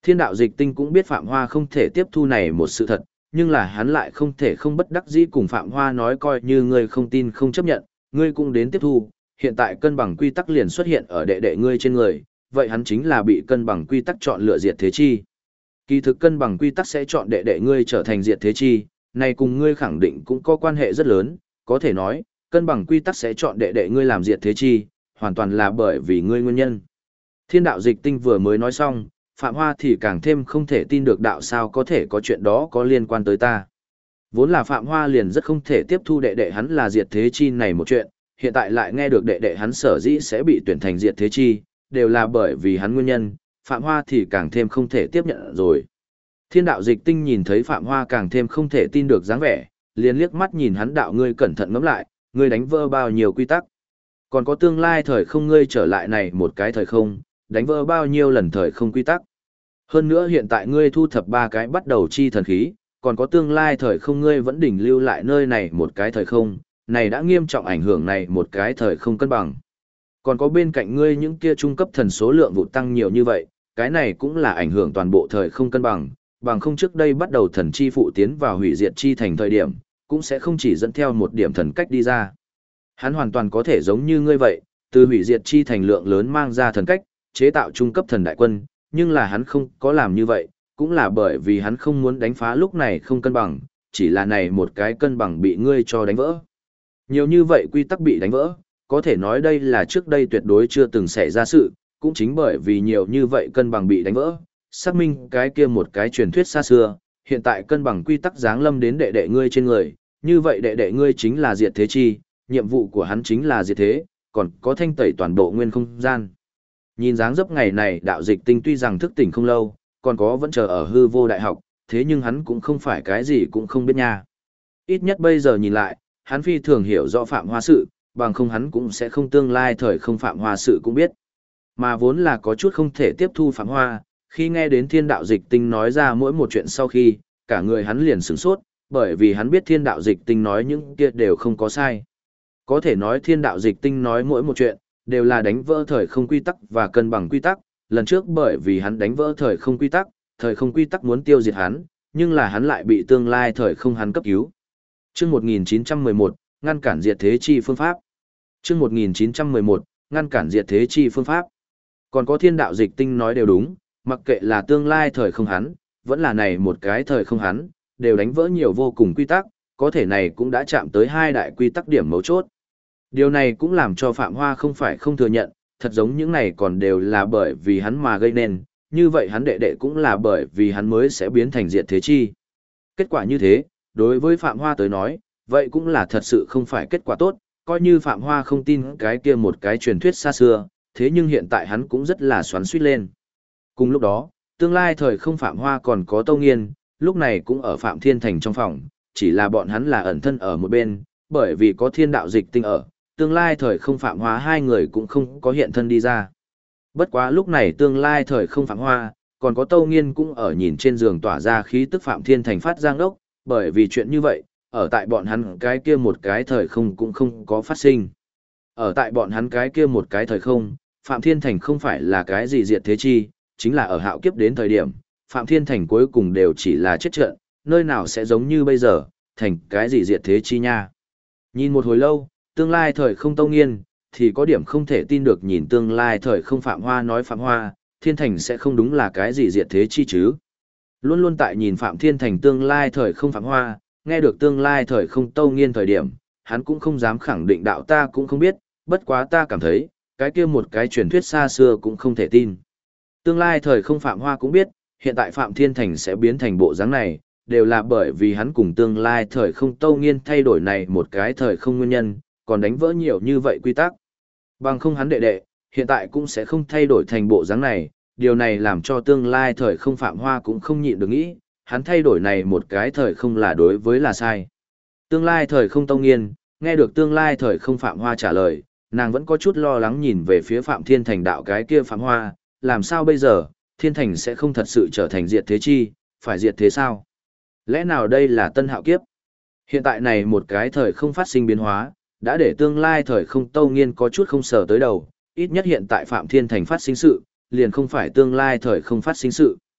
Thiên đạo dịch tinh cũng biết Phạm Hoa không thể tiếp thu này một sự thật, nhưng là hắn lại không thể không bất đắc dĩ cùng Phạm Hoa nói coi như ngươi không tin không chấp nhận, ngươi cũng đến tiếp thu, hiện tại cân bằng quy tắc liền xuất hiện ở đệ đệ ngươi trên người, vậy hắn chính là bị cân bằng quy tắc chọn lựa diệt thế chi. Kỳ thực cân bằng quy tắc sẽ chọn đệ đệ ngươi trở thành diệt thế chi, này cùng ngươi khẳng định cũng có quan hệ rất lớn, có thể nói, cân bằng quy tắc sẽ chọn đệ đệ ngươi làm diệt thế chi, hoàn toàn là bởi vì ngươi nguyên nhân. Thiên đạo dịch tinh vừa mới nói xong, Phạm Hoa thì càng thêm không thể tin được đạo sao có thể có chuyện đó có liên quan tới ta. Vốn là Phạm Hoa liền rất không thể tiếp thu đệ đệ hắn là diệt thế chi này một chuyện, hiện tại lại nghe được đệ đệ hắn sở dĩ sẽ bị tuyển thành diệt thế chi, đều là bởi vì hắn nguyên nhân, Phạm Hoa thì càng thêm không thể tiếp nhận rồi. Thiên đạo dịch tinh nhìn thấy Phạm Hoa càng thêm không thể tin được dáng vẻ, liền liếc mắt nhìn hắn đạo ngươi cẩn thận ngẫm lại, ngươi đánh vỡ bao nhiêu quy tắc. Còn có tương lai thời không ngươi trở lại này một cái thời không, đánh vỡ bao nhiêu lần thời không quy tắc. Hơn nữa hiện tại ngươi thu thập 3 cái bắt đầu chi thần khí, còn có tương lai thời không ngươi vẫn đỉnh lưu lại nơi này một cái thời không, này đã nghiêm trọng ảnh hưởng này một cái thời không cân bằng. Còn có bên cạnh ngươi những kia trung cấp thần số lượng vụ tăng nhiều như vậy, cái này cũng là ảnh hưởng toàn bộ thời không cân bằng, bằng không trước đây bắt đầu thần chi phụ tiến vào hủy diệt chi thành thời điểm, cũng sẽ không chỉ dẫn theo một điểm thần cách đi ra. Hắn hoàn toàn có thể giống như ngươi vậy, từ hủy diệt chi thành lượng lớn mang ra thần cách, chế tạo trung cấp thần đại quân, nhưng là hắn không có làm như vậy, cũng là bởi vì hắn không muốn đánh phá lúc này không cân bằng, chỉ là này một cái cân bằng bị ngươi cho đánh vỡ. Nhiều như vậy quy tắc bị đánh vỡ, có thể nói đây là trước đây tuyệt đối chưa từng xảy ra sự, cũng chính bởi vì nhiều như vậy cân bằng bị đánh vỡ, xác minh cái kia một cái truyền thuyết xa xưa, hiện tại cân bằng quy tắc giáng lâm đến đệ đệ ngươi trên người, như vậy đệ đệ ngươi chính là diệt thế chi, nhiệm vụ của hắn chính là diệt thế, còn có thanh tẩy toàn bộ nguyên không gian. Nhìn dáng dấp ngày này đạo dịch tinh tuy rằng thức tỉnh không lâu, còn có vẫn chờ ở hư vô đại học, thế nhưng hắn cũng không phải cái gì cũng không biết nha. Ít nhất bây giờ nhìn lại, hắn phi thường hiểu rõ Phạm Hoa sự, bằng không hắn cũng sẽ không tương lai thời không Phạm Hoa sự cũng biết. Mà vốn là có chút không thể tiếp thu Phạm Hoa, khi nghe đến thiên đạo dịch tinh nói ra mỗi một chuyện sau khi, cả người hắn liền sửng sốt, bởi vì hắn biết thiên đạo dịch tinh nói những kia đều không có sai. Có thể nói thiên đạo dịch tinh nói mỗi một chuyện, đều là đánh vỡ thời không quy tắc và cân bằng quy tắc, lần trước bởi vì hắn đánh vỡ thời không quy tắc muốn tiêu diệt hắn, nhưng là hắn lại bị tương lai thời không hắn cấp cứu. Chương 1911, ngăn cản diệt thế chi phương pháp. Chương 1911, ngăn cản diệt thế chi phương pháp. Còn có thiên đạo dịch tinh nói đều đúng, mặc kệ là tương lai thời không hắn, vẫn là này một cái thời không hắn, đều đánh vỡ nhiều vô cùng quy tắc, có thể này cũng đã chạm tới 2 đại quy tắc điểm mấu chốt. Điều này cũng làm cho Phạm Hoa không phải không thừa nhận, thật giống những này còn đều là bởi vì hắn mà gây nên, như vậy hắn đệ đệ cũng là bởi vì hắn mới sẽ biến thành diệt thế chi. Kết quả như thế, đối với Phạm Hoa tới nói, vậy cũng là thật sự không phải kết quả tốt, coi như Phạm Hoa không tin cái kia một cái truyền thuyết xa xưa, thế nhưng hiện tại hắn cũng rất là xoắn xuýt lên. Cùng lúc đó, tương lai thời không Phạm Hoa còn có Tâu Nghiên, lúc này cũng ở Phạm Thiên Thành trong phòng, chỉ là bọn hắn là ẩn thân ở một bên, bởi vì có thiên đạo dịch tinh ở, tương lai thời không Phạm Hoa hai người cũng không có hiện thân đi ra. Bất quá lúc này tương lai thời không Phạm Hoa, còn có Tâu Nghiên cũng ở nhìn trên giường tỏa ra khí tức Phạm Thiên Thành phát giang đốc, bởi vì chuyện như vậy, ở tại bọn hắn cái kia một cái thời không cũng không có phát sinh. Ở tại bọn hắn cái kia một cái thời không, Phạm Thiên Thành không phải là cái gì diệt thế chi, chính là ở hạo kiếp đến thời điểm, Phạm Thiên Thành cuối cùng đều chỉ là chết trận, nơi nào sẽ giống như bây giờ, thành cái gì diệt thế chi nha. Nhìn một hồi lâu, tương lai thời không Tâu Nghiên, thì có điểm không thể tin được nhìn tương lai thời không Phạm Hoa nói Phạm Hoa, Thiên Thành sẽ không đúng là cái gì diệt thế chi chứ. Luôn luôn tại nhìn Phạm Thiên Thành tương lai thời không Phạm Hoa, nghe được tương lai thời không Tâu Nghiên thời điểm, hắn cũng không dám khẳng định đạo ta cũng không biết, bất quá ta cảm thấy, cái kia một cái truyền thuyết xa xưa cũng không thể tin. Tương lai thời không Phạm Hoa cũng biết, hiện tại Phạm Thiên Thành sẽ biến thành bộ dáng này, đều là bởi vì hắn cùng tương lai thời không Tâu Nghiên thay đổi này một cái thời không nguyên nhân, còn đánh vỡ nhiều như vậy quy tắc. Bằng không hắn đệ đệ, hiện tại cũng sẽ không thay đổi thành bộ dáng này, điều này làm cho tương lai thời không Phạm Hoa cũng không nhịn được nghĩ, hắn thay đổi này một cái thời không là đối với là sai. Tương lai thời không Tâu Nghiên, nghe được tương lai thời không Phạm Hoa trả lời, nàng vẫn có chút lo lắng nhìn về phía Phạm Thiên Thành đạo cái kia Phạm Hoa, làm sao bây giờ, Thiên Thành sẽ không thật sự trở thành diệt thế chi, phải diệt thế sao? Lẽ nào đây là tân hạo kiếp? Hiện tại này một cái thời không phát sinh biến hóa, đã để tương lai thời không Tâu Nghiên có chút không sờ tới đầu, ít nhất hiện tại Phạm Thiên Thành phát sinh sự, liền không phải tương lai thời không phát sinh sự.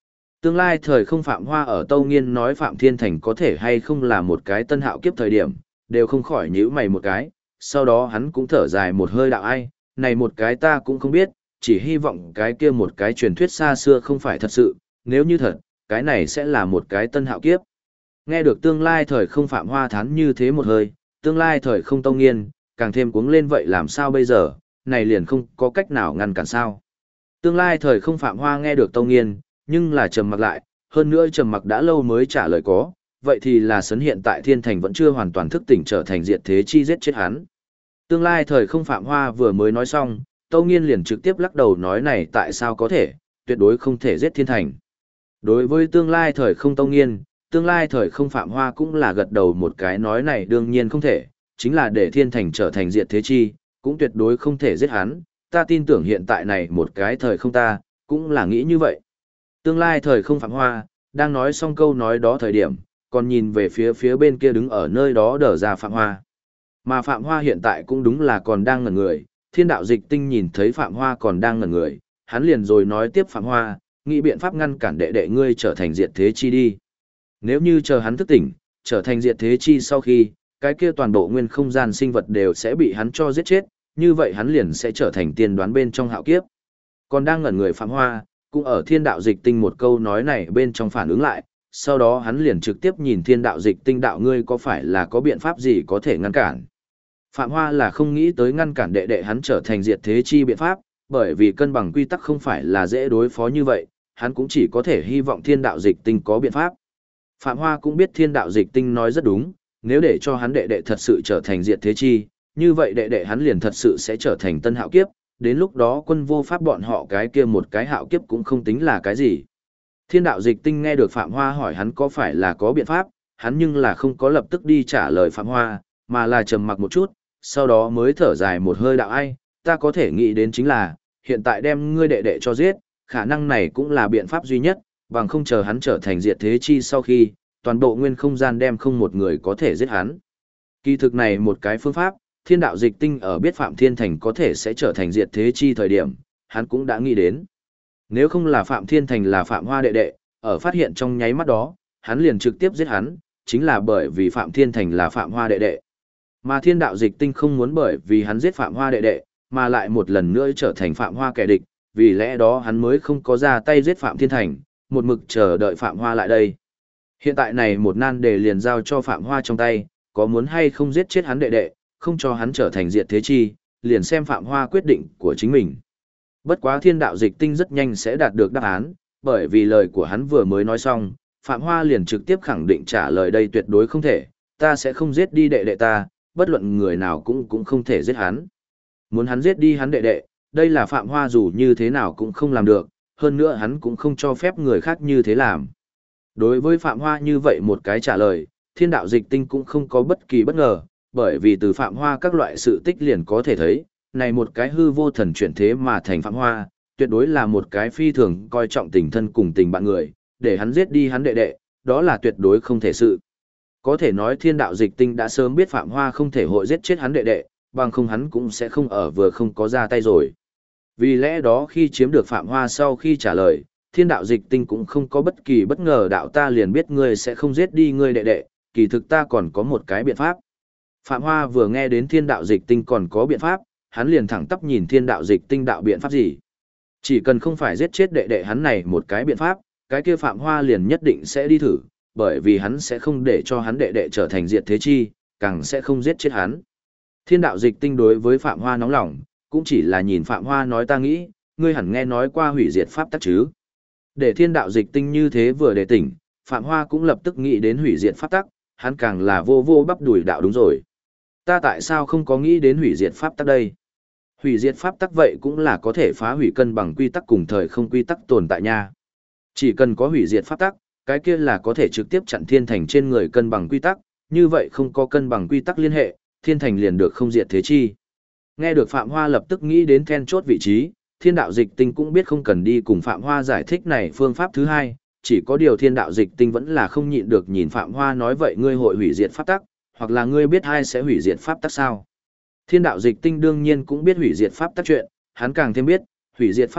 Tương lai thời không Phạm Hoa ở Tâu Nghiên nói Phạm Thiên Thành có thể hay không là một cái tân hạo kiếp thời điểm, đều không khỏi nhíu mày một cái, sau đó hắn cũng thở dài một hơi đạo ai, này một cái ta cũng không biết, chỉ hy vọng cái kia một cái truyền thuyết xa xưa không phải thật sự, nếu như thật, cái này sẽ là một cái tân hạo kiếp. Nghe được tương lai thời không Phạm Hoa thán như thế một hơi, tương lai thời không Tâu Nghiên, càng thêm cuống lên vậy làm sao bây giờ, này liền không có cách nào ngăn cản sao. Tương lai thời không Phạm Hoa nghe được Tâu Nghiên, nhưng là trầm mặc lại, hơn nữa trầm mặc đã lâu mới trả lời có, vậy thì là sấn hiện tại Thiên Thành vẫn chưa hoàn toàn thức tỉnh trở thành diệt thế chi giết chết hắn. Tương lai thời không Phạm Hoa vừa mới nói xong, Tâu Nghiên liền trực tiếp lắc đầu nói này tại sao có thể, tuyệt đối không thể giết Thiên Thành. Đối với tương lai thời không Tâu Nghiên, tương lai thời không Phạm Hoa cũng là gật đầu một cái nói này đương nhiên không thể, chính là để Thiên Thành trở thành diệt thế chi, cũng tuyệt đối không thể giết hắn, ta tin tưởng hiện tại này một cái thời không ta, cũng là nghĩ như vậy. Tương lai thời không Phạm Hoa, đang nói xong câu nói đó thời điểm, còn nhìn về phía bên kia đứng ở nơi đó đờ ra Phạm Hoa. Mà Phạm Hoa hiện tại cũng đúng là còn đang ngẩn người, Thiên đạo dịch tinh nhìn thấy Phạm Hoa còn đang ngẩn người, hắn liền rồi nói tiếp Phạm Hoa, nghĩ biện pháp ngăn cản đệ đệ ngươi trở thành diệt thế chi đi. Nếu như chờ hắn thức tỉnh, trở thành diệt thế chi sau khi, cái kia toàn bộ nguyên không gian sinh vật đều sẽ bị hắn cho giết chết, như vậy hắn liền sẽ trở thành tiên đoán bên trong hạo kiếp. Còn đang ngẩn người Phạm Hoa, cũng ở thiên đạo dịch tinh một câu nói này bên trong phản ứng lại, sau đó hắn liền trực tiếp nhìn thiên đạo dịch tinh đạo ngươi có phải là có biện pháp gì có thể ngăn cản. Phạm Hoa là không nghĩ tới ngăn cản đệ đệ hắn trở thành diệt thế chi biện pháp, bởi vì cân bằng quy tắc không phải là dễ đối phó như vậy, hắn cũng chỉ có thể hy vọng thiên đạo dịch tinh có biện pháp. Phạm Hoa cũng biết thiên đạo dịch tinh nói rất đúng, nếu để cho hắn đệ đệ thật sự trở thành diệt thế chi, như vậy đệ đệ hắn liền thật sự sẽ trở thành tân hạo kiếp, đến lúc đó quân vô pháp bọn họ cái kia một cái hạo kiếp cũng không tính là cái gì. Thiên đạo dịch tinh nghe được Phạm Hoa hỏi hắn có phải là có biện pháp, hắn nhưng là không có lập tức đi trả lời Phạm Hoa, mà là trầm mặc một chút, sau đó mới thở dài một hơi đạo ai, ta có thể nghĩ đến chính là, hiện tại đem ngươi đệ đệ cho giết, khả năng này cũng là biện pháp duy nhất, bằng không chờ hắn trở thành diệt thế chi sau khi, toàn bộ nguyên không gian đem không một người có thể giết hắn. Kỳ thực này một cái phương pháp, thiên đạo dịch tinh ở biết Phạm Thiên Thành có thể sẽ trở thành diệt thế chi thời điểm, hắn cũng đã nghĩ đến. Nếu không là Phạm Thiên Thành là Phạm Hoa đệ đệ, ở phát hiện trong nháy mắt đó, hắn liền trực tiếp giết hắn, chính là bởi vì Phạm Thiên Thành là Phạm Hoa đệ đệ. Mà thiên đạo dịch tinh không muốn bởi vì hắn giết Phạm Hoa đệ đệ, mà lại một lần nữa trở thành Phạm Hoa kẻ địch, vì lẽ đó hắn mới không có ra tay giết Phạm Thiên Thành, một mực chờ đợi Phạm Hoa lại đây. Hiện tại này một nan đề liền giao cho Phạm Hoa trong tay, có muốn hay không giết chết hắn đệ đệ, không cho hắn trở thành diệt thế chi, liền xem Phạm Hoa quyết định của chính mình. Bất quá thiên đạo dịch tinh rất nhanh sẽ đạt được đáp án, bởi vì lời của hắn vừa mới nói xong, Phạm Hoa liền trực tiếp khẳng định trả lời đây tuyệt đối không thể, ta sẽ không giết đi đệ đệ ta, bất luận người nào cũng không thể giết hắn. Muốn hắn giết đi hắn đệ đệ, đây là Phạm Hoa dù như thế nào cũng không làm được, hơn nữa hắn cũng không cho phép người khác như thế làm. Đối với Phạm Hoa như vậy một cái trả lời, thiên đạo dịch tinh cũng không có bất kỳ bất ngờ, bởi vì từ Phạm Hoa các loại sự tích liền có thể thấy, này một cái hư vô thần chuyển thế mà thành Phạm Hoa, tuyệt đối là một cái phi thường coi trọng tình thân cùng tình bạn người, để hắn giết đi hắn đệ đệ, đó là tuyệt đối không thể sự. Có thể nói thiên đạo dịch tinh đã sớm biết Phạm Hoa không thể hội giết chết hắn đệ đệ, bằng không hắn cũng sẽ không ở vừa không có ra tay rồi. Vì lẽ đó khi chiếm được Phạm Hoa sau khi trả lời, thiên đạo dịch tinh cũng không có bất kỳ bất ngờ đạo ta liền biết ngươi sẽ không giết đi ngươi đệ đệ, kỳ thực ta còn có một cái biện pháp. Phạm Hoa vừa nghe đến thiên đạo dịch tinh còn có biện pháp, hắn liền thẳng tắp nhìn thiên đạo dịch tinh đạo biện pháp gì. Chỉ cần không phải giết chết đệ đệ hắn này một cái biện pháp, cái kia Phạm Hoa liền nhất định sẽ đi thử, bởi vì hắn sẽ không để cho hắn đệ đệ trở thành diệt thế chi, càng sẽ không giết chết hắn. Thiên đạo dịch tinh đối với Phạm Hoa nóng lòng, cũng chỉ là nhìn Phạm Hoa nói ta nghĩ, ngươi hẳn nghe nói qua hủy diệt pháp tắc chứ. Để thiên đạo dịch tinh như thế vừa đề tỉnh, Phạm Hoa cũng lập tức nghĩ đến hủy diệt pháp tắc, hắn càng là vô vô bắp đùi đạo đúng rồi. Ta tại sao không có nghĩ đến hủy diệt pháp tắc đây? Hủy diệt pháp tắc vậy cũng là có thể phá hủy cân bằng quy tắc cùng thời không quy tắc tồn tại nha. Chỉ cần có hủy diệt pháp tắc, cái kia là có thể trực tiếp chặn thiên thành trên người cân bằng quy tắc, như vậy không có cân bằng quy tắc liên hệ, thiên thành liền được không diệt thế chi. Nghe được Phạm Hoa lập tức nghĩ đến then chốt vị trí, thiên đạo dịch tinh cũng biết không cần đi cùng Phạm Hoa giải thích này phương pháp thứ hai, chỉ có điều thiên đạo dịch tinh vẫn là không nhịn được nhìn Phạm Hoa nói vậy ngươi hội hủy diệt pháp tắc, hoặc là ngươi biết ai sẽ hủy diệt pháp tắc sao. Thiên đạo dịch tinh đương nhiên cũng biết hủy diệt pháp tắc chuyện, hắn càng thêm biết, hủy diệt pháp tắc,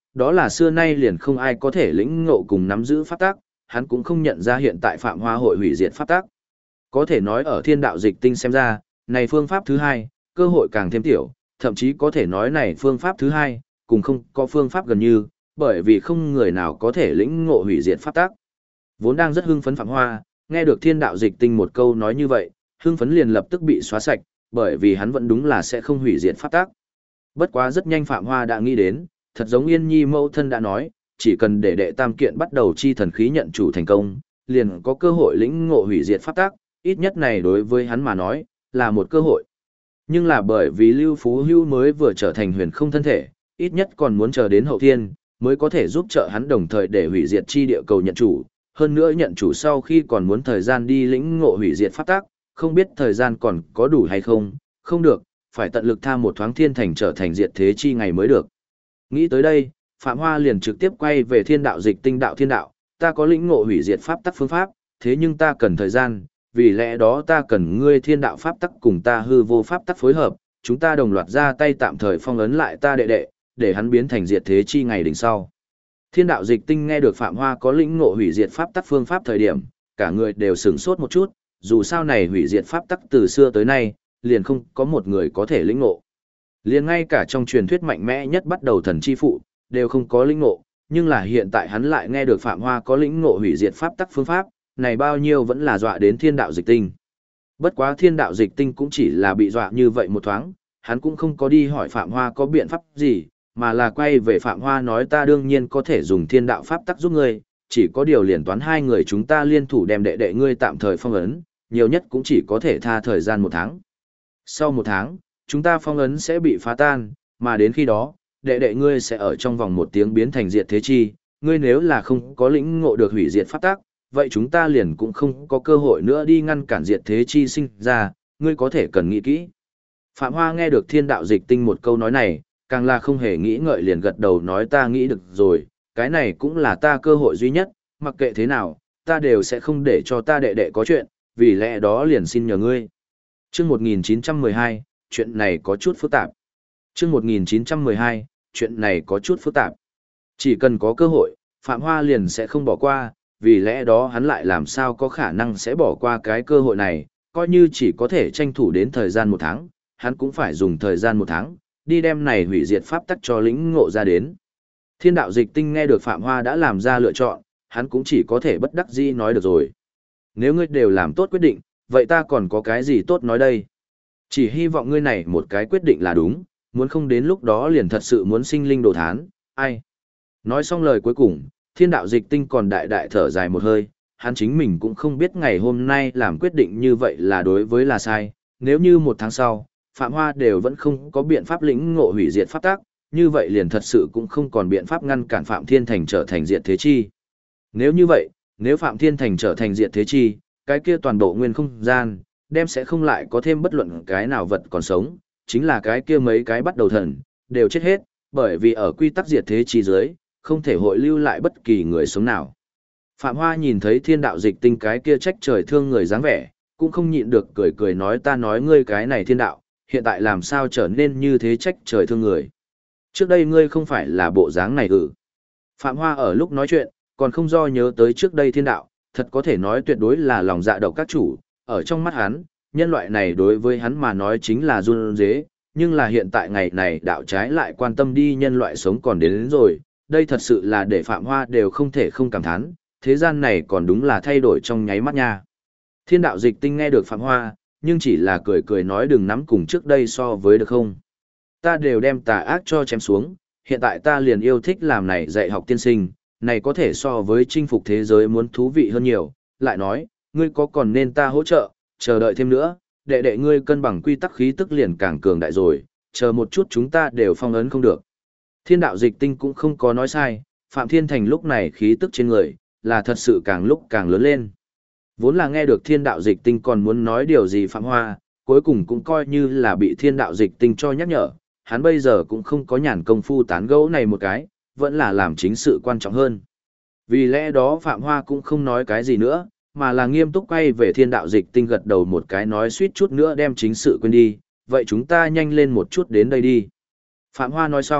đó là xưa nay liền không ai có thể lĩnh ngộ cùng nắm giữ pháp tắc, hắn cũng không nhận ra hiện tại Phạm Hoa hội hủy diệt pháp tắc. Có thể nói ở thiên đạo dịch tinh xem ra, này phương pháp thứ hai, cơ hội càng thêm tiểu, thậm chí có thể nói này phương pháp thứ hai, cùng không có phương pháp gần như, bởi vì không người nào có thể lĩnh ngộ hủy diệt pháp tắc. Vốn đang rất hưng phấn Phạm Hoa, nghe được thiên đạo dịch tinh một câu nói như vậy, hưng phấn liền lập tức bị xóa sạch, bởi vì hắn vẫn đúng là sẽ không hủy diệt pháp tắc. Bất quá rất nhanh Phạm Hoa đã nghĩ đến, thật giống Yên Nhi mẫu thân đã nói, chỉ cần để đệ tam kiện bắt đầu chi thần khí nhận chủ thành công, liền có cơ hội lĩnh ngộ hủy diệt pháp tắc, ít nhất này đối với hắn mà nói, là một cơ hội. Nhưng là bởi vì Lưu Phú Hưu mới vừa trở thành huyền không thân thể, ít nhất còn muốn chờ đến hậu thiên, mới có thể giúp trợ hắn đồng thời để hủy diệt chi địa cầu nhận chủ, hơn nữa nhận chủ sau khi còn muốn thời gian đi lĩnh ngộ hủy diệt pháp tắc, không biết thời gian còn có đủ hay không, không được, phải tận lực tham một thoáng thiên thành trở thành diệt thế chi ngày mới được. Nghĩ tới đây, Phạm Hoa liền trực tiếp quay về thiên đạo dịch tinh đạo thiên đạo, ta có lĩnh ngộ hủy diệt pháp tắc phương pháp, thế nhưng ta cần thời gian, vì lẽ đó ta cần ngươi thiên đạo pháp tắc cùng ta hư vô pháp tắc phối hợp, chúng ta đồng loạt ra tay tạm thời phong ấn lại ta đệ đệ, để hắn biến thành diệt thế chi ngày đỉnh sau. Thiên đạo dịch tinh nghe được Phạm Hoa có lĩnh ngộ hủy diệt pháp tắc phương pháp thời điểm, cả người đều sửng sốt một chút, dù sao này hủy diệt pháp tắc từ xưa tới nay, liền không có một người có thể lĩnh ngộ. Liền ngay cả trong truyền thuyết mạnh mẽ nhất bắt đầu thần chi phụ, đều không có lĩnh ngộ, nhưng là hiện tại hắn lại nghe được Phạm Hoa có lĩnh ngộ hủy diệt pháp tắc phương pháp, này bao nhiêu vẫn là dọa đến thiên đạo dịch tinh. Bất quá thiên đạo dịch tinh cũng chỉ là bị dọa như vậy một thoáng, hắn cũng không có đi hỏi Phạm Hoa có biện pháp gì, mà là quay về Phạm Hoa nói ta đương nhiên có thể dùng thiên đạo pháp tắc giúp ngươi, chỉ có điều liền toán hai người chúng ta liên thủ đem đệ đệ ngươi tạm thời phong ấn, nhiều nhất cũng chỉ có thể tha thời gian 1 tháng. Sau 1 tháng, chúng ta phong ấn sẽ bị phá tan, mà đến khi đó, đệ đệ ngươi sẽ ở trong vòng 1 tiếng biến thành diệt thế chi, ngươi nếu là không có lĩnh ngộ được hủy diệt pháp tắc, vậy chúng ta liền cũng không có cơ hội nữa đi ngăn cản diệt thế chi sinh ra, ngươi có thể cần nghĩ kỹ. Phạm Hoa nghe được thiên đạo dịch tinh một câu nói này, càng là không hề nghĩ ngợi liền gật đầu nói ta nghĩ được rồi, cái này cũng là ta cơ hội duy nhất, mặc kệ thế nào, ta đều sẽ không để cho ta đệ đệ có chuyện, vì lẽ đó liền xin nhờ ngươi. Chương 1912, chuyện này có chút phức tạp. Chương 1912, chuyện này có chút phức tạp. Chỉ cần có cơ hội, Phạm Hoa liền sẽ không bỏ qua, vì lẽ đó hắn lại làm sao có khả năng sẽ bỏ qua cái cơ hội này, coi như chỉ có thể tranh thủ đến thời gian 1 tháng, hắn cũng phải dùng thời gian 1 tháng, đi đem này hủy diệt pháp tắc cho lĩnh ngộ ra đến. Thiên đạo dịch tinh nghe được Phạm Hoa đã làm ra lựa chọn, hắn cũng chỉ có thể bất đắc dĩ nói được rồi. Nếu ngươi đều làm tốt quyết định, vậy ta còn có cái gì tốt nói đây? Chỉ hy vọng ngươi này một cái quyết định là đúng, muốn không đến lúc đó liền thật sự muốn sinh linh đồ thán, ai? Nói xong lời cuối cùng, thiên đạo dịch tinh còn đại đại thở dài một hơi, hắn chính mình cũng không biết ngày hôm nay làm quyết định như vậy là đối với là sai, nếu như 1 tháng sau, Phạm Hoa đều vẫn không có biện pháp lĩnh ngộ hủy diệt pháp tắc, như vậy liền thật sự cũng không còn biện pháp ngăn cản Phạm Thiên Thành trở thành diệt thế chi. Nếu như vậy, nếu Phạm Thiên Thành trở thành diệt thế chi, cái kia toàn bộ nguyên không gian, đem sẽ không lại có thêm bất luận cái nào vật còn sống, chính là cái kia mấy cái bắt đầu thần, đều chết hết, bởi vì ở quy tắc diệt thế chi dưới, không thể hội lưu lại bất kỳ người sống nào. Phạm Hoa nhìn thấy thiên đạo dịch tinh cái kia trách trời thương người dáng vẻ, cũng không nhịn được cười cười nói ta nói ngươi cái này thiên đạo, hiện tại làm sao trở nên như thế trách trời thương người. Trước đây ngươi không phải là bộ dáng này ư. Phạm Hoa ở lúc nói chuyện, còn không do nhớ tới trước đây thiên đạo, thật có thể nói tuyệt đối là lòng dạ độc các chủ, ở trong mắt hắn, nhân loại này đối với hắn mà nói chính là run dế, nhưng là hiện tại ngày này đạo trái lại quan tâm đi nhân loại sống còn đến rồi, đây thật sự là để Phạm Hoa đều không thể không cảm thán, thế gian này còn đúng là thay đổi trong nháy mắt nha. Thiên đạo dịch tinh nghe được Phạm Hoa, nhưng chỉ là cười cười nói đừng nắm cùng trước đây so với được không. Ta đều đem tà ác cho chém xuống, hiện tại ta liền yêu thích làm này dạy học tiên sinh, này có thể so với chinh phục thế giới muốn thú vị hơn nhiều, lại nói, ngươi có còn nên ta hỗ trợ, chờ đợi thêm nữa, đệ đệ ngươi cân bằng quy tắc khí tức liền càng cường đại rồi, chờ một chút chúng ta đều phong ấn không được. Thiên đạo dịch tinh cũng không có nói sai, Phạm Thiên Thành lúc này khí tức trên người, là thật sự càng lúc càng lớn lên. Vốn là nghe được thiên đạo dịch tinh còn muốn nói điều gì Phạm Hoa, cuối cùng cũng coi như là bị thiên đạo dịch tinh cho nhắc nhở, hắn bây giờ cũng không có nhàn công phu tán gẫu này một cái, vẫn là làm chính sự quan trọng hơn. Vì lẽ đó Phạm Hoa cũng không nói cái gì nữa, mà là nghiêm túc quay về thiên đạo dịch tinh gật đầu một cái nói suýt chút nữa đem chính sự quên đi, vậy chúng ta nhanh lên một chút đến đây đi. Phạm Hoa nói xong,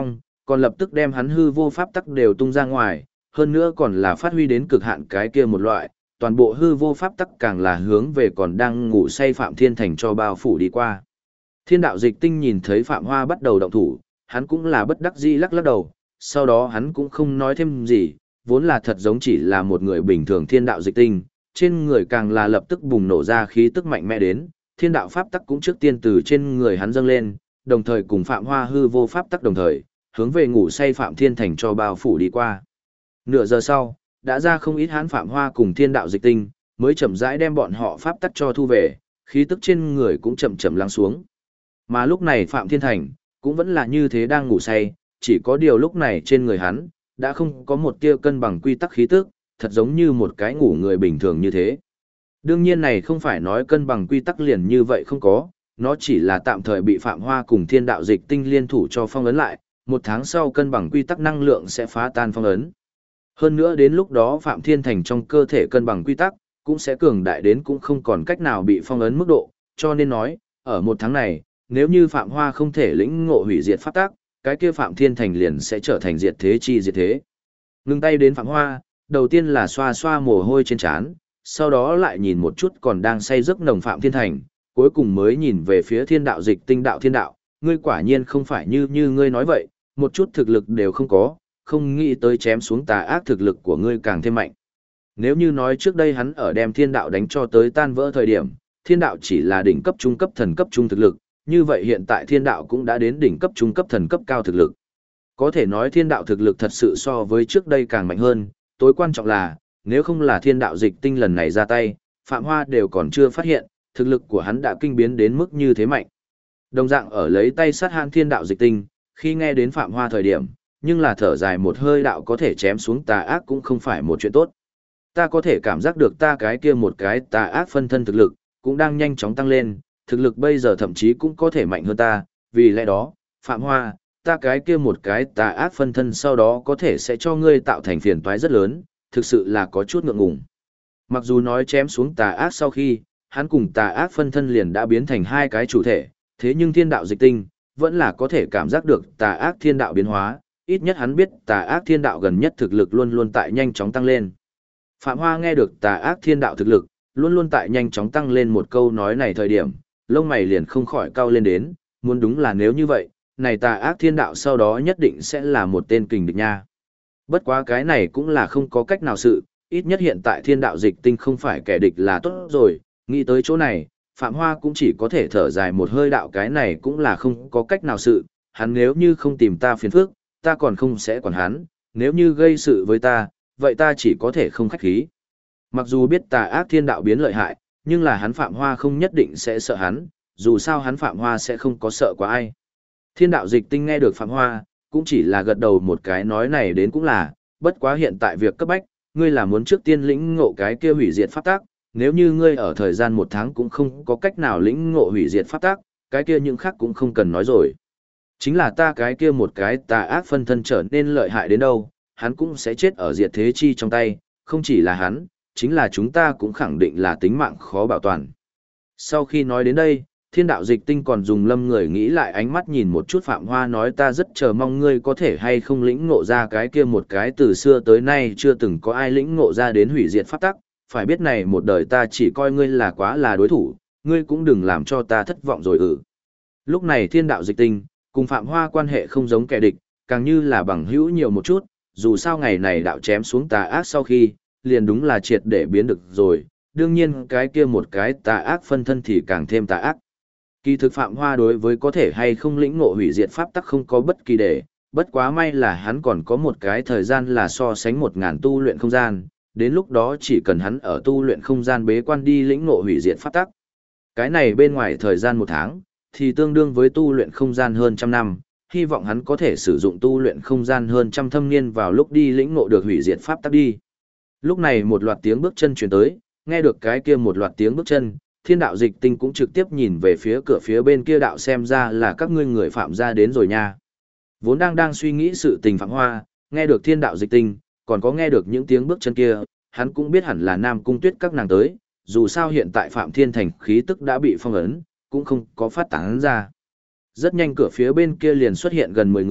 còn lập tức đem hắn hư vô pháp tắc đều tung ra ngoài, hơn nữa còn là phát huy đến cực hạn cái kia một loại, toàn bộ hư vô pháp tắc càng là hướng về còn đang ngủ say Phạm Thiên Thành cho bao phủ đi qua. Thiên đạo dịch tinh nhìn thấy Phạm Hoa bắt đầu động thủ, hắn cũng là bất đắc dĩ lắc lắc đầu, sau đó hắn cũng không nói thêm gì, vốn là thật giống chỉ là một người bình thường thiên đạo dịch tinh, trên người càng là lập tức bùng nổ ra khí tức mạnh mẽ đến, thiên đạo pháp tắc cũng trước tiên từ trên người hắn dâng lên, đồng thời cùng Phạm Hoa hư vô pháp tắc đồng thời, hướng về ngủ say Phạm Thiên Thành cho bao phủ đi qua. Nửa giờ sau, đã ra không ít hán Phạm Hoa cùng thiên đạo dịch tinh, mới chậm rãi đem bọn họ pháp tắc cho thu về, khí tức trên người cũng chậm chậm lắng xuống. Mà lúc này Phạm Thiên Thành, cũng vẫn là như thế đang ngủ say, chỉ có điều lúc này trên người hắn, đã không có một tia cân bằng quy tắc khí tức, thật giống như một cái ngủ người bình thường như thế. Đương nhiên này không phải nói cân bằng quy tắc liền như vậy không có, nó chỉ là tạm thời bị Phạm Hoa cùng thiên đạo dịch tinh liên thủ cho phong ấn lại, một tháng sau cân bằng quy tắc năng lượng sẽ phá tan phong ấn. Hơn nữa đến lúc đó Phạm Thiên Thành trong cơ thể cân bằng quy tắc, cũng sẽ cường đại đến cũng không còn cách nào bị phong ấn mức độ, cho nên nói, ở một tháng này, nếu như Phạm Hoa không thể lĩnh ngộ hủy diệt pháp tắc, cái kia Phạm Thiên Thành liền sẽ trở thành diệt thế chi diệt thế. Ngưng tay đến Phạm Hoa, đầu tiên là xoa xoa mồ hôi trên trán, sau đó lại nhìn một chút còn đang say giấc nồng Phạm Thiên Thành, cuối cùng mới nhìn về phía thiên đạo dịch tinh đạo thiên đạo, ngươi quả nhiên không phải như ngươi nói vậy, một chút thực lực đều không có, không nghĩ tới chém xuống tà ác thực lực của ngươi càng thêm mạnh. Nếu như nói trước đây hắn ở đem thiên đạo đánh cho tới tan vỡ thời điểm, thiên đạo chỉ là đỉnh cấp trung cấp thần cấp trung thực lực, như vậy hiện tại thiên đạo cũng đã đến đỉnh cấp trung cấp thần cấp cao thực lực. Có thể nói thiên đạo thực lực thật sự so với trước đây càng mạnh hơn, tối quan trọng là, nếu không là thiên đạo dịch tinh lần này ra tay, Phạm Hoa đều còn chưa phát hiện, thực lực của hắn đã kinh biến đến mức như thế mạnh. Đồng dạng ở lấy tay sát hàn thiên đạo dịch tinh, khi nghe đến Phạm Hoa thời điểm, nhưng là thở dài một hơi đạo có thể chém xuống tà ác cũng không phải một chuyện tốt. Ta có thể cảm giác được ta cái kia một cái tà ác phân thân thực lực, cũng đang nhanh chóng tăng lên, thực lực bây giờ thậm chí cũng có thể mạnh hơn ta, vì lẽ đó, Phạm Hoa, ta cái kia một cái tà ác phân thân sau đó có thể sẽ cho ngươi tạo thành phiền toái rất lớn, thực sự là có chút ngượng ngùng. Mặc dù nói chém xuống tà ác sau khi, hắn cùng tà ác phân thân liền đã biến thành hai cái chủ thể, thế nhưng thiên đạo dịch tinh, vẫn là có thể cảm giác được tà ác thiên đạo biến hóa, ít nhất hắn biết tà ác thiên đạo gần nhất thực lực luôn luôn tại nhanh chóng tăng lên. Phạm Hoa nghe được tà ác thiên đạo thực lực, luôn luôn tại nhanh chóng tăng lên một câu nói này thời điểm, lông mày liền không khỏi cau lên đến, muốn đúng là nếu như vậy, này tà ác thiên đạo sau đó nhất định sẽ là một tên kình địch nha. Bất quá cái này cũng là không có cách nào sự, ít nhất hiện tại thiên đạo dịch tinh không phải kẻ địch là tốt rồi, nghĩ tới chỗ này, Phạm Hoa cũng chỉ có thể thở dài một hơi đạo cái này cũng là không có cách nào sự, hắn nếu như không tìm ta phiền phức, ta còn không sẽ quản hắn, nếu như gây sự với ta, vậy ta chỉ có thể không khách khí. Mặc dù biết tà ác thiên đạo biến lợi hại, nhưng là hắn Phạm Hoa không nhất định sẽ sợ hắn, dù sao hắn Phạm Hoa sẽ không có sợ quá ai. Thiên đạo dịch tinh nghe được Phạm Hoa, cũng chỉ là gật đầu một cái nói này đến cũng là, bất quá hiện tại việc cấp bách, ngươi là muốn trước tiên lĩnh ngộ cái kia hủy diệt pháp tác, nếu như ngươi ở thời gian một tháng cũng không có cách nào lĩnh ngộ hủy diệt pháp tác, cái kia những khác cũng không cần nói rồi. Chính là ta cái kia một cái tà ác phân thân trở nên lợi hại đến đâu, hắn cũng sẽ chết ở diệt thế chi trong tay, không chỉ là hắn, chính là chúng ta cũng khẳng định là tính mạng khó bảo toàn. Sau khi nói đến đây, thiên đạo dịch tinh còn dùng lâm người nghĩ lại ánh mắt nhìn một chút Phạm Hoa nói ta rất chờ mong ngươi có thể hay không lĩnh ngộ ra cái kia một cái từ xưa tới nay chưa từng có ai lĩnh ngộ ra đến hủy diệt pháp tắc, phải biết này một đời ta chỉ coi ngươi là quá là đối thủ, ngươi cũng đừng làm cho ta thất vọng rồi Lúc này thiên đạo dịch tinh, cùng Phạm Hoa quan hệ không giống kẻ địch, càng như là bằng hữu nhiều một chút, dù sao ngày này đạo chém xuống tà ác sau khi, liền đúng là triệt để biến được rồi, đương nhiên cái kia một cái tà ác phân thân thì càng thêm tà ác. Kỳ thực Phạm Hoa đối với có thể hay không lĩnh ngộ hủy diệt pháp tắc không có bất kỳ để, bất quá may là hắn còn có một cái thời gian là so sánh 1000 tu luyện không gian, đến lúc đó chỉ cần hắn ở tu luyện không gian bế quan đi lĩnh ngộ hủy diệt pháp tắc. Cái này bên ngoài thời gian 1 tháng, thì tương đương với tu luyện không gian hơn 100 năm, hy vọng hắn có thể sử dụng tu luyện không gian hơn 100 thâm niên vào lúc đi lĩnh ngộ được hủy diệt pháp tắc đi. Lúc này một loạt tiếng bước chân truyền tới, nghe được cái kia một loạt tiếng bước chân, thiên đạo dịch tinh cũng trực tiếp nhìn về phía cửa phía bên kia đạo xem ra là các ngươi người phạm gia đến rồi nha. Vốn đang suy nghĩ sự tình Phạm Hoa, nghe được thiên đạo dịch tinh, còn có nghe được những tiếng bước chân kia, hắn cũng biết hẳn là Nam Cung Tuyết các nàng tới, dù sao hiện tại Phạm Thiên Thành khí tức đã bị phong ấn, cũng không có phát tán ra. Rất nhanh cửa phía bên kia liền xuất hiện gần 10 người,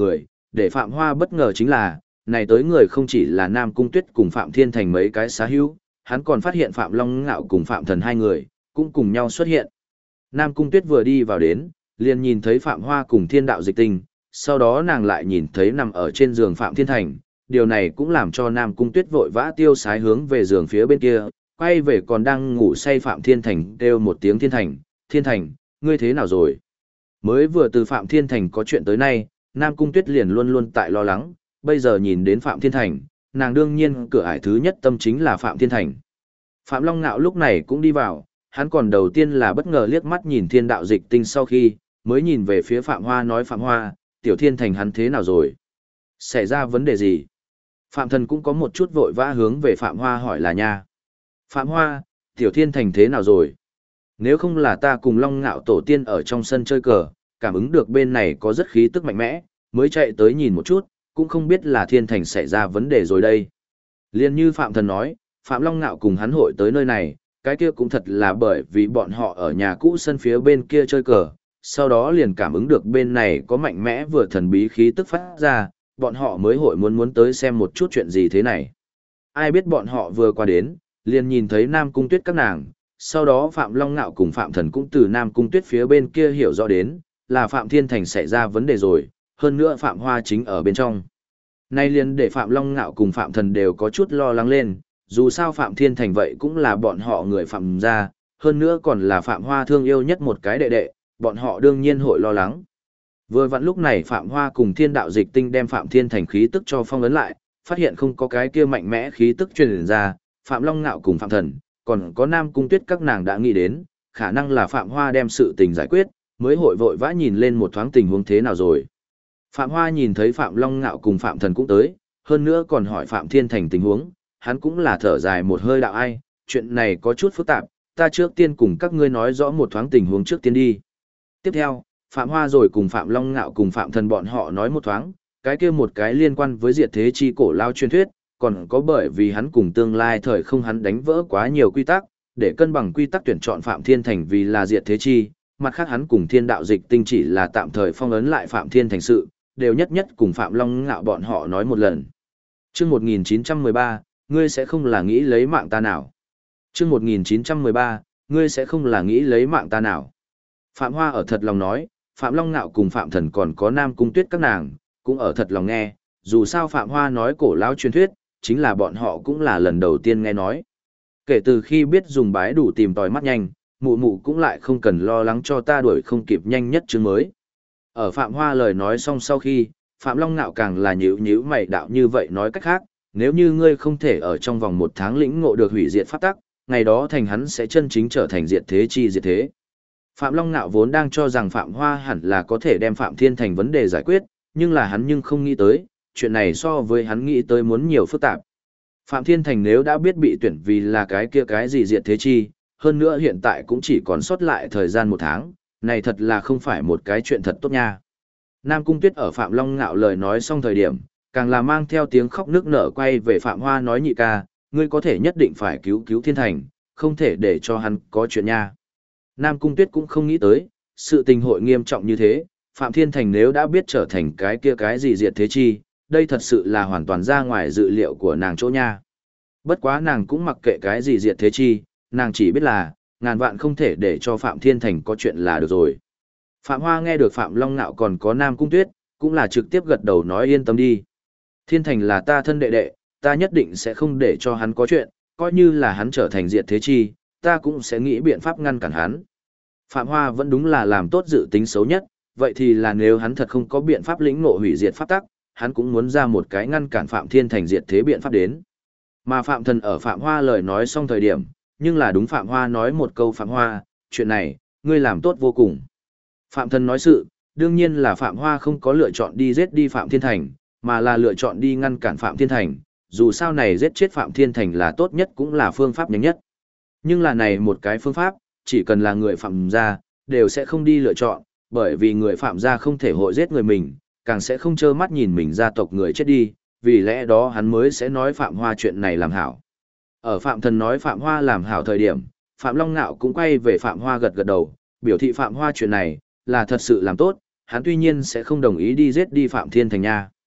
để Phạm Hoa bất ngờ chính là, này tới người không chỉ là Nam Cung Tuyết cùng Phạm Thiên Thành mấy cái xá hữu, hắn còn phát hiện Phạm Long Ngạo cùng Phạm Thần hai người, cũng cùng nhau xuất hiện. Nam Cung Tuyết vừa đi vào đến, liền nhìn thấy Phạm Hoa cùng Thiên Đạo Dịch Tinh, sau đó nàng lại nhìn thấy nằm ở trên giường Phạm Thiên Thành, điều này cũng làm cho Nam Cung Tuyết vội vã tiêu sái hướng về giường phía bên kia, quay về còn đang ngủ say Phạm Thiên Thành kêu một tiếng Thiên Thành, ngươi thế nào rồi? Mới vừa từ Phạm Thiên Thành có chuyện tới nay, Nam Cung Tuyết liền luôn luôn tại lo lắng, bây giờ nhìn đến Phạm Thiên Thành, nàng đương nhiên cửa ải thứ nhất tâm chính là Phạm Thiên Thành. Phạm Long Nạo lúc này cũng đi vào, hắn còn đầu tiên là bất ngờ liếc mắt nhìn Thiên Đạo Dịch Tinh, sau khi mới nhìn về phía Phạm Hoa nói Phạm Hoa, Tiểu Thiên Thành hắn thế nào rồi? Xảy ra vấn đề gì? Phạm Thần cũng có một chút vội vã hướng về Phạm Hoa hỏi là nha. Phạm Hoa, Tiểu Thiên Thành thế nào rồi? Nếu không là ta cùng Long Ngạo tổ tiên ở trong sân chơi cờ, cảm ứng được bên này có rất khí tức mạnh mẽ, mới chạy tới nhìn một chút, cũng không biết là Thiên Thành xảy ra vấn đề rồi đây. Liên như Phạm Thần nói, Phạm Long Ngạo cùng hắn hội tới nơi này, cái kia cũng thật là bởi vì bọn họ ở nhà cũ sân phía bên kia chơi cờ, sau đó liền cảm ứng được bên này có mạnh mẽ vừa thần bí khí tức phát ra, bọn họ mới hội muốn tới xem một chút chuyện gì thế này. Ai biết bọn họ vừa qua đến, liền nhìn thấy Nam Cung Tuyết các nàng, sau đó Phạm Long Ngạo cùng Phạm Thần cũng từ Nam Cung Tuyết phía bên kia hiểu rõ đến, là Phạm Thiên Thành xảy ra vấn đề rồi, hơn nữa Phạm Hoa chính ở bên trong. Nay liền để Phạm Long Ngạo cùng Phạm Thần đều có chút lo lắng lên, dù sao Phạm Thiên Thành vậy cũng là bọn họ người Phạm gia, hơn nữa còn là Phạm Hoa thương yêu nhất một cái đệ đệ, bọn họ đương nhiên hội lo lắng. Vừa vặn lúc này Phạm Hoa cùng Thiên Đạo Dịch Tinh đem Phạm Thiên Thành khí tức cho phong ấn lại, phát hiện không có cái kia mạnh mẽ khí tức truyền ra, Phạm Long Ngạo cùng Phạm Thần, còn có Nam Cung Tuyết các nàng đã nghĩ đến, khả năng là Phạm Hoa đem sự tình giải quyết, mới hội vội vã nhìn lên một thoáng tình huống thế nào rồi. Phạm Hoa nhìn thấy Phạm Long Ngạo cùng Phạm Thần cũng tới, hơn nữa còn hỏi Phạm Thiên Thành tình huống, hắn cũng là thở dài một hơi đạo ai, chuyện này có chút phức tạp, ta trước tiên cùng các ngươi nói rõ một thoáng tình huống trước tiên đi. Tiếp theo, Phạm Hoa rồi cùng Phạm Long Ngạo cùng Phạm Thần bọn họ nói một thoáng, cái kia một cái liên quan với diệt thế chi cổ lao truyền thuyết, còn có bởi vì hắn cùng tương lai thời không hắn đánh vỡ quá nhiều quy tắc, để cân bằng quy tắc tuyển chọn Phạm Thiên Thành vì là diệt thế chi, mặt khác hắn cùng Thiên Đạo Dịch Tinh chỉ là tạm thời phong ấn lại Phạm Thiên Thành sự, đều nhất nhất cùng Phạm Long Ngạo bọn họ nói một lần. Chương 1913, ngươi sẽ không là nghĩ lấy mạng ta nào? Chương 1913, ngươi sẽ không là nghĩ lấy mạng ta nào? Phạm Hoa ở thật lòng nói, Phạm Long Ngạo cùng Phạm Thần còn có Nam Cung Tuyết các nàng, cũng ở thật lòng nghe, dù sao Phạm Hoa nói cổ lão truyền thuyết, chính là bọn họ cũng là lần đầu tiên nghe nói. Kể từ khi biết dùng bái đủ tìm tòi mắt nhanh, mụ mụ cũng lại không cần lo lắng cho ta đuổi không kịp nhanh nhất chương mới. Ở Phạm Hoa lời nói xong sau khi, Phạm Long Ngạo càng là nhíu mày đạo như vậy nói cách khác, nếu như ngươi không thể ở trong vòng 1 tháng lĩnh ngộ được hủy diệt pháp tắc, ngày đó thành hắn sẽ chân chính trở thành diệt thế chi diệt thế. Phạm Long Ngạo vốn đang cho rằng Phạm Hoa hẳn là có thể đem Phạm Thiên Thành vấn đề giải quyết, nhưng là hắn nhưng không nghĩ tới, chuyện này so với hắn nghĩ tới muốn nhiều phức tạp. Phạm Thiên Thành nếu đã biết bị tuyển vì là cái kia cái gì diệt thế chi, hơn nữa hiện tại cũng chỉ còn sót lại thời gian 1 tháng, này thật là không phải một cái chuyện thật tốt nha. Nam Cung Tuyết ở Phạm Long Ngạo lời nói xong thời điểm, càng là mang theo tiếng khóc nước nở quay về Phạm Hoa nói nhị ca, ngươi có thể nhất định phải cứu Thiên Thành, không thể để cho hắn có chuyện nha. Nam Cung Tuyết cũng không nghĩ tới, sự tình hội nghiêm trọng như thế, Phạm Thiên Thành nếu đã biết trở thành cái kia cái gì diệt thế chi, đây thật sự là hoàn toàn ra ngoài dự liệu của nàng chỗ nha. Bất quá nàng cũng mặc kệ cái gì diệt thế chi, nàng chỉ biết là, ngàn vạn không thể để cho Phạm Thiên Thành có chuyện là được rồi. Phạm Hoa nghe được Phạm Long Nạo còn có Nam Cung Tuyết, cũng là trực tiếp gật đầu nói yên tâm đi. Thiên Thành là ta thân đệ đệ, ta nhất định sẽ không để cho hắn có chuyện, coi như là hắn trở thành diệt thế chi, ta cũng sẽ nghĩ biện pháp ngăn cản hắn. Phạm Hoa vẫn đúng là làm tốt dự tính xấu nhất, vậy thì là nếu hắn thật không có biện pháp lĩnh ngộ hủy diệt pháp tắc, hắn cũng muốn ra một cái ngăn cản Phạm Thiên Thành diệt thế biện pháp đến. Mà Phạm Thần ở Phạm Hoa lời nói xong thời điểm, nhưng là đúng Phạm Hoa nói một câu Phạm Hoa, chuyện này, ngươi làm tốt vô cùng. Phạm Thần nói sự, đương nhiên là Phạm Hoa không có lựa chọn đi giết đi Phạm Thiên Thành, mà là lựa chọn đi ngăn cản Phạm Thiên Thành, dù sao này giết chết Phạm Thiên Thành là tốt nhất cũng là phương pháp nhanh nhất. Nhưng là này một cái phương pháp, chỉ cần là người Phạm gia, đều sẽ không đi lựa chọn, bởi vì người Phạm gia không thể hội giết người mình, càng sẽ không trơ mắt nhìn mình gia tộc người chết đi, vì lẽ đó hắn mới sẽ nói Phạm Hoa chuyện này làm hảo. Ở Phạm Thần nói Phạm Hoa làm hảo thời điểm, Phạm Long Nạo cũng quay về Phạm Hoa gật gật đầu, biểu thị Phạm Hoa chuyện này, là thật sự làm tốt, hắn tuy nhiên sẽ không đồng ý đi giết đi Phạm Thiên Thành nha.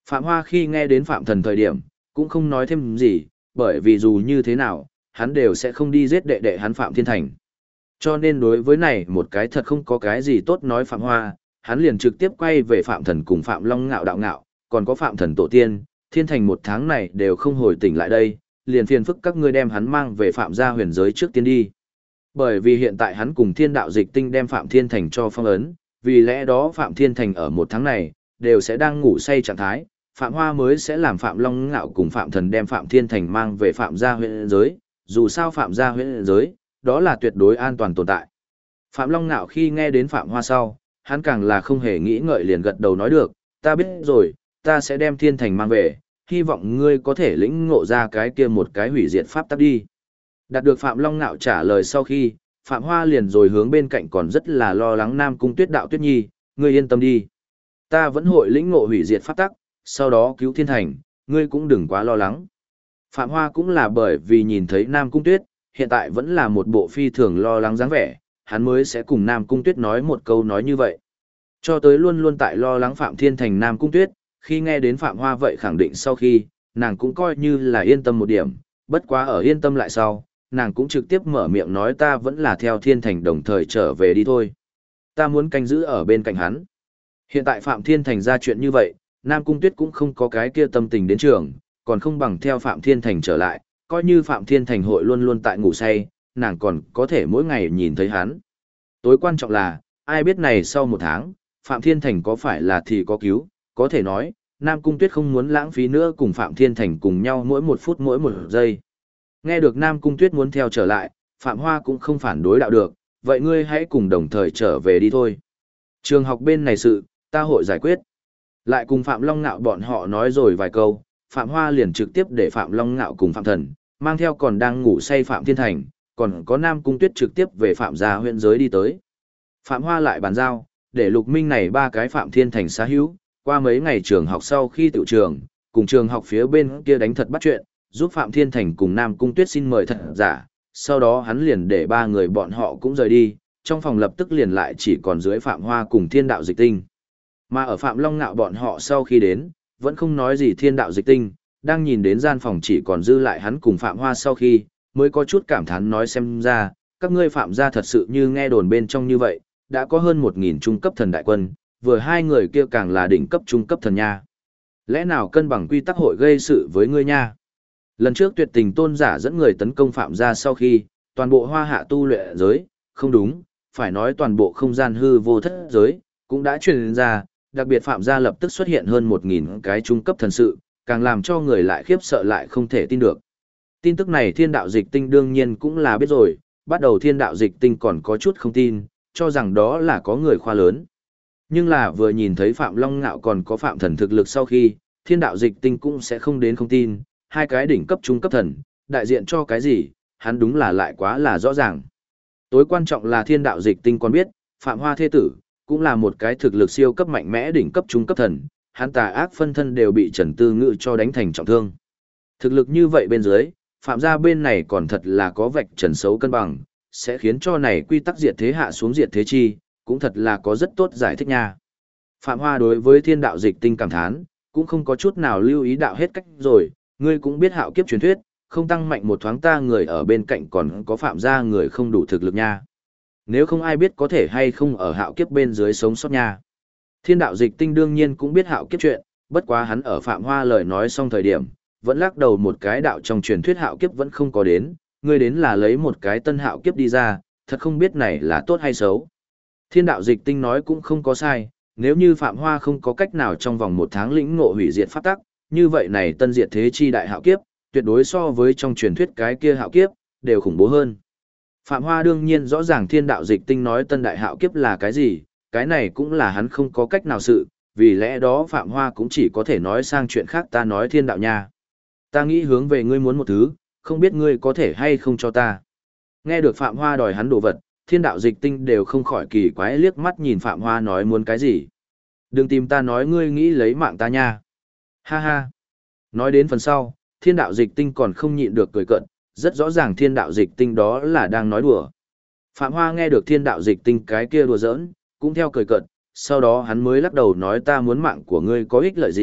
Phạm Hoa khi nghe đến Phạm Thần thời điểm, cũng không nói thêm gì, bởi vì dù như thế nào, hắn đều sẽ không đi giết đệ đệ hắn Phạm Thiên Thành. Cho nên đối với này một cái thật không có cái gì tốt nói Phạm Hoa, hắn liền trực tiếp quay về Phạm Thần cùng Phạm Long Ngạo đạo ngạo, còn có Phạm Thần tổ tiên, Thiên Thành một tháng này đều không hồi tỉnh lại đây, liền phiền phức các ngươi đem hắn mang về Phạm gia huyền giới trước tiên đi. Bởi vì hiện tại hắn cùng Thiên Đạo Dịch Tinh đem Phạm Thiên Thành cho phong ấn, vì lẽ đó Phạm Thiên Thành ở một tháng này, đều sẽ đang ngủ say trạng thái, Phạm Hoa mới sẽ làm Phạm Long Ngạo cùng Phạm Thần đem Phạm Thiên Thành mang về Phạm gia huyện giới, dù sao Phạm gia huyện giới, đó là tuyệt đối an toàn tồn tại. Phạm Long Ngạo khi nghe đến Phạm Hoa sau, hắn càng là không hề nghĩ ngợi liền gật đầu nói được, ta biết rồi, ta sẽ đem Thiên Thành mang về, hy vọng ngươi có thể lĩnh ngộ ra cái kia một cái hủy diệt pháp tắc đi. Đạt được Phạm Long Ngạo trả lời sau khi, Phạm Hoa liền rồi hướng bên cạnh còn rất là lo lắng Nam Cung Tuyết đạo Tuyết Nhi, ngươi yên tâm đi. Ta vẫn hội lĩnh ngộ hủy diệt pháp tắc, sau đó cứu Thiên Thành, ngươi cũng đừng quá lo lắng. Phạm Hoa cũng là bởi vì nhìn thấy Nam Cung Tuyết, hiện tại vẫn là một bộ phi thường lo lắng dáng vẻ, hắn mới sẽ cùng Nam Cung Tuyết nói một câu nói như vậy. Cho tới luôn luôn tại lo lắng Phạm Thiên Thành Nam Cung Tuyết, khi nghe đến Phạm Hoa vậy khẳng định sau khi, nàng cũng coi như là yên tâm một điểm, bất quá ở yên tâm lại sau, nàng cũng trực tiếp mở miệng nói ta vẫn là theo Thiên Thành đồng thời trở về đi thôi. Ta muốn canh giữ ở bên cạnh hắn. Hiện tại Phạm Thiên Thành ra chuyện như vậy, Nam Cung Tuyết cũng không có cái kia tâm tình đến trường, còn không bằng theo Phạm Thiên Thành trở lại, coi như Phạm Thiên Thành hội luôn luôn tại ngủ say, nàng còn có thể mỗi ngày nhìn thấy hắn. Tối quan trọng là, ai biết này sau một tháng, Phạm Thiên Thành có phải là thì có cứu, có thể nói, Nam Cung Tuyết không muốn lãng phí nữa cùng Phạm Thiên Thành cùng nhau mỗi một phút mỗi một giây. Nghe được Nam Cung Tuyết muốn theo trở lại, Phạm Hoa cũng không phản đối đạo được, vậy ngươi hãy cùng đồng thời trở về đi thôi. Trường học bên này sự, ta hội giải quyết. Lại cùng Phạm Long Ngạo bọn họ nói rồi vài câu, Phạm Hoa liền trực tiếp để Phạm Long Ngạo cùng Phạm Thần, mang theo còn đang ngủ say Phạm Thiên Thành, còn có Nam Cung Tuyết trực tiếp về Phạm gia huyện giới đi tới. Phạm Hoa lại bàn giao, để Lục Minh này ba cái Phạm Thiên Thành xá hữu, qua mấy ngày trường học sau khi tự trường, cùng trường học phía bên kia đánh thật bắt chuyện, giúp Phạm Thiên Thành cùng Nam Cung Tuyết xin mời thật giả, sau đó hắn liền để ba người bọn họ cũng rời đi, trong phòng lập tức liền lại chỉ còn dưới Phạm Hoa cùng Thiên Đạo Dịch Tinh. Mà ở Phạm Long Ngạo bọn họ sau khi đến, vẫn không nói gì Thiên Đạo Dịch Tinh, đang nhìn đến gian phòng chỉ còn dư lại hắn cùng Phạm Hoa sau khi, mới có chút cảm thán nói xem ra, các ngươi Phạm gia thật sự như nghe đồn bên trong như vậy, đã có hơn 1.000 trung cấp thần đại quân, vừa hai người kia càng là đỉnh cấp trung cấp thần nha. Lẽ nào cân bằng quy tắc hội gây sự với ngươi nha? Lần trước Tuyệt Tình Tôn giả dẫn người tấn công Phạm gia sau khi, toàn bộ Hoa Hạ tu luyện giới, không đúng, phải nói toàn bộ không gian hư vô thất giới, cũng đã truyền ra, đặc biệt Phạm gia lập tức xuất hiện hơn 1.000 cái trung cấp thần sự, càng làm cho người lại khiếp sợ lại không thể tin được. Tin tức này Thiên Đạo Dịch Tinh đương nhiên cũng là biết rồi, bắt đầu Thiên Đạo Dịch Tinh còn có chút không tin, cho rằng đó là có người khoa lớn. Nhưng là vừa nhìn thấy Phạm Long Ngạo còn có Phạm Thần thực lực sau khi, Thiên Đạo Dịch Tinh cũng sẽ không đến không tin, hai cái đỉnh cấp trung cấp thần, đại diện cho cái gì, hắn đúng là lại quá là rõ ràng. Tối quan trọng là Thiên Đạo Dịch Tinh còn biết, Phạm Hoa Thế Tử, cũng là một cái thực lực siêu cấp mạnh mẽ đỉnh cấp trung cấp thần, hắn tà ác phân thân đều bị Trần Tư Ngự cho đánh thành trọng thương. Thực lực như vậy bên dưới, Phạm gia bên này còn thật là có vạch trần xấu cân bằng, sẽ khiến cho này quy tắc diệt thế hạ xuống diệt thế chi, cũng thật là có rất tốt giải thích nha. Phạm Hoa đối với Thiên Đạo Dịch Tinh cảm thán, cũng không có chút nào lưu ý đạo hết cách rồi, ngươi cũng biết hạo kiếp truyền thuyết, không tăng mạnh một thoáng ta người ở bên cạnh còn có Phạm gia người không đủ thực lực nha. Nếu không ai biết có thể hay không ở hạo kiếp bên dưới sống sót nha. Thiên Đạo Dịch Tinh đương nhiên cũng biết hạo kiếp chuyện, bất quá hắn ở Phạm Hoa lời nói xong thời điểm, vẫn lắc đầu một cái đạo trong truyền thuyết hạo kiếp vẫn không có đến, ngươi đến là lấy một cái tân hạo kiếp đi ra, thật không biết này là tốt hay xấu. Thiên Đạo Dịch Tinh nói cũng không có sai, nếu như Phạm Hoa không có cách nào trong vòng một tháng lĩnh ngộ hủy diệt pháp tắc, như vậy này tân diệt thế chi đại hạo kiếp, tuyệt đối so với trong truyền thuyết cái kia hạo kiếp, đều khủng bố hơn. Phạm Hoa đương nhiên rõ ràng Thiên Đạo Dịch Tinh nói tân đại hạo kiếp là cái gì, cái này cũng là hắn không có cách nào sự, vì lẽ đó Phạm Hoa cũng chỉ có thể nói sang chuyện khác ta nói Thiên Đạo nha. Ta nghĩ hướng về ngươi muốn một thứ, không biết ngươi có thể hay không cho ta. Nghe được Phạm Hoa đòi hắn đồ vật, Thiên Đạo Dịch Tinh đều không khỏi kỳ quái liếc mắt nhìn Phạm Hoa nói muốn cái gì. Đừng tìm ta nói ngươi nghĩ lấy mạng ta nha. Ha ha. Nói đến phần sau, Thiên Đạo Dịch Tinh còn không nhịn được cười cợt, rất rõ ràng Thiên Đạo Dịch Tinh đó là đang nói đùa. Phạm Hoa nghe được Thiên Đạo Dịch Tinh cái kia đùa giỡn, cũng theo cười cợt, sau đó hắn mới lắc đầu nói ta muốn mạng của ngươi có ích lợi gì,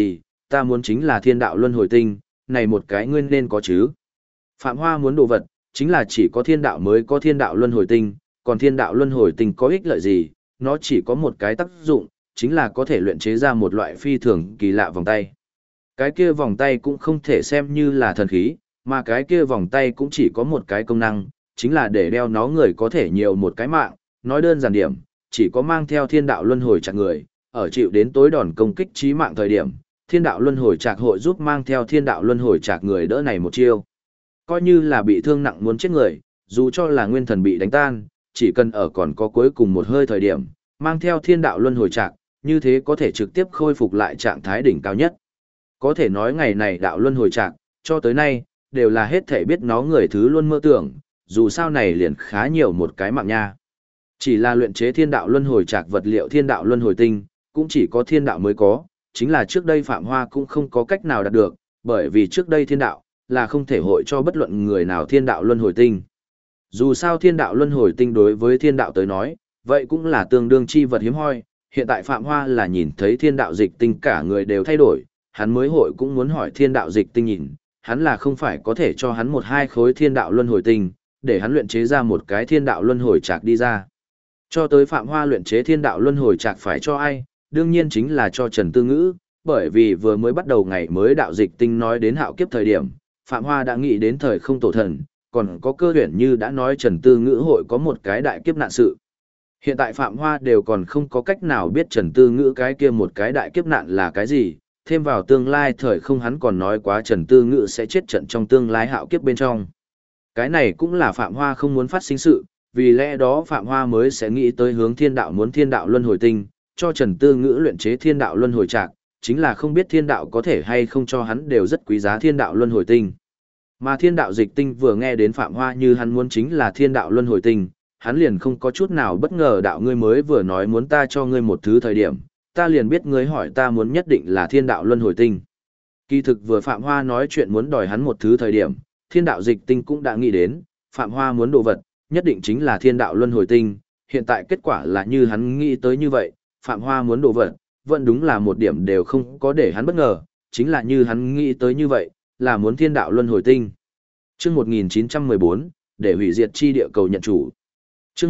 ta muốn chính là thiên đạo luân hồi tinh, này một cái ngươi nên có chứ. Phạm Hoa muốn đồ vật, chính là chỉ có thiên đạo mới có thiên đạo luân hồi tinh, còn thiên đạo luân hồi tinh có ích lợi gì, nó chỉ có một cái tác dụng, chính là có thể luyện chế ra một loại phi thường kỳ lạ vòng tay. Cái kia vòng tay cũng không thể xem như là thần khí, mà cái kia vòng tay cũng chỉ có một cái công năng, chính là để đeo nó người có thể nhiều một cái mạng, nói đơn giản điểm, chỉ có mang theo thiên đạo luân hồi chặt người, ở chịu đến tối đòn công kích chí mạng thời điểm, thiên đạo luân hồi chặt hội giúp mang theo thiên đạo luân hồi chặt người đỡ này một chiêu. Coi như là bị thương nặng muốn chết người, dù cho là nguyên thần bị đánh tan, chỉ cần ở còn có cuối cùng một hơi thời điểm, mang theo thiên đạo luân hồi chặt, như thế có thể trực tiếp khôi phục lại trạng thái đỉnh cao nhất. Có thể nói ngày này đạo luân hồi chặt, cho tới nay, đều là hết thể biết nó người thứ luôn mơ tưởng, dù sao này liền khá nhiều một cái mạng nha. Chỉ là luyện chế thiên đạo luân hồi chặt vật liệu thiên đạo luân hồi tinh, cũng chỉ có thiên đạo mới có, chính là trước đây Phạm Hoa cũng không có cách nào đạt được, bởi vì trước đây thiên đạo, là không thể hội cho bất luận người nào thiên đạo luân hồi tinh. Dù sao thiên đạo luân hồi tinh đối với thiên đạo tới nói, vậy cũng là tương đương chi vật hiếm hoi, hiện tại Phạm Hoa là nhìn thấy thiên đạo dịch tinh cả người đều thay đổi, hắn mới hội cũng muốn hỏi thiên đạo dịch tinh nhìn, hắn là không phải có thể cho hắn một hai khối thiên đạo luân hồi tinh, để hắn luyện chế ra một cái thiên đạo luân hồi trạc đi ra. Cho tới Phạm Hoa luyện chế thiên đạo luân hồi trạc phải cho ai, đương nhiên chính là cho Trần Tư Ngữ, bởi vì vừa mới bắt đầu ngày mới đạo dịch tinh nói đến hạo kiếp thời điểm, Phạm Hoa đã nghĩ đến thời không tổ thần, còn có cơ huyển như đã nói Trần Tư Ngữ hội có một cái đại kiếp nạn sự. Hiện tại Phạm Hoa đều còn không có cách nào biết Trần Tư Ngữ cái kia một cái đại kiếp nạn là cái gì, thêm vào tương lai thời không hắn còn nói quá Trần Tư Ngữ sẽ chết trận trong tương lai hạo kiếp bên trong. Cái này cũng là Phạm Hoa không muốn phát sinh sự, vì lẽ đó Phạm Hoa mới sẽ nghĩ tới hướng thiên đạo muốn thiên đạo luân hồi tinh, cho Trần Tư Ngữ luyện chế thiên đạo luân hồi trạc, chính là không biết thiên đạo có thể hay không cho hắn đều rất quý giá thiên đạo luân hồi tinh. Mà thiên đạo dịch tinh vừa nghe đến Phạm Hoa như hắn muốn chính là thiên đạo luân hồi tinh, hắn liền không có chút nào bất ngờ đạo ngươi mới vừa nói muốn ta cho ngươi một thứ thời điểm, ta liền biết ngươi hỏi ta muốn nhất định là thiên đạo luân hồi tinh. Kỳ thực vừa Phạm Hoa nói chuyện muốn đòi hắn một thứ thời điểm, thiên đạo dịch tinh cũng đã nghĩ đến, Phạm Hoa muốn đồ vật, nhất định chính là thiên đạo luân hồi tinh, hiện tại kết quả là như hắn nghĩ tới như vậy, Phạm Hoa muốn đồ vật, vẫn đúng là một điểm đều không có để hắn bất ngờ, chính là như hắn nghĩ tới như vậy, là muốn thiên đạo luân hồi tinh. Chương 1914, để hủy diệt chi địa cầu nhận chủ. Chương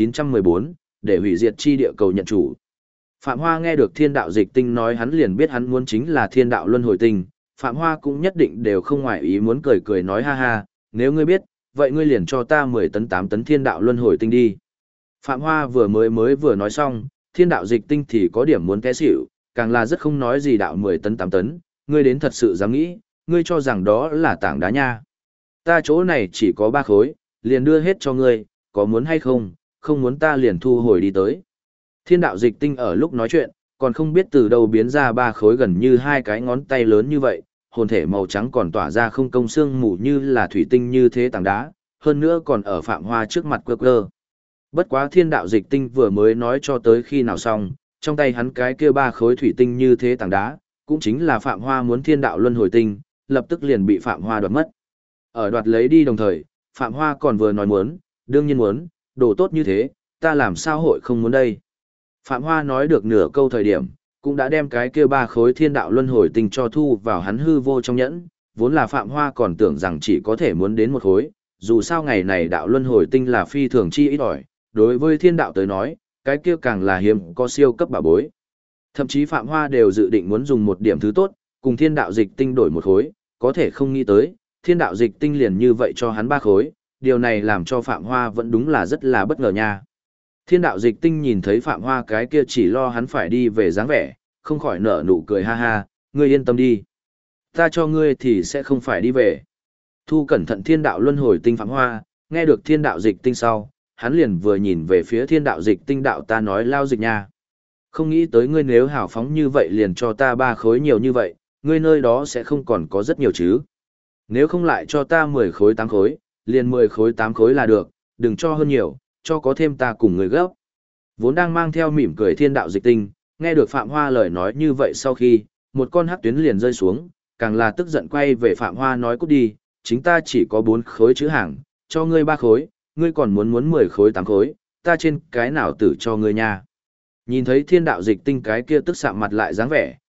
1914, để hủy diệt chi địa cầu nhận chủ. Phạm Hoa nghe được thiên đạo dịch tinh nói hắn liền biết hắn muốn chính là thiên đạo luân hồi tinh, Phạm Hoa cũng nhất định đều không ngoại ý muốn cười cười nói ha ha, nếu ngươi biết, vậy ngươi liền cho ta 10 tấn 8 tấn thiên đạo luân hồi tinh đi. Phạm Hoa mới vừa nói xong, thiên đạo dịch tinh thì có điểm muốn té xỉu, càng là rất không nói gì đạo 10 tấn 8 tấn, ngươi đến thật sự dám nghĩ, ngươi cho rằng đó là tảng đá nha. Ta chỗ này chỉ có 3 khối, liền đưa hết cho ngươi, có muốn hay không, không muốn ta liền thu hồi đi tới. Thiên đạo dịch tinh ở lúc nói chuyện, còn không biết từ đâu biến ra 3 khối gần như 2 cái ngón tay lớn như vậy, hồn thể màu trắng còn tỏa ra không công xương mù như là thủy tinh như thế tảng đá, hơn nữa còn ở Phạm Hoa trước mặt quơ quơ. Bất quá thiên đạo dịch tinh vừa mới nói cho tới khi nào xong, trong tay hắn cái kia 3 khối thủy tinh như thế tảng đá, cũng chính là Phạm Hoa muốn thiên đạo luân hồi tinh, lập tức liền bị Phạm Hoa đoạt mất. Ở đoạt lấy đi đồng thời, Phạm Hoa còn vừa nói muốn, đương nhiên muốn, đồ tốt như thế, ta làm sao hội không muốn đây. Phạm Hoa nói được nửa câu thời điểm, cũng đã đem cái kia 3 khối thiên đạo luân hồi tinh cho thu vào hắn hư vô trong nhẫn, vốn là Phạm Hoa còn tưởng rằng chỉ có thể muốn đến một khối, dù sao ngày này đạo luân hồi tinh là phi thường chi ít ỏi, đối với thiên đạo tới nói, cái kia càng là hiếm có siêu cấp bảo bối. Thậm chí Phạm Hoa đều dự định muốn dùng một điểm thứ tốt, cùng thiên đạo dịch tinh đổi một khối, có thể không nghĩ tới, thiên đạo dịch tinh liền như vậy cho hắn 3 khối, điều này làm cho Phạm Hoa vẫn đúng là rất là bất ngờ nha. Thiên đạo dịch tinh nhìn thấy Phạm Hoa cái kia chỉ lo hắn phải đi về dáng vẻ, không khỏi nở nụ cười ha ha, ngươi yên tâm đi. Ta cho ngươi thì sẽ không phải đi về. Thu cẩn thận thiên đạo luân hồi tinh Phạm Hoa, nghe được thiên đạo dịch tinh sau, hắn liền vừa nhìn về phía thiên đạo dịch tinh đạo ta nói lao dịch nha. Không nghĩ tới ngươi nếu hào phóng như vậy liền cho ta 3 khối nhiều như vậy, ngươi nơi đó sẽ không còn có rất nhiều chứ. Nếu không lại cho ta 10 khối 8 khối, liền 10 khối 8 khối là được, đừng cho hơn nhiều, cho có thêm ta cùng người gấp. Vốn đang mang theo mỉm cười thiên đạo dịch tinh, nghe được Phạm Hoa lời nói như vậy sau khi, một con hắc tuyến liền rơi xuống, càng là tức giận quay về Phạm Hoa nói cút đi, chính ta chỉ có 4 khối chữ hàng, cho ngươi 3 khối, ngươi còn muốn 10 khối 8 khối, ta trên cái nào tử cho ngươi nha. Nhìn thấy thiên đạo dịch tinh cái kia tức sạm mặt lại dáng vẻ,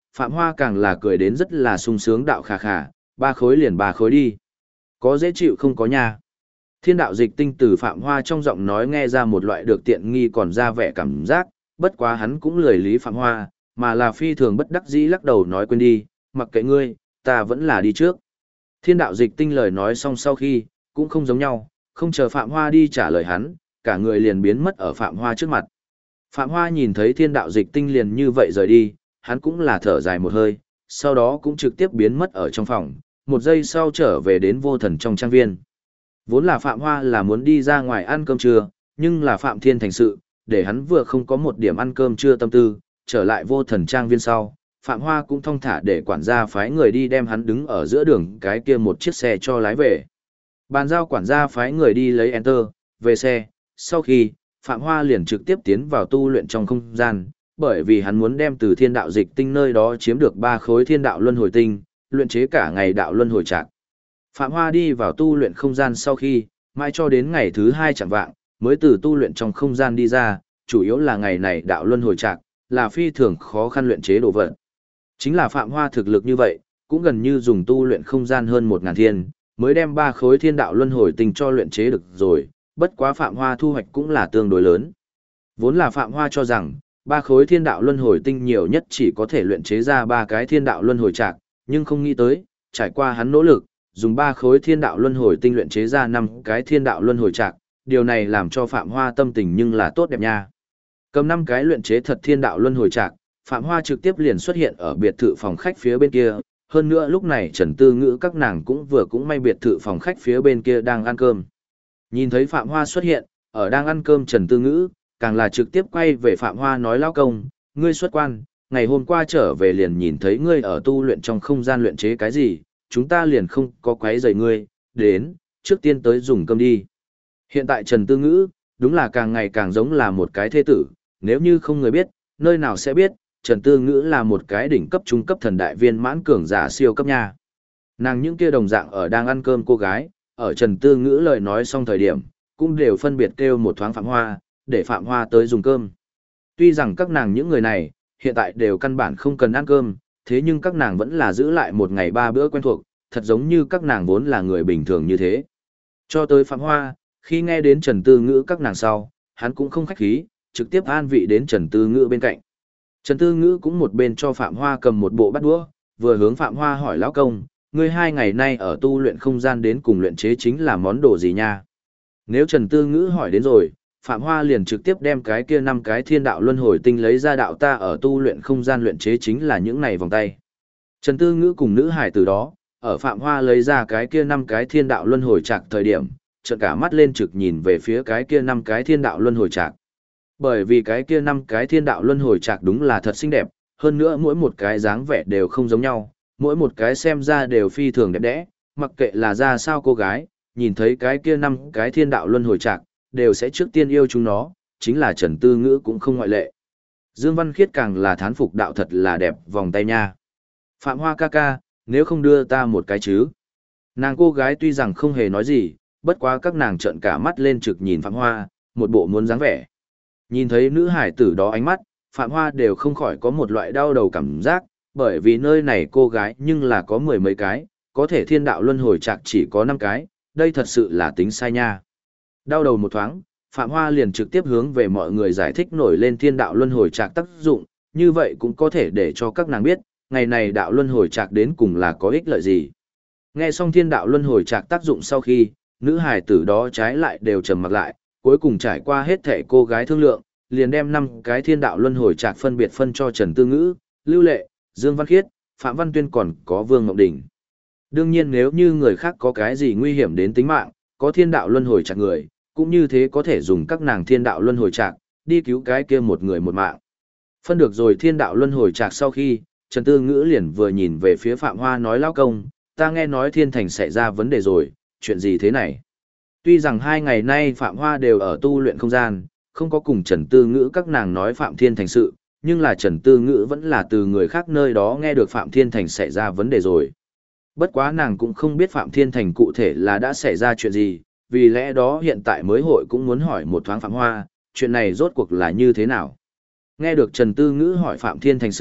Phạm Hoa càng là cười đến rất là sung sướng đạo khà khà, 3 khối liền 3 khối đi. Có dễ chịu không có nha. Thiên đạo dịch tinh từ Phạm Hoa trong giọng nói nghe ra một loại được tiện nghi còn ra vẻ cảm giác, bất quá hắn cũng lười lý Phạm Hoa, mà là phi thường bất đắc dĩ lắc đầu nói quên đi, mặc kệ ngươi, ta vẫn là đi trước. Thiên đạo dịch tinh lời nói xong sau khi, cũng không giống nhau, không chờ Phạm Hoa đi trả lời hắn, cả người liền biến mất ở Phạm Hoa trước mặt. Phạm Hoa nhìn thấy thiên đạo dịch tinh liền như vậy rời đi, hắn cũng là thở dài một hơi, sau đó cũng trực tiếp biến mất ở trong phòng, một giây sau trở về đến vô thần trong trang viên. Vốn là Phạm Hoa là muốn đi ra ngoài ăn cơm trưa, nhưng là Phạm Thiên thành sự, để hắn vừa không có một điểm ăn cơm trưa tâm tư, trở lại vô thần trang viên sau. Phạm Hoa cũng thong thả để quản gia phái người đi đem hắn đứng ở giữa đường cái kia một chiếc xe cho lái về. Bàn giao quản gia phái người đi lấy enter, về xe, sau khi, Phạm Hoa liền trực tiếp tiến vào tu luyện trong không gian, bởi vì hắn muốn đem từ thiên đạo dịch tinh nơi đó chiếm được 3 khối thiên đạo luân hồi tinh, luyện chế cả ngày đạo luân hồi trạc. Phạm Hoa đi vào tu luyện không gian sau khi, mãi cho đến ngày thứ 2 chẳng vạng, mới từ tu luyện trong không gian đi ra, chủ yếu là ngày này đạo luân hồi trạc, là phi thường khó khăn luyện chế đồ vật. Chính là Phạm Hoa thực lực như vậy, cũng gần như dùng tu luyện không gian hơn 1000 thiên, mới đem 3 khối thiên đạo luân hồi tinh cho luyện chế được rồi, bất quá Phạm Hoa thu hoạch cũng là tương đối lớn. Vốn là Phạm Hoa cho rằng, 3 khối thiên đạo luân hồi tinh nhiều nhất chỉ có thể luyện chế ra 3 cái thiên đạo luân hồi trạc, nhưng không nghĩ tới, trải qua hắn nỗ lực, dùng 3 khối thiên đạo luân hồi tinh luyện chế ra 5 cái thiên đạo luân hồi trạc, điều này làm cho Phạm Hoa tâm tình nhưng là tốt đẹp nha. Cầm 5 cái luyện chế thật thiên đạo luân hồi trạc, Phạm Hoa trực tiếp liền xuất hiện ở biệt thự phòng khách phía bên kia, hơn nữa lúc này Trần Tư Ngữ các nàng cũng may biệt thự phòng khách phía bên kia đang ăn cơm. Nhìn thấy Phạm Hoa xuất hiện, ở đang ăn cơm Trần Tư Ngữ, càng là trực tiếp quay về Phạm Hoa nói lao công, ngươi xuất quan, ngày hôm qua trở về liền nhìn thấy ngươi ở tu luyện trong không gian luyện chế cái gì, chúng ta liền không có quấy rầy ngươi, đến, trước tiên tới dùng cơm đi. Hiện tại Trần Tư Ngữ, đúng là càng ngày càng giống là một cái thê tử, nếu như không người biết, nơi nào sẽ biết, Trần Tư Ngữ là một cái đỉnh cấp trung cấp thần đại viên mãn cường giả siêu cấp nha. Nàng những kia đồng dạng ở đang ăn cơm cô gái, ở Trần Tư Ngữ lời nói xong thời điểm, cũng đều phân biệt kêu một thoáng Phạm Hoa, để Phạm Hoa tới dùng cơm. Tuy rằng các nàng những người này, hiện tại đều căn bản không cần ăn cơm, thế nhưng các nàng vẫn là giữ lại một ngày 3 bữa quen thuộc, thật giống như các nàng vốn là người bình thường như thế. Cho tới Phạm Hoa, khi nghe đến Trần Tư Ngữ các nàng sau, hắn cũng không khách khí, trực tiếp an vị đến Trần Tư Ngữ bên cạnh. Trần Tư Ngữ cũng một bên cho Phạm Hoa cầm một bộ bát đũa, vừa hướng Phạm Hoa hỏi lão công, ngươi 2 ngày nay ở tu luyện không gian đến cùng luyện chế chính là món đồ gì nha? Nếu Trần Tư Ngữ hỏi đến rồi, Phạm Hoa liền trực tiếp đem cái kia 5 cái thiên đạo luân hồi tinh lấy ra đạo ta ở tu luyện không gian luyện chế chính là những này vòng tay. Trần Tư Ngữ cùng nữ hải từ đó, ở Phạm Hoa lấy ra cái kia 5 cái thiên đạo luân hồi trạc thời điểm, trợn cả mắt lên trực nhìn về phía cái kia 5 cái thiên đạo luân hồi trạc. Bởi vì cái kia 5 cái thiên đạo luân hồi trạc đúng là thật xinh đẹp, hơn nữa mỗi một cái dáng vẻ đều không giống nhau, mỗi một cái xem ra đều phi thường đẹp đẽ, mặc kệ là ra sao cô gái, nhìn thấy cái kia 5 cái thiên đạo luân hồi trạc, đều sẽ trước tiên yêu chúng nó, chính là Trần Tư Ngữ cũng không ngoại lệ. Dương Văn Khiết càng là thán phục đạo thật là đẹp vòng tay nha. Phạm Hoa ca ca, nếu không đưa ta một cái chứ. Nàng cô gái tuy rằng không hề nói gì, bất quá các nàng trợn cả mắt lên trực nhìn Phạm Hoa, một bộ muốn dáng vẻ. Nhìn thấy nữ hải tử đó ánh mắt, Phạm Hoa đều không khỏi có một loại đau đầu cảm giác, bởi vì nơi này cô gái nhưng là có 10 mấy cái, có thể thiên đạo luân hồi trạc chỉ có 5 cái, đây thật sự là tính sai nha. Đau đầu một thoáng, Phạm Hoa liền trực tiếp hướng về mọi người giải thích nổi lên thiên đạo luân hồi trạc tác dụng, như vậy cũng có thể để cho các nàng biết, ngày này đạo luân hồi trạc đến cùng là có ích lợi gì. Nghe xong thiên đạo luân hồi trạc tác dụng sau khi, nữ hài tử đó trái lại đều trầm mặc lại, cuối cùng trải qua hết thể cô gái thương lượng, liền đem 5 cái thiên đạo luân hồi trạc phân biệt phân cho Trần Tư Ngữ, Lưu Lệ, Dương Văn Khiết, Phạm Văn Tuyên còn có Vương Ngọc Đình. Đương nhiên nếu như người khác có cái gì nguy hiểm đến tính mạng, có thiên đạo luân hồi trạc người, cũng như thế có thể dùng các nàng thiên đạo luân hồi trạc, đi cứu cái kia một người một mạng. Phân được rồi thiên đạo luân hồi trạc sau khi, Trần Tư Ngữ liền vừa nhìn về phía Phạm Hoa nói lao công, ta nghe nói thiên thành xảy ra vấn đề rồi, chuyện gì thế này? Tuy rằng 2 ngày nay Phạm Hoa đều ở tu luyện không gian, không có cùng Trần Tư Ngữ các nàng nói Phạm Thiên Thành sự, nhưng là Trần Tư Ngữ vẫn là từ người khác nơi đó nghe được Phạm Thiên Thành xảy ra vấn đề rồi. Bất quá nàng cũng không biết Phạm Thiên Thành cụ thể là đã xảy ra chuyện gì, vì lẽ đó hiện tại mới hội cũng muốn hỏi một thoáng Phạm Hoa, chuyện này rốt cuộc là như thế nào. Nghe được Trần Tư Ngữ hỏi Phạm Thiên Thành sự,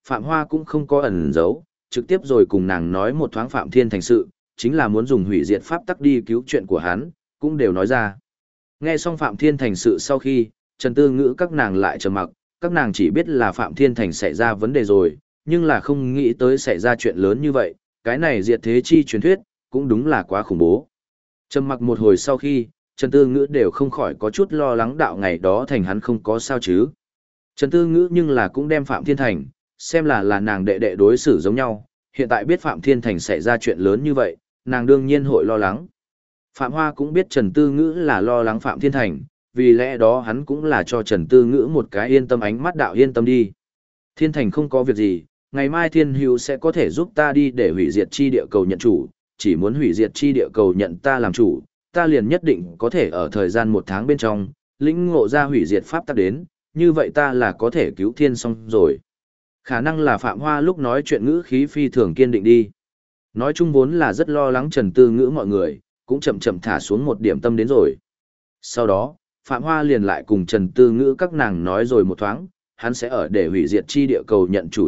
Phạm Hoa cũng không có ẩn giấu, trực tiếp rồi cùng nàng nói một thoáng Phạm Thiên Thành sự, chính là muốn dùng hủy diệt pháp tắc đi cứu chuyện của hắn, cũng đều nói ra. Nghe xong Phạm Thiên Thành sự sau khi, Trần Tư Ngữ các nàng lại trầm mặc, các nàng chỉ biết là Phạm Thiên Thành xảy ra vấn đề rồi, nhưng là không nghĩ tới xảy ra chuyện lớn như vậy, cái này diệt thế chi truyền thuyết, cũng đúng là quá khủng bố. Trầm mặc một hồi sau khi, Trần Tư Ngữ đều không khỏi có chút lo lắng đạo ngày đó Thành hắn không có sao chứ. Trần Tư Ngữ nhưng là cũng đem Phạm Thiên Thành, xem là nàng đệ đệ đối xử giống nhau, hiện tại biết Phạm Thiên Thành xảy ra chuyện lớn như vậy, nàng đương nhiên hội lo lắng. Phạm Hoa cũng biết Trần Tư Ngữ là lo lắng Phạm Thiên Thành, vì lẽ đó hắn cũng là cho Trần Tư Ngữ một cái yên tâm ánh mắt đạo yên tâm đi. Thiên Thành không có việc gì, ngày mai Thiên Hữu sẽ có thể giúp ta đi để hủy diệt chi địa cầu nhận chủ, chỉ muốn hủy diệt chi địa cầu nhận ta làm chủ, ta liền nhất định có thể ở thời gian 1 tháng bên trong, lĩnh ngộ ra hủy diệt pháp tắc đến, như vậy ta là có thể cứu thiên xong rồi. Khả năng là Phạm Hoa lúc nói chuyện ngữ khí phi thường kiên định đi. Nói chung vốn là rất lo lắng Trần Tư Ngữ mọi người, cũng chậm chậm thả xuống một điểm tâm đến rồi. Sau đó, Phạm Hoa liền lại cùng Trần Tư Ngữ các nàng nói rồi một thoáng, hắn sẽ ở để hủy diệt chi địa cầu nhận chủ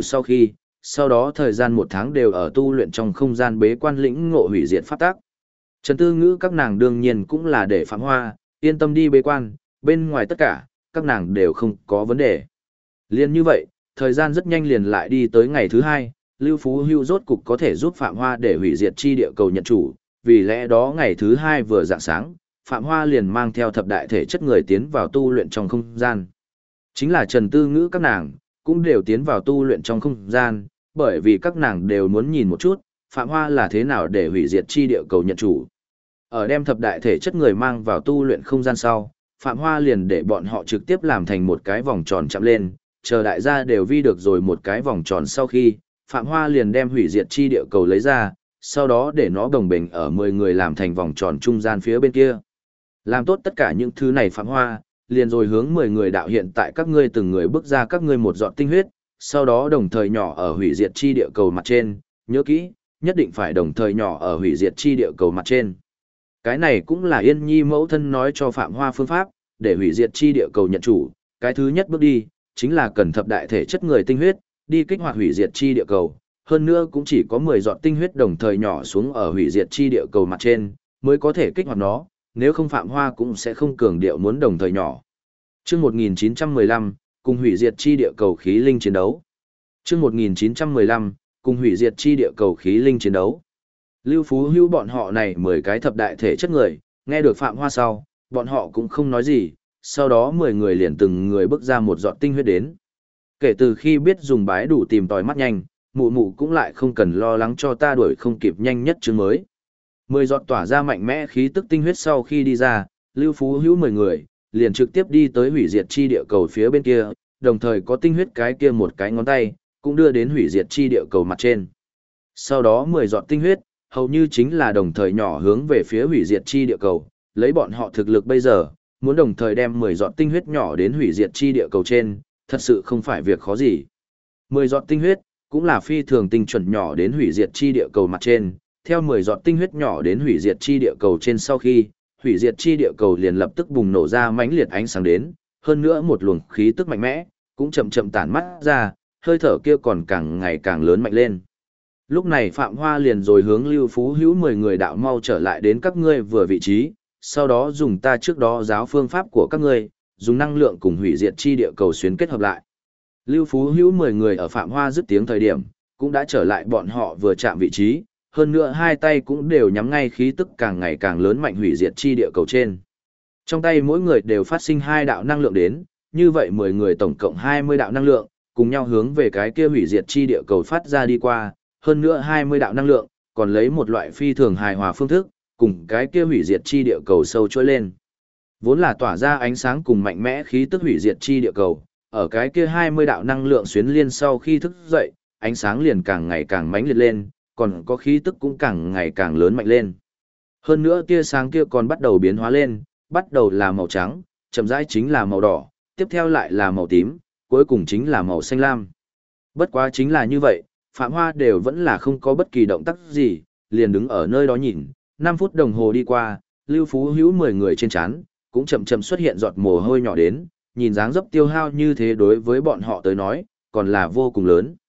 sau đó thời gian 1 tháng đều ở tu luyện trong không gian bế quan lĩnh ngộ hủy diệt pháp tắc. Trần Tư Ngữ các nàng đương nhiên cũng là để Phạm Hoa yên tâm đi bế quan, bên ngoài tất cả, các nàng đều không có vấn đề. Liên như vậy, thời gian rất nhanh liền lại đi tới ngày thứ 2, Lưu Phú Hưu rốt cục có thể giúp Phạm Hoa để hủy diệt chi địa cầu nhận chủ, vì lẽ đó ngày thứ 2 vừa rạng sáng, Phạm Hoa liền mang theo thập đại thể chất người tiến vào tu luyện trong không gian. Chính là Trần Tư Ngữ các nàng, cũng đều tiến vào tu luyện trong không gian, bởi vì các nàng đều muốn nhìn một chút, Phạm Hoa là thế nào để hủy diệt chi địa cầu nhận chủ. Ở đem thập đại thể chất người mang vào tu luyện không gian sau, Phạm Hoa liền để bọn họ trực tiếp làm thành một cái vòng tròn chạm lên, chờ đại gia đều vi được rồi một cái vòng tròn sau khi, Phạm Hoa liền đem hủy diệt chi địa cầu lấy ra, sau đó để nó đồng bình ở 10 người làm thành vòng tròn trung gian phía bên kia. Làm tốt tất cả những thứ này Phạm Hoa, liền rồi hướng 10 người đạo hiện tại các ngươi từng người bước ra các ngươi một giọt tinh huyết, sau đó đồng thời nhỏ ở hủy diệt chi địa cầu mặt trên, nhớ kỹ, nhất định phải đồng thời nhỏ ở hủy diệt chi địa cầu mặt trên. Cái này cũng là Yên Nhi mẫu thân nói cho Phạm Hoa phương pháp, để hủy diệt chi địa cầu nhận chủ, cái thứ nhất bước đi, chính là cần thập đại thể chất người tinh huyết, đi kích hoạt hủy diệt chi địa cầu, hơn nữa cũng chỉ có 10 giọt tinh huyết đồng thời nhỏ xuống ở hủy diệt chi địa cầu mặt trên, mới có thể kích hoạt nó, nếu không Phạm Hoa cũng sẽ không cường điệu muốn đồng thời nhỏ. Chương 1915, cùng hủy diệt chi địa cầu khí linh chiến đấu. Chương 1915, cùng hủy diệt chi địa cầu khí linh chiến đấu. Lưu Phú Hưu bọn họ này 10 cái thập đại thể chất người, nghe được Phạm Hoa sau, bọn họ cũng không nói gì, sau đó 10 người liền từng người bước ra một giọt tinh huyết đến. Kể từ khi biết dùng bái đủ tìm tòi mắt nhanh, mụ mụ cũng lại không cần lo lắng cho ta đuổi không kịp nhanh nhất chương mới. 10 giọt tỏa ra mạnh mẽ khí tức tinh huyết sau khi đi ra, Lưu Phú Hữu 10 người, liền trực tiếp đi tới hủy diệt chi địa cầu phía bên kia, đồng thời có tinh huyết cái kia một cái ngón tay, cũng đưa đến hủy diệt chi địa cầu mặt trên. Sau đó 10 giọt tinh huyết, hầu như chính là đồng thời nhỏ hướng về phía hủy diệt chi địa cầu, lấy bọn họ thực lực bây giờ, muốn đồng thời đem 10 giọt tinh huyết nhỏ đến hủy diệt chi địa cầu trên, thật sự không phải việc khó gì. 10 giọt tinh huyết, cũng là phi thường tinh chuẩn nhỏ đến hủy diệt chi địa cầu mặt trên, theo 10 giọt tinh huyết nhỏ đến hủy diệt chi địa cầu trên sau khi, hủy diệt chi địa cầu liền lập tức bùng nổ ra mãnh liệt ánh sáng đến, hơn nữa một luồng khí tức mạnh mẽ, cũng chậm chậm tản mắt ra, hơi thở kia còn càng ngày càng lớn mạnh lên. Lúc này Phạm Hoa liền rồi hướng Lưu Phú Hữu 10 người đạo mau trở lại đến các ngươi vừa vị trí, sau đó dùng ta trước đó giáo phương pháp của các ngươi, dùng năng lượng cùng hủy diệt chi địa cầu xuyến kết hợp lại. Lưu Phú Hữu 10 người ở Phạm Hoa dứt tiếng thời điểm, cũng đã trở lại bọn họ vừa chạm vị trí, hơn nữa hai tay cũng đều nhắm ngay khí tức càng ngày càng lớn mạnh hủy diệt chi địa cầu trên. Trong tay mỗi người đều phát sinh 2 đạo năng lượng đến, như vậy 10 người tổng cộng 20 đạo năng lượng, cùng nhau hướng về cái kia hủy diệt chi địa cầu phát ra đi qua, hơn nữa 20 đạo năng lượng, còn lấy một loại phi thường hài hòa phương thức, cùng cái kia hủy diệt chi địa cầu sâu trôi lên. Vốn là tỏa ra ánh sáng cùng mạnh mẽ khí tức hủy diệt chi địa cầu, ở cái kia 20 đạo năng lượng xuyến liên sau khi thức dậy, ánh sáng liền càng ngày càng mãnh liệt lên, còn có khí tức cũng càng ngày càng lớn mạnh lên. Hơn nữa tia sáng kia còn bắt đầu biến hóa lên, bắt đầu là màu trắng, chậm rãi chính là màu đỏ, tiếp theo lại là màu tím, cuối cùng chính là màu xanh lam. Bất quá chính là như vậy, Phạm Hoa đều vẫn là không có bất kỳ động tác gì, liền đứng ở nơi đó nhìn, 5 phút đồng hồ đi qua, Lưu Phú Hữu 10 người trên trán cũng chậm chậm xuất hiện giọt mồ hôi nhỏ đến, nhìn dáng dấp tiêu hao như thế đối với bọn họ tới nói, còn là vô cùng lớn.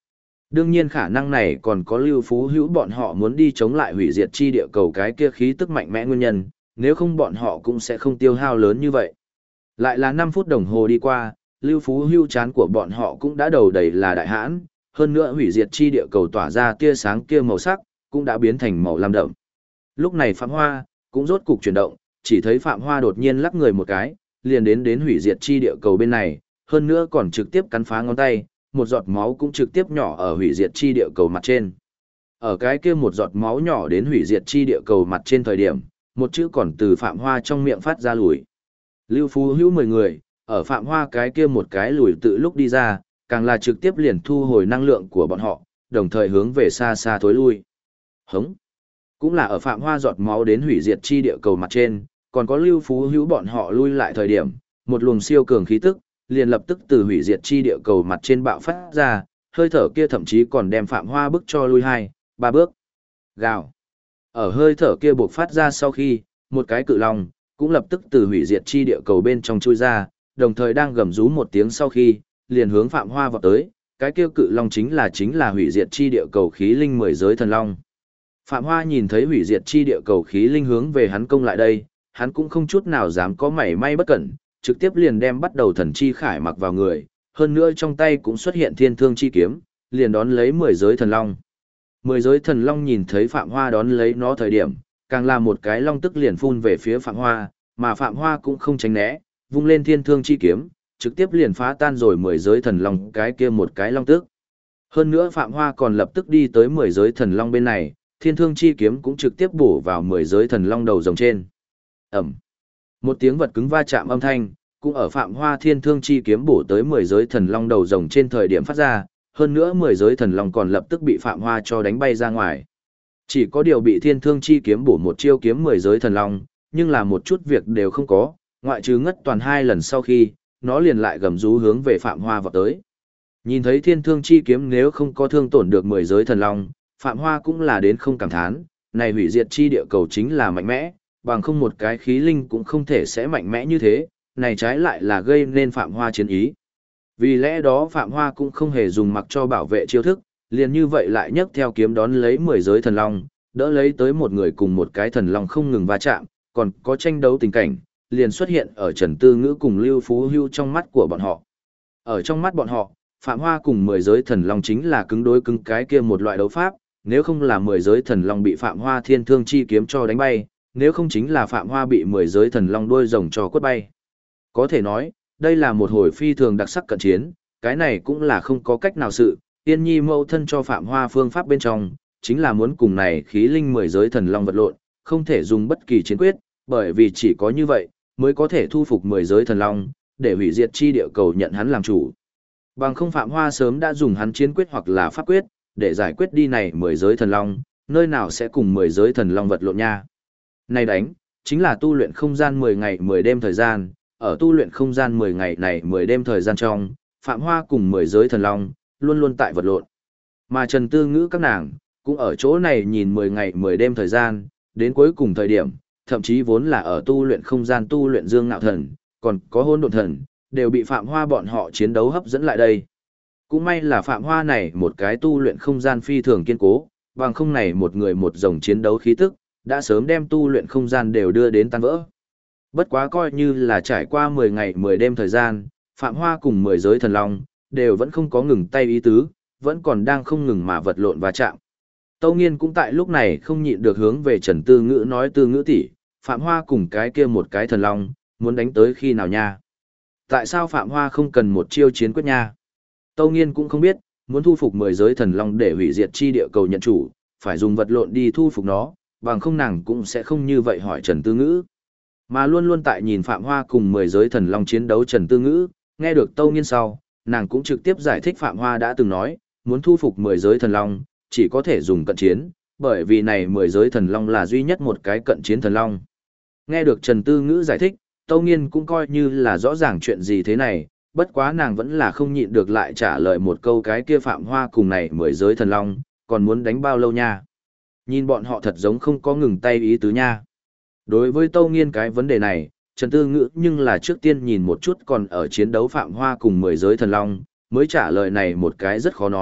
Đương nhiên khả năng này còn có Lưu Phú Hữu bọn họ muốn đi chống lại hủy diệt chi địa cầu cái kia khí tức mạnh mẽ nguyên nhân, nếu không bọn họ cũng sẽ không tiêu hao lớn như vậy. Lại là 5 phút đồng hồ đi qua, Lưu Phú Hữu chán của bọn họ cũng đã đầu đầy là đại hãn, hơn nữa hủy diệt chi địa cầu tỏa ra tia sáng kia màu sắc, cũng đã biến thành màu lam đậm. Lúc này Phạm Hoa cũng rốt cục chuyển động, chỉ thấy Phạm Hoa đột nhiên lắc người một cái, liền đến hủy diệt chi địa cầu bên này, hơn nữa còn trực tiếp cắn phá ngón tay, một giọt máu cũng trực tiếp nhỏ ở hủy diệt chi địa cầu mặt trên. Ở cái kia một giọt máu nhỏ đến hủy diệt chi địa cầu mặt trên thời điểm, một chữ còn từ Phạm Hoa trong miệng phát ra lùi. Lưu Phú Hữu 10 người, ở Phạm Hoa cái kia một cái lùi tự lúc đi ra, càng là trực tiếp liền thu hồi năng lượng của bọn họ, đồng thời hướng về xa xa thối lui. Hống! Cũng là ở Phạm Hoa giọt máu đến hủy diệt chi địa cầu mặt trên, còn có Lưu Phú Hữu bọn họ lui lại thời điểm, một luồng siêu cường khí tức, liền lập tức từ hủy diệt chi địa cầu mặt trên bạo phát ra, hơi thở kia thậm chí còn đem Phạm Hoa bức cho lui 2-3 bước. Gào! Ở hơi thở kia bộc phát ra sau khi, một cái cự long, cũng lập tức từ hủy diệt chi địa cầu bên trong chui ra, đồng thời đang gầm rú một tiếng sau khi, liền hướng Phạm Hoa vọt tới, cái kia cự long chính là hủy diệt chi địa cầu khí linh 10 giới thần long. Phạm Hoa nhìn thấy hủy diệt chi địa cầu khí linh hướng về hắn công lại đây, hắn cũng không chút nào dám có mảy may bất cẩn, trực tiếp liền đem bắt đầu thần chi khải mặc vào người, hơn nữa trong tay cũng xuất hiện thiên thương chi kiếm, liền đón lấy 10 giới thần long. 10 giới thần long nhìn thấy Phạm Hoa đón lấy nó thời điểm, càng là một cái long tức liền phun về phía Phạm Hoa, mà Phạm Hoa cũng không tránh né, vung lên thiên thương chi kiếm, trực tiếp liền phá tan rồi 10 giới thần long cái kia một cái long tức. Hơn nữa Phạm Hoa còn lập tức đi tới 10 giới thần long bên này, thiên thương chi kiếm cũng trực tiếp bổ vào 10 giới thần long đầu rồng trên. Ẩm. Một tiếng vật cứng va chạm âm thanh, cũng ở Phạm Hoa thiên thương chi kiếm bổ tới 10 giới thần long đầu rồng trên thời điểm phát ra, hơn nữa 10 giới thần long còn lập tức bị Phạm Hoa cho đánh bay ra ngoài. Chỉ có điều bị thiên thương chi kiếm bổ một chiêu kiếm 10 giới thần long, nhưng là một chút việc đều không có, ngoại trừ ngất toàn 2 lần sau khi, nó liền lại gầm rú hướng về Phạm Hoa vọt tới. Nhìn thấy thiên thương chi kiếm nếu không có thương tổn được 10 giới thần long, Phạm Hoa cũng là đến không cảm thán, này hủy diệt chi địa cầu chính là mạnh mẽ, bằng không một cái khí linh cũng không thể sẽ mạnh mẽ như thế, này trái lại là gây nên Phạm Hoa chiến ý. Vì lẽ đó Phạm Hoa cũng không hề dùng mặc cho bảo vệ chiêu thức, liền như vậy lại nhấc theo kiếm đón lấy 10 giới thần long, đỡ lấy tới một người cùng một cái thần long không ngừng va chạm, còn có tranh đấu tình cảnh, liền xuất hiện ở Trần Tư Ngữ cùng Lưu Phú Hưu trong mắt của bọn họ. Ở trong mắt bọn họ, Phạm Hoa cùng 10 giới thần long chính là cứng đối cứng cái kia một loại đấu pháp, nếu không là 10 giới thần long bị Phạm Hoa thiên thương chi kiếm cho đánh bay, nếu không chính là Phạm Hoa bị 10 giới thần long đuôi rồng cho quất bay. Có thể nói, đây là một hồi phi thường đặc sắc cận chiến, cái này cũng là không có cách nào sự, Tiên Nhi mẫu thân cho Phạm Hoa phương pháp bên trong, chính là muốn cùng này khí linh 10 giới thần long vật lộn, không thể dùng bất kỳ chiến quyết, bởi vì chỉ có như vậy, mới có thể thu phục 10 giới thần long, để hủy diệt chi địa cầu nhận hắn làm chủ. Bằng không Phạm Hoa sớm đã dùng hắn chiến quyết hoặc là pháp quyết, để giải quyết đi này 10 giới thần long, nơi nào sẽ cùng 10 giới thần long vật lộn nha. Này đánh, chính là tu luyện không gian 10 ngày 10 đêm thời gian, ở tu luyện không gian 10 ngày này 10 đêm thời gian trong, Phạm Hoa cùng 10 giới thần long, luôn luôn tại vật lộn. Mà Trần Tư Ngữ các nàng, cũng ở chỗ này nhìn 10 ngày 10 đêm thời gian, đến cuối cùng thời điểm, thậm chí vốn là ở tu luyện không gian tu luyện Dương Ngạo Thần, còn có Hỗn Độn Thần, đều bị Phạm Hoa bọn họ chiến đấu hấp dẫn lại đây. Cũng may là Phạm Hoa này một cái tu luyện không gian phi thường kiên cố, bằng không này một người một dòng chiến đấu khí tức, đã sớm đem tu luyện không gian đều đưa đến tan vỡ. Bất quá coi như là trải qua 10 ngày 10 đêm thời gian, Phạm Hoa cùng 10 giới thần long, đều vẫn không có ngừng tay ý tứ, vẫn còn đang không ngừng mà vật lộn và chạm. Tâu Nghiên cũng tại lúc này không nhịn được hướng về Trần Tư Ngữ nói: Tư Ngữ tỷ, Phạm Hoa cùng cái kia một cái thần long, muốn đánh tới khi nào nha? Tại sao Phạm Hoa không cần một chiêu chiến quyết nha? Tâu Nghiên cũng không biết, muốn thu phục 10 giới thần long để hủy diệt chi địa cầu nhận chủ, phải dùng vật lộn đi thu phục nó, bằng không nàng cũng sẽ không như vậy hỏi Trần Tư Ngữ. Mà luôn luôn tại nhìn Phạm Hoa cùng 10 giới thần long chiến đấu Trần Tư Ngữ, nghe được Tâu Nghiên sau, nàng cũng trực tiếp giải thích Phạm Hoa đã từng nói, muốn thu phục 10 giới thần long, chỉ có thể dùng cận chiến, bởi vì này 10 giới thần long là duy nhất một cái cận chiến thần long. Nghe được Trần Tư Ngữ giải thích, Tâu Nghiên cũng coi như là rõ ràng chuyện gì thế này, bất quá nàng vẫn là không nhịn được lại trả lời một câu: cái kia Phạm Hoa cùng này 10 giới thần long, còn muốn đánh bao lâu nha? Nhìn bọn họ thật giống không có ngừng tay ý tứ nha. Đối với Tâu Nghiên cái vấn đề này, Trần Tư Ngữ nhưng là trước tiên nhìn một chút còn ở chiến đấu Phạm Hoa cùng 10 giới thần long, mới trả lời này một cái rất khó nói,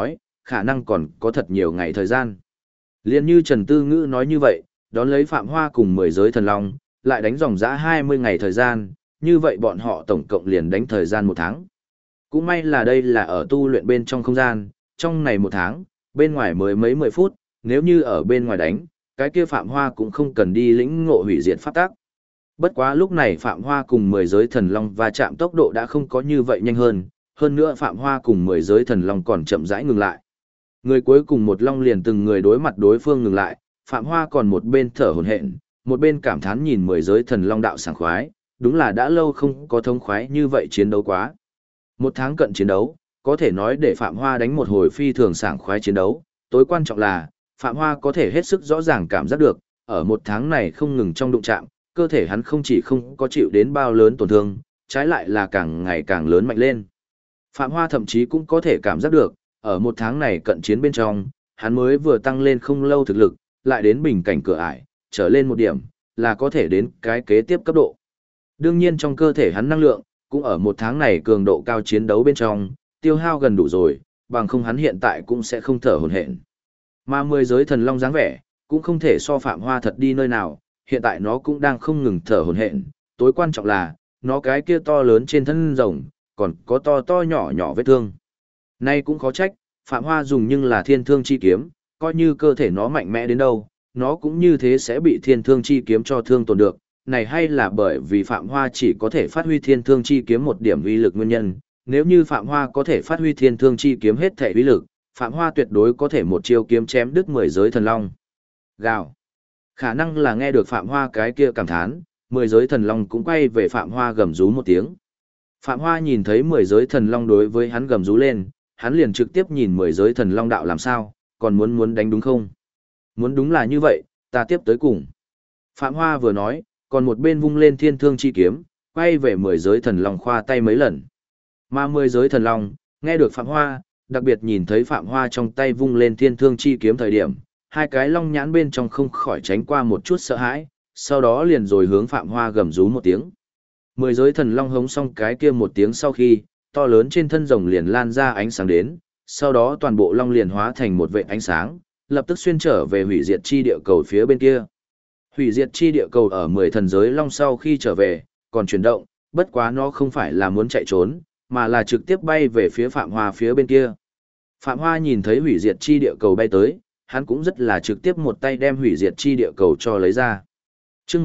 khả năng còn có thật nhiều ngày thời gian. Liên như Trần Tư Ngữ nói như vậy, đón lấy Phạm Hoa cùng 10 giới thần long, lại đánh dòng dã 20 ngày thời gian, như vậy bọn họ tổng cộng liền đánh thời gian 1 tháng. Cũng may là đây là ở tu luyện bên trong không gian, trong này 1 tháng, bên ngoài mới mấy 10 phút, nếu như ở bên ngoài đánh, cái kia Phạm Hoa cũng không cần đi lĩnh ngộ hủy diệt pháp tắc. Bất quá lúc này Phạm Hoa cùng 10 giới thần long va chạm tốc độ đã không có như vậy nhanh hơn nữa Phạm Hoa cùng 10 giới thần long còn chậm rãi ngừng lại. Người cuối cùng một long liền từng người đối mặt đối phương ngừng lại, Phạm Hoa còn một bên thở hổn hển, một bên cảm thán nhìn 10 giới thần long đạo sảng khoái, đúng là đã lâu không có thông khoái như vậy chiến đấu quá. 1 tháng cận chiến đấu, có thể nói để Phạm Hoa đánh một hồi phi thường sảng khoái chiến đấu, tối quan trọng là, Phạm Hoa có thể hết sức rõ ràng cảm giác được, ở 1 tháng này không ngừng trong đụng chạm, cơ thể hắn không chỉ không có chịu đến bao lớn tổn thương, trái lại là càng ngày càng lớn mạnh lên. Phạm Hoa thậm chí cũng có thể cảm giác được, ở 1 tháng này cận chiến bên trong, hắn mới vừa tăng lên không lâu thực lực, lại đến bình cảnh cửa ải, trở lên một điểm, là có thể đến cái kế tiếp cấp độ. Đương nhiên trong cơ thể hắn năng lượng, cũng ở 1 tháng này cường độ cao chiến đấu bên trong, tiêu hao gần đủ rồi, bằng không hắn hiện tại cũng sẽ không thở hổn hển. Mà 10 giới thần long dáng vẻ, cũng không thể so Phạm Hoa thật đi nơi nào, hiện tại nó cũng đang không ngừng thở hổn hển, tối quan trọng là, nó cái kia to lớn trên thân rồng, còn có to to nhỏ nhỏ vết thương. Nay cũng khó trách, Phạm Hoa dùng nhưng là thiên thương chi kiếm, coi như cơ thể nó mạnh mẽ đến đâu, nó cũng như thế sẽ bị thiên thương chi kiếm cho thương tổn được. Này hay là bởi vì Phạm Hoa chỉ có thể phát huy thiên thương chi kiếm một điểm uy lực nguyên nhân, nếu như Phạm Hoa có thể phát huy thiên thương chi kiếm hết thể uy lực, Phạm Hoa tuyệt đối có thể một chiêu kiếm chém đứt 10 giới thần long. Gào. Khả năng là nghe được Phạm Hoa cái kia cảm thán, 10 giới thần long cũng quay về Phạm Hoa gầm rú một tiếng. Phạm Hoa nhìn thấy 10 giới thần long đối với hắn gầm rú lên, hắn liền trực tiếp nhìn 10 giới thần long đạo làm sao, còn muốn đánh đúng không? Muốn đúng là như vậy, ta tiếp tới cùng. Phạm Hoa vừa nói, còn một bên vung lên thiên thương chi kiếm, quay về 10 giới thần long khoa tay mấy lần. Mà 10 giới thần long, nghe được Phạm Hoa, đặc biệt nhìn thấy Phạm Hoa trong tay vung lên thiên thương chi kiếm thời điểm, hai cái long nhãn bên trong không khỏi tránh qua một chút sợ hãi, sau đó liền rồi hướng Phạm Hoa gầm rú một tiếng. 10 giới thần long hống xong cái kia một tiếng sau khi, to lớn trên thân rồng liền lan ra ánh sáng đến, sau đó toàn bộ long liền hóa thành một vệt ánh sáng, lập tức xuyên trở về hủy diệt chi địa cầu phía bên kia. Hủy diệt chi địa cầu ở 10 thần giới long sau khi trở về, còn chuyển động, bất quá nó không phải là muốn chạy trốn, mà là trực tiếp bay về phía Phạm Hoa phía bên kia. Phạm Hoa nhìn thấy hủy diệt chi địa cầu bay tới, hắn cũng rất là trực tiếp một tay đem hủy diệt chi địa cầu cho lấy ra. Chương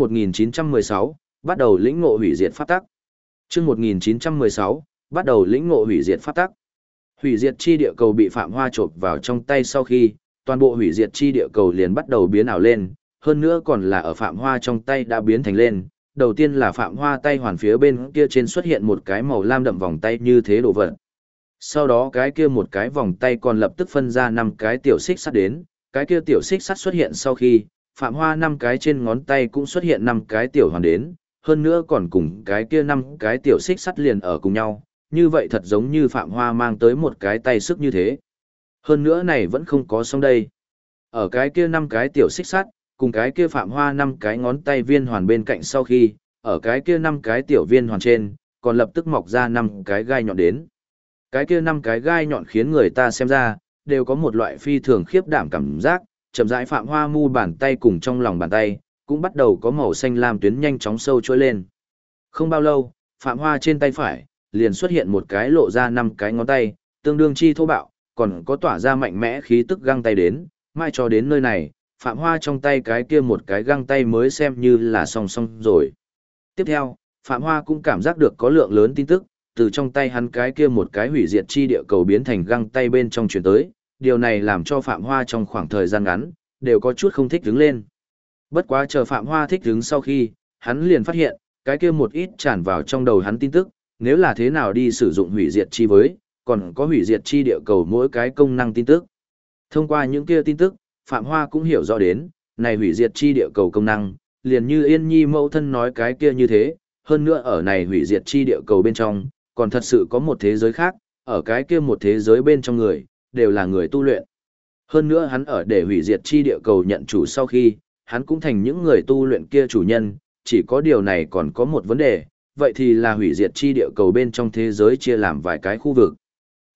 1916, bắt đầu lĩnh ngộ hủy diệt pháp tắc. Chương 1916, bắt đầu lĩnh ngộ hủy diệt pháp tắc. Hủy diệt chi địa cầu bị Phạm Hoa chộp vào trong tay sau khi, toàn bộ hủy diệt chi địa cầu liền bắt đầu biến ảo lên, hơn nữa còn là ở Phạm Hoa trong tay đã biến thành lên. Đầu tiên là Phạm Hoa tay hoàn phía bên kia trên xuất hiện một cái màu lam đậm vòng tay như thế đồ vật. Sau đó cái kia một cái vòng tay còn lập tức phân ra 5 cái tiểu xích sắt đến, cái kia tiểu xích sắt xuất hiện sau khi, Phạm Hoa 5 cái trên ngón tay cũng xuất hiện 5 cái tiểu hoàn đến, hơn nữa còn cùng cái kia 5 cái tiểu xích sắt liền ở cùng nhau, như vậy thật giống như Phạm Hoa mang tới một cái tay sức như thế. Hơn nữa này vẫn không có xong đây. Ở cái kia 5 cái tiểu xích sắt, cùng cái kia Phạm Hoa 5 cái ngón tay viên hoàn bên cạnh sau khi, ở cái kia 5 cái tiểu viên hoàn trên, còn lập tức mọc ra 5 cái gai nhọn đến. Cái kia 5 cái gai nhọn khiến người ta xem ra, đều có một loại phi thường khiếp đảm cảm giác, chậm rãi Phạm Hoa mu bàn tay cùng trong lòng bàn tay, cũng bắt đầu có màu xanh lam tuyến nhanh chóng sâu trôi lên. Không bao lâu, Phạm Hoa trên tay phải, liền xuất hiện một cái lộ ra 5 cái ngón tay, tương đương chi thô bạo, còn có tỏa ra mạnh mẽ khí tức găng tay đến, mai cho đến nơi này, Phạm Hoa trong tay cái kia một cái găng tay mới xem như là song song rồi. Tiếp theo, Phạm Hoa cũng cảm giác được có lượng lớn tin tức, từ trong tay hắn cái kia một cái hủy diệt chi địa cầu biến thành găng tay bên trong chuyển tới, điều này làm cho Phạm Hoa trong khoảng thời gian ngắn, đều có chút không thích đứng lên. Bất quá chờ Phạm Hoa thích đứng sau khi, hắn liền phát hiện, cái kia một ít tràn vào trong đầu hắn tin tức, nếu là thế nào đi sử dụng hủy diệt chi với, còn có hủy diệt chi địa cầu mỗi cái công năng tin tức. Thông qua những kia tin tức, Phạm Hoa cũng hiểu rõ đến, này hủy diệt chi địa cầu công năng, liền như Yên Nhi mẫu thân nói cái kia như thế, hơn nữa ở này hủy diệt chi địa cầu bên trong, còn thật sự có một thế giới khác, ở cái kia một thế giới bên trong người, đều là người tu luyện. Hơn nữa hắn ở để hủy diệt chi địa cầu nhận chủ sau khi, hắn cũng thành những người tu luyện kia chủ nhân, chỉ có điều này còn có một vấn đề, vậy thì là hủy diệt chi địa cầu bên trong thế giới chia làm vài cái khu vực.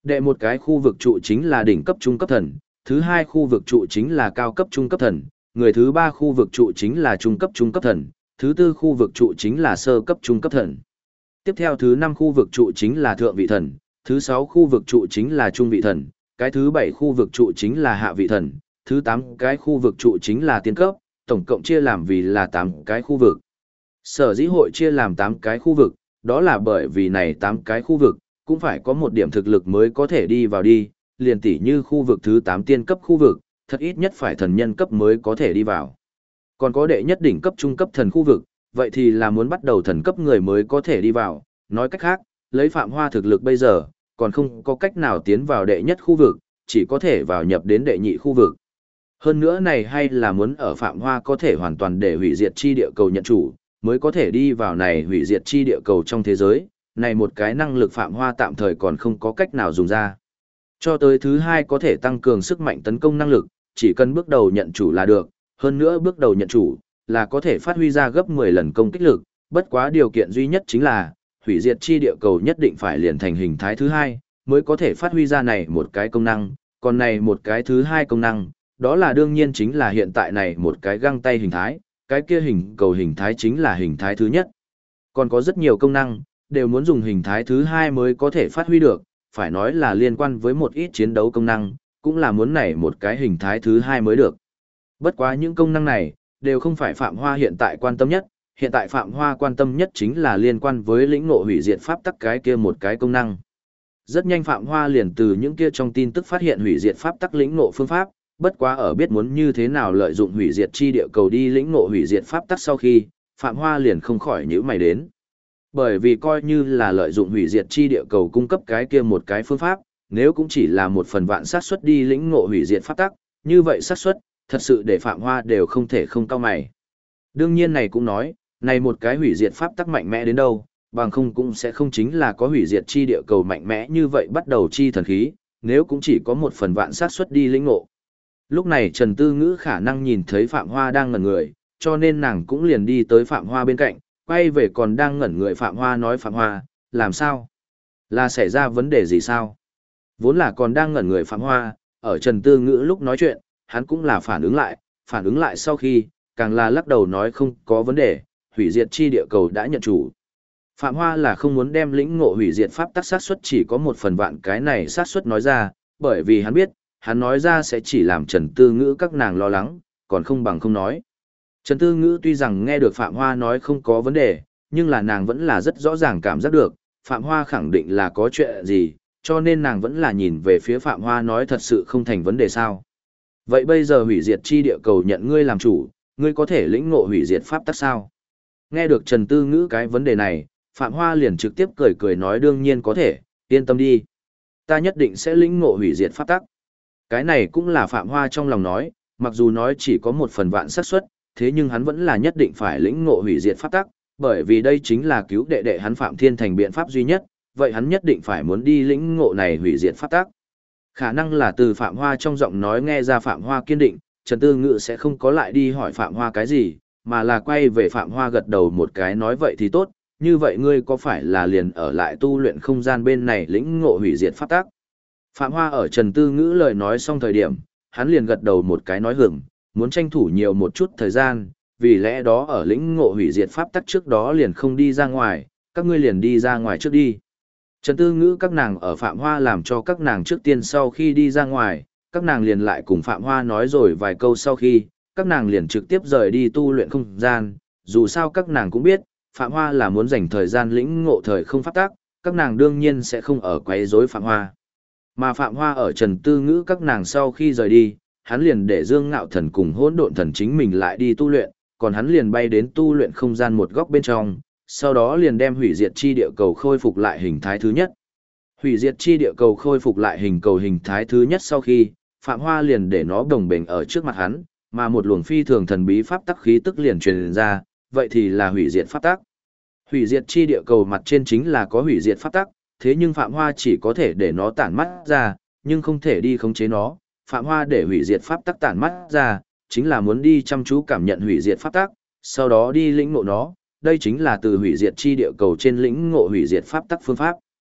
Đệ một cái khu vực trụ chính là đỉnh cấp trung cấp thần, thứ hai khu vực trụ chính là cao cấp trung cấp thần, người thứ ba khu vực trụ chính là trung cấp thần, thứ tư khu vực trụ chính là sơ cấp trung cấp thần. Tiếp theo thứ năm khu vực trụ chính là thượng vị thần, thứ sáu khu vực trụ chính là trung vị thần, cái thứ bảy khu vực trụ chính là hạ vị thần, thứ tám cái khu vực trụ chính là tiên cấp, tổng cộng chia làm vì là 8 cái khu vực. Sở dĩ hội chia làm 8 cái khu vực, đó là bởi vì này 8 cái khu vực, cũng phải có một điểm thực lực mới có thể đi vào đi, liền tỉ như khu vực thứ 8 tiên cấp khu vực, thật ít nhất phải thần nhân cấp mới có thể đi vào. Còn có đệ nhất đỉnh cấp trung cấp thần khu vực, vậy thì là muốn bắt đầu thần cấp người mới có thể đi vào, nói cách khác, lấy Phạm Hoa thực lực bây giờ, còn không có cách nào tiến vào đệ nhất khu vực, chỉ có thể vào nhập đến đệ nhị khu vực. Hơn nữa này hay là muốn ở Phạm Hoa có thể hoàn toàn để hủy diệt chi địa cầu nhận chủ, mới có thể đi vào này hủy diệt chi địa cầu trong thế giới, này một cái năng lực Phạm Hoa tạm thời còn không có cách nào dùng ra. Cho tới thứ hai có thể tăng cường sức mạnh tấn công năng lực, chỉ cần bước đầu nhận chủ là được, hơn nữa bước đầu nhận chủ là có thể phát huy ra gấp 10 lần công kích lực, bất quá điều kiện duy nhất chính là hủy diệt chi địa cầu nhất định phải liền thành hình thái thứ hai mới có thể phát huy ra này một cái công năng, còn này một cái thứ hai công năng, đó là đương nhiên chính là hiện tại này một cái găng tay hình thái, cái kia hình cầu hình thái chính là hình thái thứ nhất. Còn có rất nhiều công năng, đều muốn dùng hình thái thứ hai mới có thể phát huy được, phải nói là liên quan với một ít chiến đấu công năng, cũng là muốn này một cái hình thái thứ hai mới được. Bất quá những công năng này, đều không phải Phạm Hoa hiện tại quan tâm nhất, hiện tại Phạm Hoa quan tâm nhất chính là liên quan với lĩnh ngộ hủy diệt pháp tắc cái kia một cái công năng. Rất nhanh Phạm Hoa liền từ những kia trong tin tức phát hiện hủy diệt pháp tắc lĩnh ngộ phương pháp, bất quá ở biết muốn như thế nào lợi dụng hủy diệt chi địa cầu đi lĩnh ngộ hủy diệt pháp tắc sau khi, Phạm Hoa liền không khỏi nhíu mày đến. Bởi vì coi như là lợi dụng hủy diệt chi địa cầu cung cấp cái kia một cái phương pháp, nếu cũng chỉ là một phần vạn xác suất đi lĩnh ngộ hủy diệt pháp tắc, như vậy xác suất thật sự để Phạm Hoa đều không thể không cau mày. Đương nhiên này cũng nói, này một cái hủy diệt pháp tắc mạnh mẽ đến đâu, bằng không cũng sẽ không chính là có hủy diệt chi địa cầu mạnh mẽ như vậy bắt đầu chi thần khí, nếu cũng chỉ có một phần vạn xác suất đi lĩnh ngộ. Lúc này Trần Tư Ngữ khả năng nhìn thấy Phạm Hoa đang ngẩn người, cho nên nàng cũng liền đi tới Phạm Hoa bên cạnh, quay về còn đang ngẩn người Phạm Hoa nói Phạm Hoa, làm sao? Là xảy ra vấn đề gì sao? Vốn là còn đang ngẩn người Phạm Hoa, ở Trần Tư Ngữ lúc nói chuyện, hắn cũng là phản ứng lại sau khi, càng là lắc đầu nói không có vấn đề, hủy diệt chi địa cầu đã nhận chủ. Phạm Hoa là không muốn đem lĩnh ngộ hủy diệt pháp tắc xác suất chỉ có một phần vạn cái này xác suất nói ra, bởi vì hắn biết, hắn nói ra sẽ chỉ làm Trần Tư Ngữ các nàng lo lắng, còn không bằng không nói. Trần Tư Ngữ tuy rằng nghe được Phạm Hoa nói không có vấn đề, nhưng là nàng vẫn là rất rõ ràng cảm giác được, Phạm Hoa khẳng định là có chuyện gì, cho nên nàng vẫn là nhìn về phía Phạm Hoa nói thật sự không thành vấn đề sao. Vậy bây giờ hủy diệt chi địa cầu nhận ngươi làm chủ, ngươi có thể lĩnh ngộ hủy diệt pháp tắc sao? Nghe được Trần Tư Ngữ cái vấn đề này, Phạm Hoa liền trực tiếp cười cười nói đương nhiên có thể, yên tâm đi. Ta nhất định sẽ lĩnh ngộ hủy diệt pháp tắc. Cái này cũng là Phạm Hoa trong lòng nói, mặc dù nói chỉ có một phần vạn xác suất, thế nhưng hắn vẫn là nhất định phải lĩnh ngộ hủy diệt pháp tắc, bởi vì đây chính là cứu đệ đệ hắn Phạm Thiên Thành biện pháp duy nhất, vậy hắn nhất định phải muốn đi lĩnh ngộ này hủy diệt pháp tắc. Khả năng là từ Phạm Hoa trong giọng nói nghe ra Phạm Hoa kiên định, Trần Tư Ngữ sẽ không có lại đi hỏi Phạm Hoa cái gì, mà là quay về Phạm Hoa gật đầu một cái nói vậy thì tốt, như vậy ngươi có phải là liền ở lại tu luyện không gian bên này lĩnh ngộ hủy diệt pháp tắc? Phạm Hoa ở Trần Tư Ngữ lời nói xong thời điểm, hắn liền gật đầu một cái nói hưởng, muốn tranh thủ nhiều một chút thời gian, vì lẽ đó ở lĩnh ngộ hủy diệt pháp tắc trước đó liền không đi ra ngoài, các ngươi liền đi ra ngoài trước đi. Trần Tư Ngữ các nàng ở Phạm Hoa làm cho các nàng trước tiên sau khi đi ra ngoài, các nàng liền lại cùng Phạm Hoa nói rồi vài câu sau khi, các nàng liền trực tiếp rời đi tu luyện không gian, dù sao các nàng cũng biết, Phạm Hoa là muốn dành thời gian lĩnh ngộ thời không pháp tắc, các nàng đương nhiên sẽ không ở quấy rối Phạm Hoa. Mà Phạm Hoa ở Trần Tư Ngữ các nàng sau khi rời đi, hắn liền để Dương Ngạo Thần cùng Hỗn Độn Thần chính mình lại đi tu luyện, còn hắn liền bay đến tu luyện không gian một góc bên trong, sau đó liền đem hủy diệt chi địa cầu khôi phục lại hình thái thứ nhất. Hủy diệt chi địa cầu khôi phục lại hình cầu hình thái thứ nhất sau khi, Phạm Hoa liền để nó đồng bền ở trước mặt hắn, mà một luồng phi thường thần bí pháp tắc khí tức liền truyền ra, vậy thì là hủy diệt pháp tắc. Hủy diệt chi địa cầu mặt trên chính là có hủy diệt pháp tắc, thế nhưng Phạm Hoa chỉ có thể để nó tản mắt ra, nhưng không thể đi khống chế nó. Phạm Hoa để hủy diệt pháp tắc tản mắt ra, chính là muốn đi chăm chú cảm nhận hủy diệt pháp tắc, sau đó đi lĩnh ngộ nó, đây chính là từ hủy diệt chi địa cầu trên lĩnh ngộ hủy diệt pháp tắc phương pháp.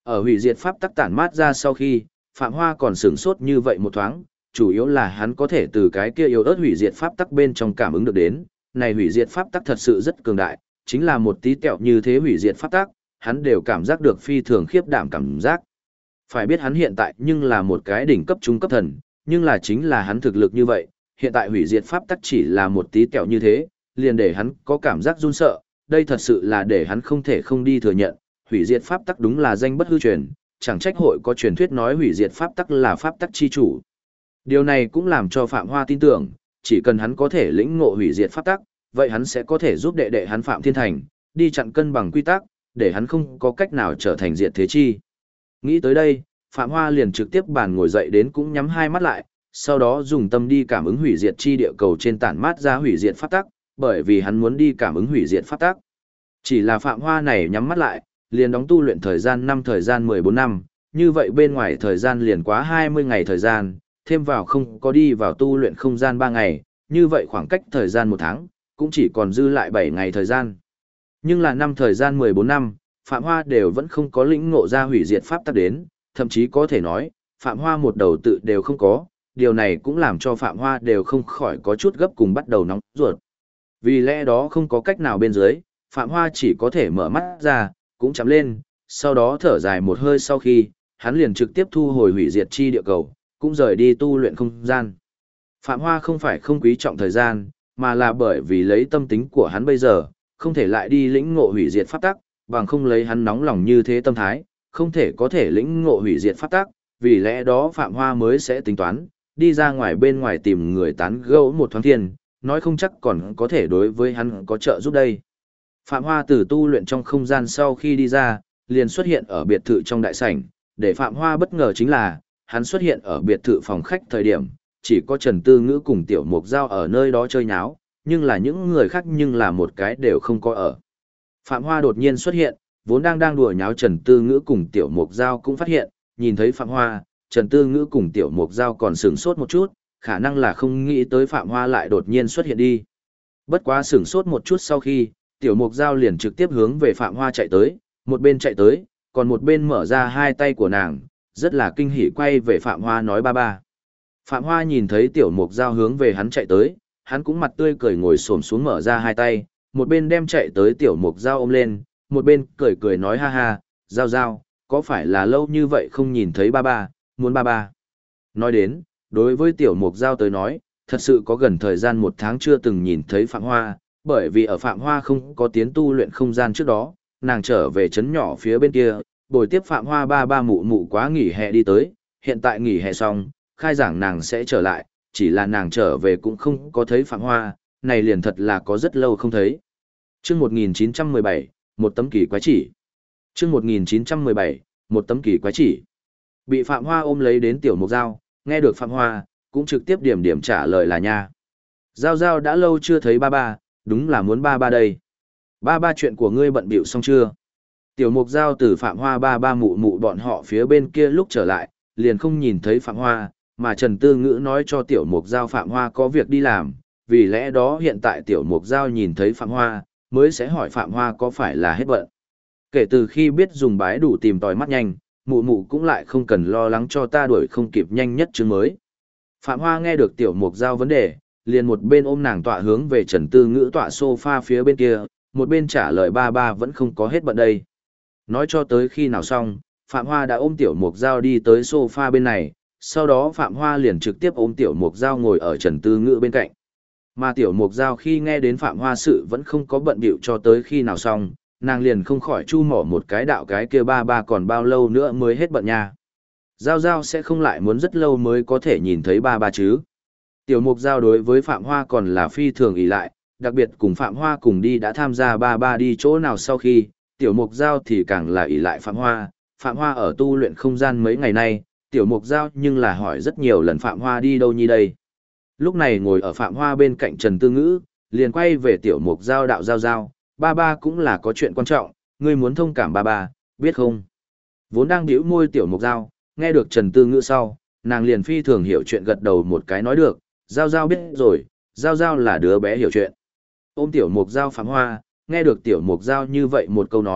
Ở hủy diệt pháp tắc tản mát ra sau khi, Phạm Hoa còn sửng sốt như vậy một thoáng, chủ yếu là hắn có thể từ cái kia yếu ớt hủy diệt pháp tắc bên trong cảm ứng được đến, này hủy diệt pháp tắc thật sự rất cường đại, chính là một tí tẹo như thế hủy diệt pháp tắc, hắn đều cảm giác được phi thường khiếp đảm cảm giác. Phải biết hắn hiện tại nhưng là một cái đỉnh cấp trung cấp thần, nhưng là chính là hắn thực lực như vậy, hiện tại hủy diệt pháp tắc chỉ là một tí tẹo như thế, liền để hắn có cảm giác run sợ, đây thật sự là để hắn không thể không đi thừa nhận, hủy diệt pháp tắc đúng là danh bất hư truyền, chẳng trách hội có truyền thuyết nói hủy diệt pháp tắc là pháp tắc chi chủ. Điều này cũng làm cho Phạm Hoa tin tưởng, chỉ cần hắn có thể lĩnh ngộ hủy diệt pháp tắc, vậy hắn sẽ có thể giúp đệ đệ hắn Phạm Thiên Thành, đi chặn cân bằng quy tắc, để hắn không có cách nào trở thành diệt thế chi. Nghĩ tới đây, Phạm Hoa liền trực tiếp bàn ngồi dậy đến cũng nhắm hai mắt lại, sau đó dùng tâm đi cảm ứng hủy diệt chi địa cầu trên tản mát ra hủy diệt pháp tắc, bởi vì hắn muốn đi cảm ứng hủy diệt pháp tắc. Chỉ là Phạm Hoa này nhắm mắt lại, liền đóng tu luyện thời gian 14 năm, như vậy bên ngoài thời gian liền quá 20 ngày thời gian, thêm vào không có đi vào tu luyện không gian 3 ngày, như vậy khoảng cách thời gian 1 tháng, cũng chỉ còn dư lại 7 ngày thời gian. Nhưng là thời gian 14 năm, Phạm Hoa đều vẫn không có lĩnh ngộ ra hủy diệt pháp tắc đến, thậm chí có thể nói, Phạm Hoa một đầu tự đều không có, điều này cũng làm cho Phạm Hoa đều không khỏi có chút gấp cùng bắt đầu nóng ruột. Vì lẽ đó không có cách nào bên dưới, Phạm Hoa chỉ có thể mở mắt ra, cũng chắm lên, sau đó thở dài một hơi sau khi, hắn liền trực tiếp thu hồi hủy diệt chi địa cầu, cũng rời đi tu luyện không gian. Phạm Hoa không phải không quý trọng thời gian, mà là bởi vì lấy tâm tính của hắn bây giờ, không thể lại đi lĩnh ngộ hủy diệt pháp tắc, bằng không lấy hắn nóng lòng như thế tâm thái, không thể có thể lĩnh ngộ hủy diệt pháp tắc, vì lẽ đó Phạm Hoa mới sẽ tính toán, đi ra ngoài bên ngoài tìm người tán gẫu một thoáng thiên, nói không chắc còn có thể đối với hắn có trợ giúp đây. Phạm Hoa từ tu luyện trong không gian sau khi đi ra, liền xuất hiện ở biệt thự trong đại sảnh, để Phạm Hoa bất ngờ chính là, hắn xuất hiện ở biệt thự phòng khách thời điểm, chỉ có Trần Tư Ngữ cùng Tiểu Mục Giao ở nơi đó chơi nháo, nhưng là những người khác nhưng là một cái đều không có ở. Phạm Hoa đột nhiên xuất hiện, vốn đang đùa nháo Trần Tư Ngữ cùng Tiểu Mục Giao cũng phát hiện, nhìn thấy Phạm Hoa, Trần Tư Ngữ cùng Tiểu Mục Giao còn sửng sốt một chút, khả năng là không nghĩ tới Phạm Hoa lại đột nhiên xuất hiện đi. Bất quá sửng sốt một chút sau khi, Tiểu Mục Giao liền trực tiếp hướng về Phạm Hoa chạy tới, một bên chạy tới, còn một bên mở ra hai tay của nàng, rất là kinh hỉ quay về Phạm Hoa nói ba ba. Phạm Hoa nhìn thấy Tiểu Mục Giao hướng về hắn chạy tới, hắn cũng mặt tươi cười ngồi xổm xuống mở ra hai tay, một bên đem chạy tới Tiểu Mục Giao ôm lên, một bên cười cười nói ha ha, Giao Giao, có phải là lâu như vậy không nhìn thấy ba ba, muốn ba ba. Nói đến, đối với Tiểu Mục Giao tới nói, thật sự có gần thời gian 1 tháng chưa từng nhìn thấy Phạm Hoa, bởi vì ở Phạm Hoa không có tiến tu luyện không gian trước đó, nàng trở về trấn nhỏ phía bên kia, bồi tiếp Phạm Hoa ba ba mụ mụ quá nghỉ hè đi tới, hiện tại nghỉ hè xong, khai giảng nàng sẽ trở lại, chỉ là nàng trở về cũng không có thấy Phạm Hoa, này liền thật là có rất lâu không thấy. Chương 1917, một tấm kỳ quái chỉ. Chương 1917, một tấm kỳ quái chỉ. Bị Phạm Hoa ôm lấy đến Tiểu Mục Giao, nghe được Phạm Hoa, cũng trực tiếp điểm trả lời là nha. Giao Giao đã lâu chưa thấy ba ba, đúng là muốn ba ba đây. Ba ba chuyện của ngươi bận bịu xong chưa? Tiểu Mục Giao từ Phạm Hoa ba ba mụ mụ bọn họ phía bên kia lúc trở lại, liền không nhìn thấy Phạm Hoa, mà Trần Tư Ngữ nói cho Tiểu Mục Giao Phạm Hoa có việc đi làm, vì lẽ đó hiện tại Tiểu Mục Giao nhìn thấy Phạm Hoa, mới sẽ hỏi Phạm Hoa có phải là hết bận. Kể từ khi biết dùng bái đủ tìm tòi mắt nhanh, mụ mụ cũng lại không cần lo lắng cho ta đuổi không kịp nhanh nhất chương mới. Phạm Hoa nghe được Tiểu Mục Giao vấn đề, liền một bên ôm nàng tọa hướng về Trần Tư Ngữ tọa sofa phía bên kia, một bên trả lời ba ba vẫn không có hết bận đây. Nói cho tới khi nào xong, Phạm Hoa đã ôm Tiểu Mục Giao đi tới sofa bên này, sau đó Phạm Hoa liền trực tiếp ôm Tiểu Mục Giao ngồi ở Trần Tư Ngữ bên cạnh. Mà Tiểu Mục Giao khi nghe đến Phạm Hoa sự vẫn không có bận bịu cho tới khi nào xong, nàng liền không khỏi chu mỏ một cái đạo cái kia ba ba còn bao lâu nữa mới hết bận nha. Giao Giao sẽ không lại muốn rất lâu mới có thể nhìn thấy ba ba chứ. Tiểu Mục Giao đối với Phạm Hoa còn là phi thường ỷ lại, đặc biệt cùng Phạm Hoa cùng đi đã tham gia ba ba đi chỗ nào sau khi, Tiểu Mục Giao thì càng là ỷ lại Phạm Hoa. Phạm Hoa ở tu luyện không gian mấy ngày nay, Tiểu Mục Giao nhưng là hỏi rất nhiều lần Phạm Hoa đi đâu nhi đây. Lúc này ngồi ở Phạm Hoa bên cạnh Trần Tư Ngữ, liền quay về Tiểu Mục Giao đạo Giao Giao, ba ba cũng là có chuyện quan trọng, ngươi muốn thông cảm ba ba, biết không? Vốn đang bĩu môi Tiểu Mục Giao, nghe được Trần Tư Ngữ sau, nàng liền phi thường hiểu chuyện gật đầu một cái nói được, Giao Giao biết rồi, Giao Giao là đứa bé hiểu chuyện. Ôm Tiểu Mục Giao Phạm Hoa, nghe được Tiểu Mục Giao như vậy một câu nói,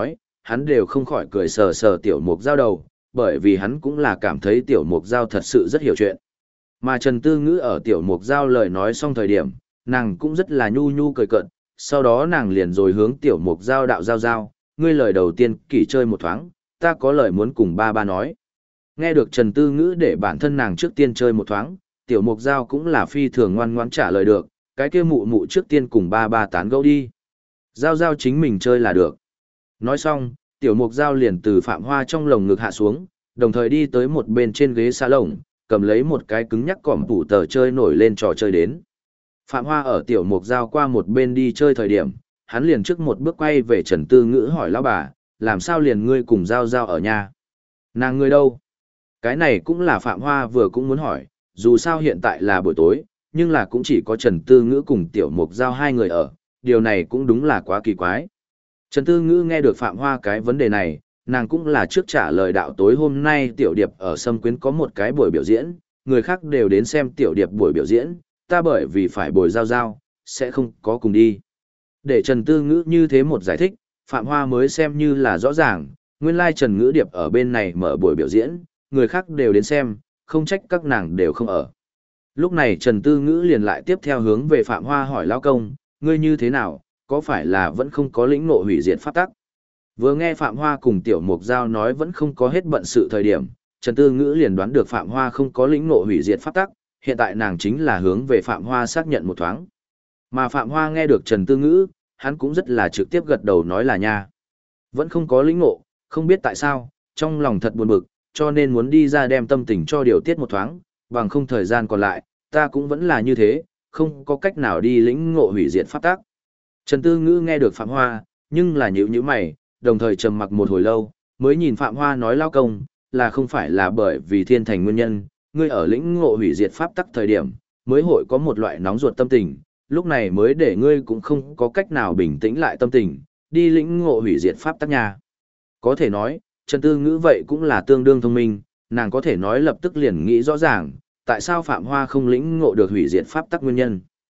hắn đều không khỏi cười sờ sờ tiểu mục giao đầu, bởi vì hắn cũng là cảm thấy tiểu mục giao thật sự rất hiểu chuyện. Mà Trần Tư Ngữ ở tiểu mục giao lời nói xong thời điểm, nàng cũng rất là nhu nhu cười cợt, sau đó nàng liền rồi hướng tiểu mục giao đạo giao, ngươi lời đầu tiên kỷ chơi một thoáng, ta có lời muốn cùng ba ba nói. Nghe được Trần Tư Ngữ để bản thân nàng trước tiên chơi một thoáng, tiểu mục giao cũng là phi thường ngoan ngoãn trả lời được, cái kia mụ mụ trước tiên cùng ba ba tán gẫu đi. Giao giao chính mình chơi là được. Nói xong, tiểu mục giao liền từ Phạm Hoa trong lồng ngực hạ xuống, đồng thời đi tới một bên trên ghế xa lồng, cầm lấy một cái cứng nhắc cỏm tủ tờ chơi nổi lên trò chơi đến. Phạm Hoa ở tiểu mục giao qua một bên đi chơi thời điểm, hắn liền trước một bước quay về Trần Tư Ngữ hỏi lão bà, làm sao liền ngươi cùng giao giao ở nhà? Nàng ngươi đâu? Cái này cũng là Phạm Hoa vừa cũng muốn hỏi, dù sao hiện tại là buổi tối, nhưng là cũng chỉ có Trần Tư Ngữ cùng tiểu mục giao hai người ở, điều này cũng đúng là quá kỳ quái. Trần Tư Ngữ nghe được Phạm Hoa cái vấn đề này, nàng cũng là trước trả lời đạo tối hôm nay tiểu điệp ở Sâm Quyến có một cái buổi biểu diễn, người khác đều đến xem tiểu điệp buổi biểu diễn, ta bởi vì phải bồi giao giao, sẽ không có cùng đi. Để Trần Tư Ngữ như thế một giải thích, Phạm Hoa mới xem như là rõ ràng, nguyên lai Trần Ngữ Điệp ở bên này mở buổi biểu diễn, người khác đều đến xem, không trách các nàng đều không ở. Lúc này Trần Tư Ngữ liền lại tiếp theo hướng về Phạm Hoa hỏi lão công, ngươi như thế nào, có phải là vẫn không có lĩnh ngộ hủy diệt pháp tắc? Vừa nghe Phạm Hoa cùng Tiểu Mục Giao nói vẫn không có hết bận sự thời điểm, Trần Tư Ngữ liền đoán được Phạm Hoa không có lĩnh ngộ hủy diệt pháp tắc, hiện tại nàng chính là hướng về Phạm Hoa xác nhận một thoáng. Mà Phạm Hoa nghe được Trần Tư Ngữ, hắn cũng rất là trực tiếp gật đầu nói là nha. Vẫn không có lĩnh ngộ, không biết tại sao, trong lòng thật buồn bực, cho nên muốn đi ra đem tâm tình cho điều tiết một thoáng, bằng không thời gian còn lại, ta cũng vẫn là như thế, không có cách nào đi lĩnh ngộ hủy diệt pháp tắc. Trần Tư Ngữ nghe được Phạm Hoa, nhưng là nhíu mày, đồng thời trầm mặc một hồi lâu, mới nhìn Phạm Hoa nói lao công, là không phải là bởi vì thiên thành nguyên nhân, ngươi ở lĩnh ngộ hủy diệt pháp tắc thời điểm, mới hội có một loại nóng ruột tâm tình, lúc này mới để ngươi cũng không có cách nào bình tĩnh lại tâm tình, đi lĩnh ngộ hủy diệt pháp tắc nha. Có thể nói, Trần Tư Ngữ vậy cũng là tương đương thông minh, nàng có thể nói lập tức liền nghĩ rõ ràng, tại sao Phạm Hoa không lĩnh ngộ được hủy diệt pháp tắc nguyên nhân.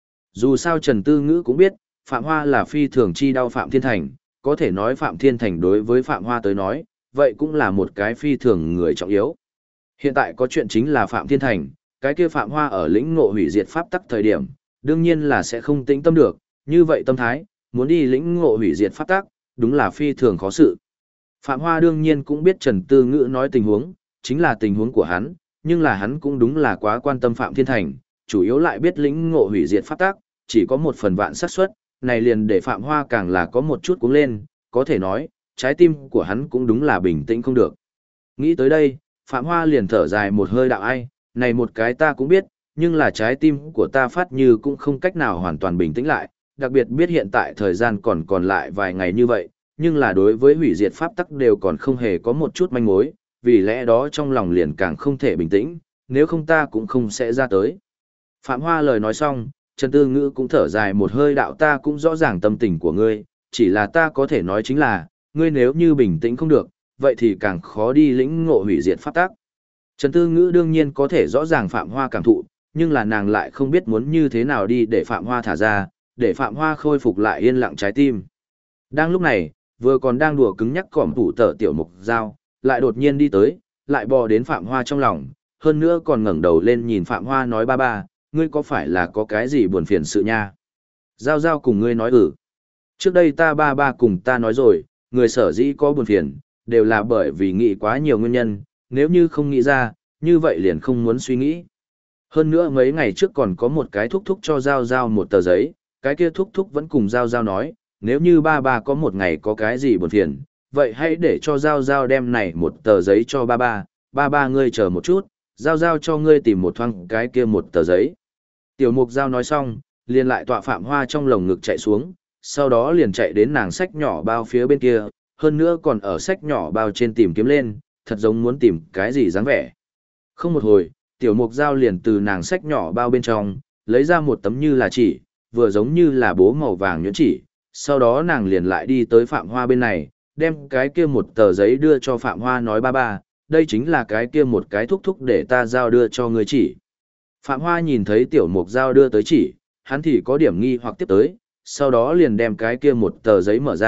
Dù sao Trần Tư Ngữ cũng biết, Phạm Hoa là phi thường chi đau Phạm Thiên Thành, có thể nói Phạm Thiên Thành đối với Phạm Hoa tới nói, vậy cũng là một cái phi thường người trọng yếu. Hiện tại có chuyện chính là Phạm Thiên Thành, cái kia Phạm Hoa ở lĩnh ngộ hủy diệt pháp tắc thời điểm, đương nhiên là sẽ không tĩnh tâm được, như vậy tâm thái, muốn đi lĩnh ngộ hủy diệt pháp tắc, đúng là phi thường khó sự. Phạm Hoa đương nhiên cũng biết Trần Tư Ngữ nói tình huống, chính là tình huống của hắn, nhưng là hắn cũng đúng là quá quan tâm Phạm Thiên Thành, chủ yếu lại biết lĩnh ngộ hủy diệt pháp tắc, chỉ có một phần vạn xác suất, này liền để Phạm Hoa càng là có một chút cuống lên, có thể nói, trái tim của hắn cũng đúng là bình tĩnh không được. Nghĩ tới đây, Phạm Hoa liền thở dài một hơi đạo ai, này một cái ta cũng biết, nhưng là trái tim của ta phát như cũng không cách nào hoàn toàn bình tĩnh lại, đặc biệt biết hiện tại thời gian còn lại vài ngày như vậy, nhưng là đối với hủy diệt pháp tắc đều còn không hề có một chút manh mối, vì lẽ đó trong lòng liền càng không thể bình tĩnh, nếu không ta cũng không sẽ ra tới. Phạm Hoa lời nói xong, Trần Tư Ngữ cũng thở dài một hơi đạo ta cũng rõ ràng tâm tình của ngươi, chỉ là ta có thể nói chính là, ngươi nếu như bình tĩnh không được, vậy thì càng khó đi lĩnh ngộ hủy diệt pháp tắc. Trần Tư Ngữ đương nhiên có thể rõ ràng Phạm Hoa cảm thụ, nhưng là nàng lại không biết muốn như thế nào đi để Phạm Hoa thả ra, để Phạm Hoa khôi phục lại yên lặng trái tim. Đang lúc này, vừa còn đang đùa cứng nhắc cỏm tủ tở tiểu mục dao, lại đột nhiên đi tới, lại bò đến Phạm Hoa trong lòng, hơn nữa còn ngẩng đầu lên nhìn Phạm Hoa nói ba ba, ngươi có phải là có cái gì buồn phiền sự nha? Giao giao cùng ngươi nói trước đây ta ba ba cùng ta nói rồi, người sở dĩ có buồn phiền, đều là bởi vì nghĩ quá nhiều nguyên nhân, nếu như không nghĩ ra, như vậy liền không muốn suy nghĩ. Hơn nữa mấy ngày trước còn có một cái thúc thúc cho Giao Giao một tờ giấy, cái kia thúc thúc vẫn cùng Giao Giao nói, nếu như ba ba có một ngày có cái gì buồn phiền, vậy hãy để cho Giao Giao đem này một tờ giấy cho ba ba ngươi chờ một chút, Giao Giao cho ngươi tìm một thoáng cái kia một tờ giấy. Tiểu Mục Giao nói xong, liền lại tọa Phạm Hoa trong lồng ngực chạy xuống, sau đó liền chạy đến nàng sách nhỏ bao phía bên kia, hơn nữa còn ở sách nhỏ bao trên tìm kiếm lên, thật giống muốn tìm cái gì dáng vẻ. Không một hồi, Tiểu Mục Giao liền từ nàng sách nhỏ bao bên trong, lấy ra một tấm như là chỉ, vừa giống như là bố màu vàng nhuyễn chỉ, sau đó nàng liền lại đi tới Phạm Hoa bên này, đem cái kia một tờ giấy đưa cho Phạm Hoa nói ba ba, đây chính là cái kia một cái thúc thúc để ta giao đưa cho người chỉ. Phạm Hoa nhìn thấy Tiểu Mục Giao đưa tới chỉ, hắn thì có điểm nghi hoặc tiếp tới, sau đó liền đem cái kia một tờ giấy mở ra,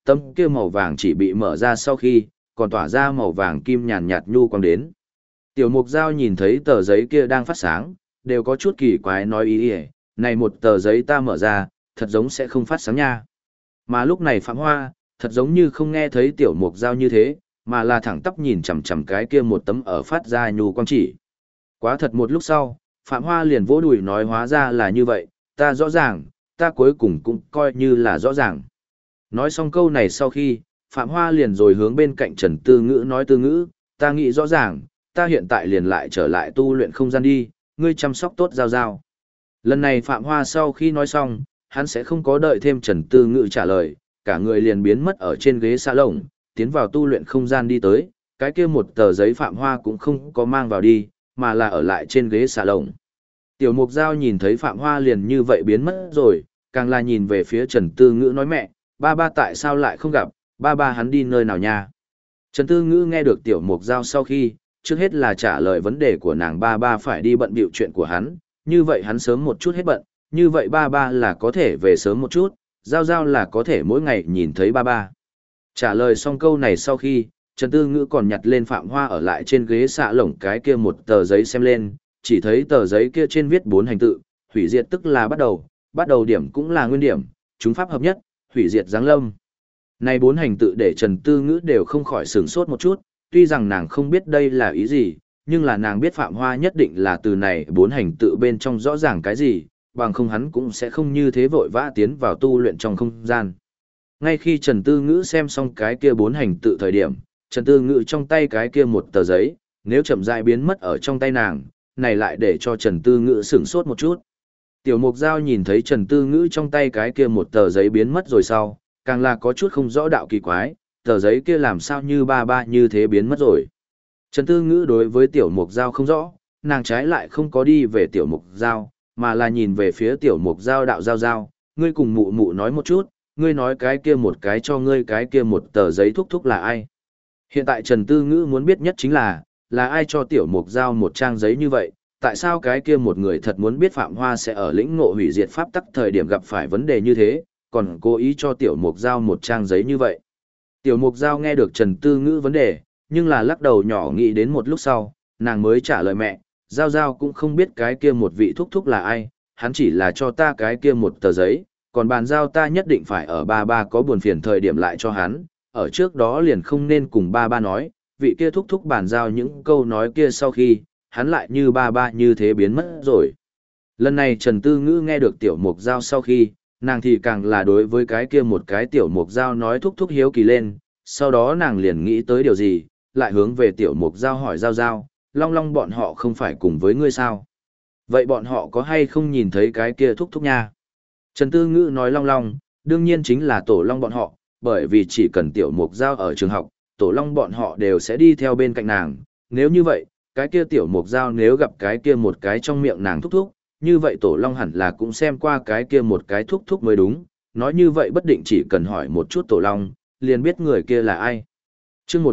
tấm kia màu vàng chỉ bị mở ra sau khi, còn tỏa ra màu vàng kim nhàn nhạt nhu quang đến. Tiểu Mục Giao nhìn thấy tờ giấy kia đang phát sáng, đều có chút kỳ quái nói ý ý, này một tờ giấy ta mở ra, thật giống sẽ không phát sáng nha. Mà lúc này Phạm Hoa, thật giống như không nghe thấy Tiểu Mục Giao như thế, mà là thẳng tắp nhìn chằm chằm cái kia một tấm ở phát ra nhu quang chỉ. Quá thật một lúc sau, Phạm Hoa liền vỗ đùi nói hóa ra là như vậy, ta rõ ràng, ta cuối cùng cũng coi như là rõ ràng. Nói xong câu này sau khi, Phạm Hoa liền rồi hướng bên cạnh Trần Tư Ngữ nói Tư Ngữ, ta nghĩ rõ ràng, ta hiện tại liền lại trở lại tu luyện không gian đi, ngươi chăm sóc tốt Giao Giao. Lần này Phạm Hoa sau khi nói xong, hắn sẽ không có đợi thêm Trần Tư Ngữ trả lời, cả người liền biến mất ở trên ghế xa lồng, tiến vào tu luyện không gian đi tới, cái kia một tờ giấy Phạm Hoa cũng không có mang vào đi, mà là ở lại trên ghế xà lồng. Tiểu Mục Giao nhìn thấy Phạm Hoa liền như vậy biến mất rồi, càng là nhìn về phía Trần Tư Ngữ nói mẹ, ba ba tại sao lại không gặp, ba ba hắn đi nơi nào nha. Trần Tư Ngữ nghe được Tiểu Mục Giao sau khi, trước hết là trả lời vấn đề của nàng ba ba phải đi bận bịu chuyện của hắn, như vậy hắn sớm một chút hết bận, như vậy ba ba là có thể về sớm một chút, Giao Giao là có thể mỗi ngày nhìn thấy ba ba. Trả lời xong câu này sau khi, Trần Tư Ngữ còn nhặt lên Phạm Hoa ở lại trên ghế xạ lồng cái kia một tờ giấy xem lên, chỉ thấy tờ giấy kia trên viết 4 hành tự, hủy diệt tức là bắt đầu điểm cũng là nguyên điểm, chúng pháp hợp nhất, hủy diệt giáng lâm. Này 4 hành tự để Trần Tư Ngữ đều không khỏi sửng sốt một chút, tuy rằng nàng không biết đây là ý gì, nhưng là nàng biết Phạm Hoa nhất định là từ này 4 hành tự bên trong rõ ràng cái gì, bằng không hắn cũng sẽ không như thế vội vã tiến vào tu luyện trong không gian. Ngay khi Trần Tư Ngữ xem xong cái kia 4 hành tự thời điểm, Trần Tư Ngữ trong tay cái kia một tờ giấy, nếu chậm rãi biến mất ở trong tay nàng, này lại để cho Trần Tư Ngữ sửng sốt một chút. Tiểu Mục Giao nhìn thấy Trần Tư Ngữ trong tay cái kia một tờ giấy biến mất rồi sau, càng là có chút không rõ đạo kỳ quái, tờ giấy kia làm sao như ba ba như thế biến mất rồi. Trần Tư Ngữ đối với Tiểu Mục Giao không rõ, nàng trái lại không có đi về Tiểu Mục Giao, mà là nhìn về phía Tiểu Mục Giao đạo Giao Giao, ngươi cùng mụ mụ nói một chút, ngươi nói cái kia một cái cho ngươi cái kia một tờ giấy thúc thúc là ai. Hiện tại Trần Tư Ngữ muốn biết nhất chính là ai cho Tiểu Mục Giao một trang giấy như vậy, tại sao cái kia một người thật muốn biết Phạm Hoa sẽ ở lĩnh ngộ hủy diệt pháp tắc thời điểm gặp phải vấn đề như thế, còn cố ý cho Tiểu Mục Giao một trang giấy như vậy. Tiểu Mục Giao nghe được Trần Tư Ngữ vấn đề, nhưng là lắc đầu nhỏ nghĩ đến một lúc sau, nàng mới trả lời mẹ, Giao Giao cũng không biết cái kia một vị thúc thúc là ai, hắn chỉ là cho ta cái kia một tờ giấy, còn bàn giao ta nhất định phải ở ba ba có buồn phiền thời điểm lại cho hắn, ở trước đó liền không nên cùng ba ba nói, vị kia thúc thúc bàn giao những câu nói kia sau khi, hắn lại như ba ba như thế biến mất rồi. Lần này Trần Tư Ngữ nghe được Tiểu Mục Giao sau khi, nàng thì càng là đối với cái kia một cái Tiểu Mục Giao nói thúc thúc hiếu kỳ lên, sau đó nàng liền nghĩ tới điều gì, lại hướng về Tiểu Mục Giao hỏi Giao Giao, Long Long bọn họ không phải cùng với ngươi sao? Vậy bọn họ có hay không nhìn thấy cái kia thúc thúc nha? Trần Tư Ngữ nói Long Long, đương nhiên chính là Tổ Long bọn họ, bởi vì chỉ cần Tiểu Mục Giao ở trường học, Tổ Long bọn họ đều sẽ đi theo bên cạnh nàng, nếu như vậy, cái kia Tiểu Mục Giao nếu gặp cái kia một cái trong miệng nàng thúc thúc, như vậy Tổ Long hẳn là cũng xem qua cái kia một cái thúc thúc mới đúng, nói như vậy bất định chỉ cần hỏi một chút Tổ Long, liền biết người kia là ai. Chương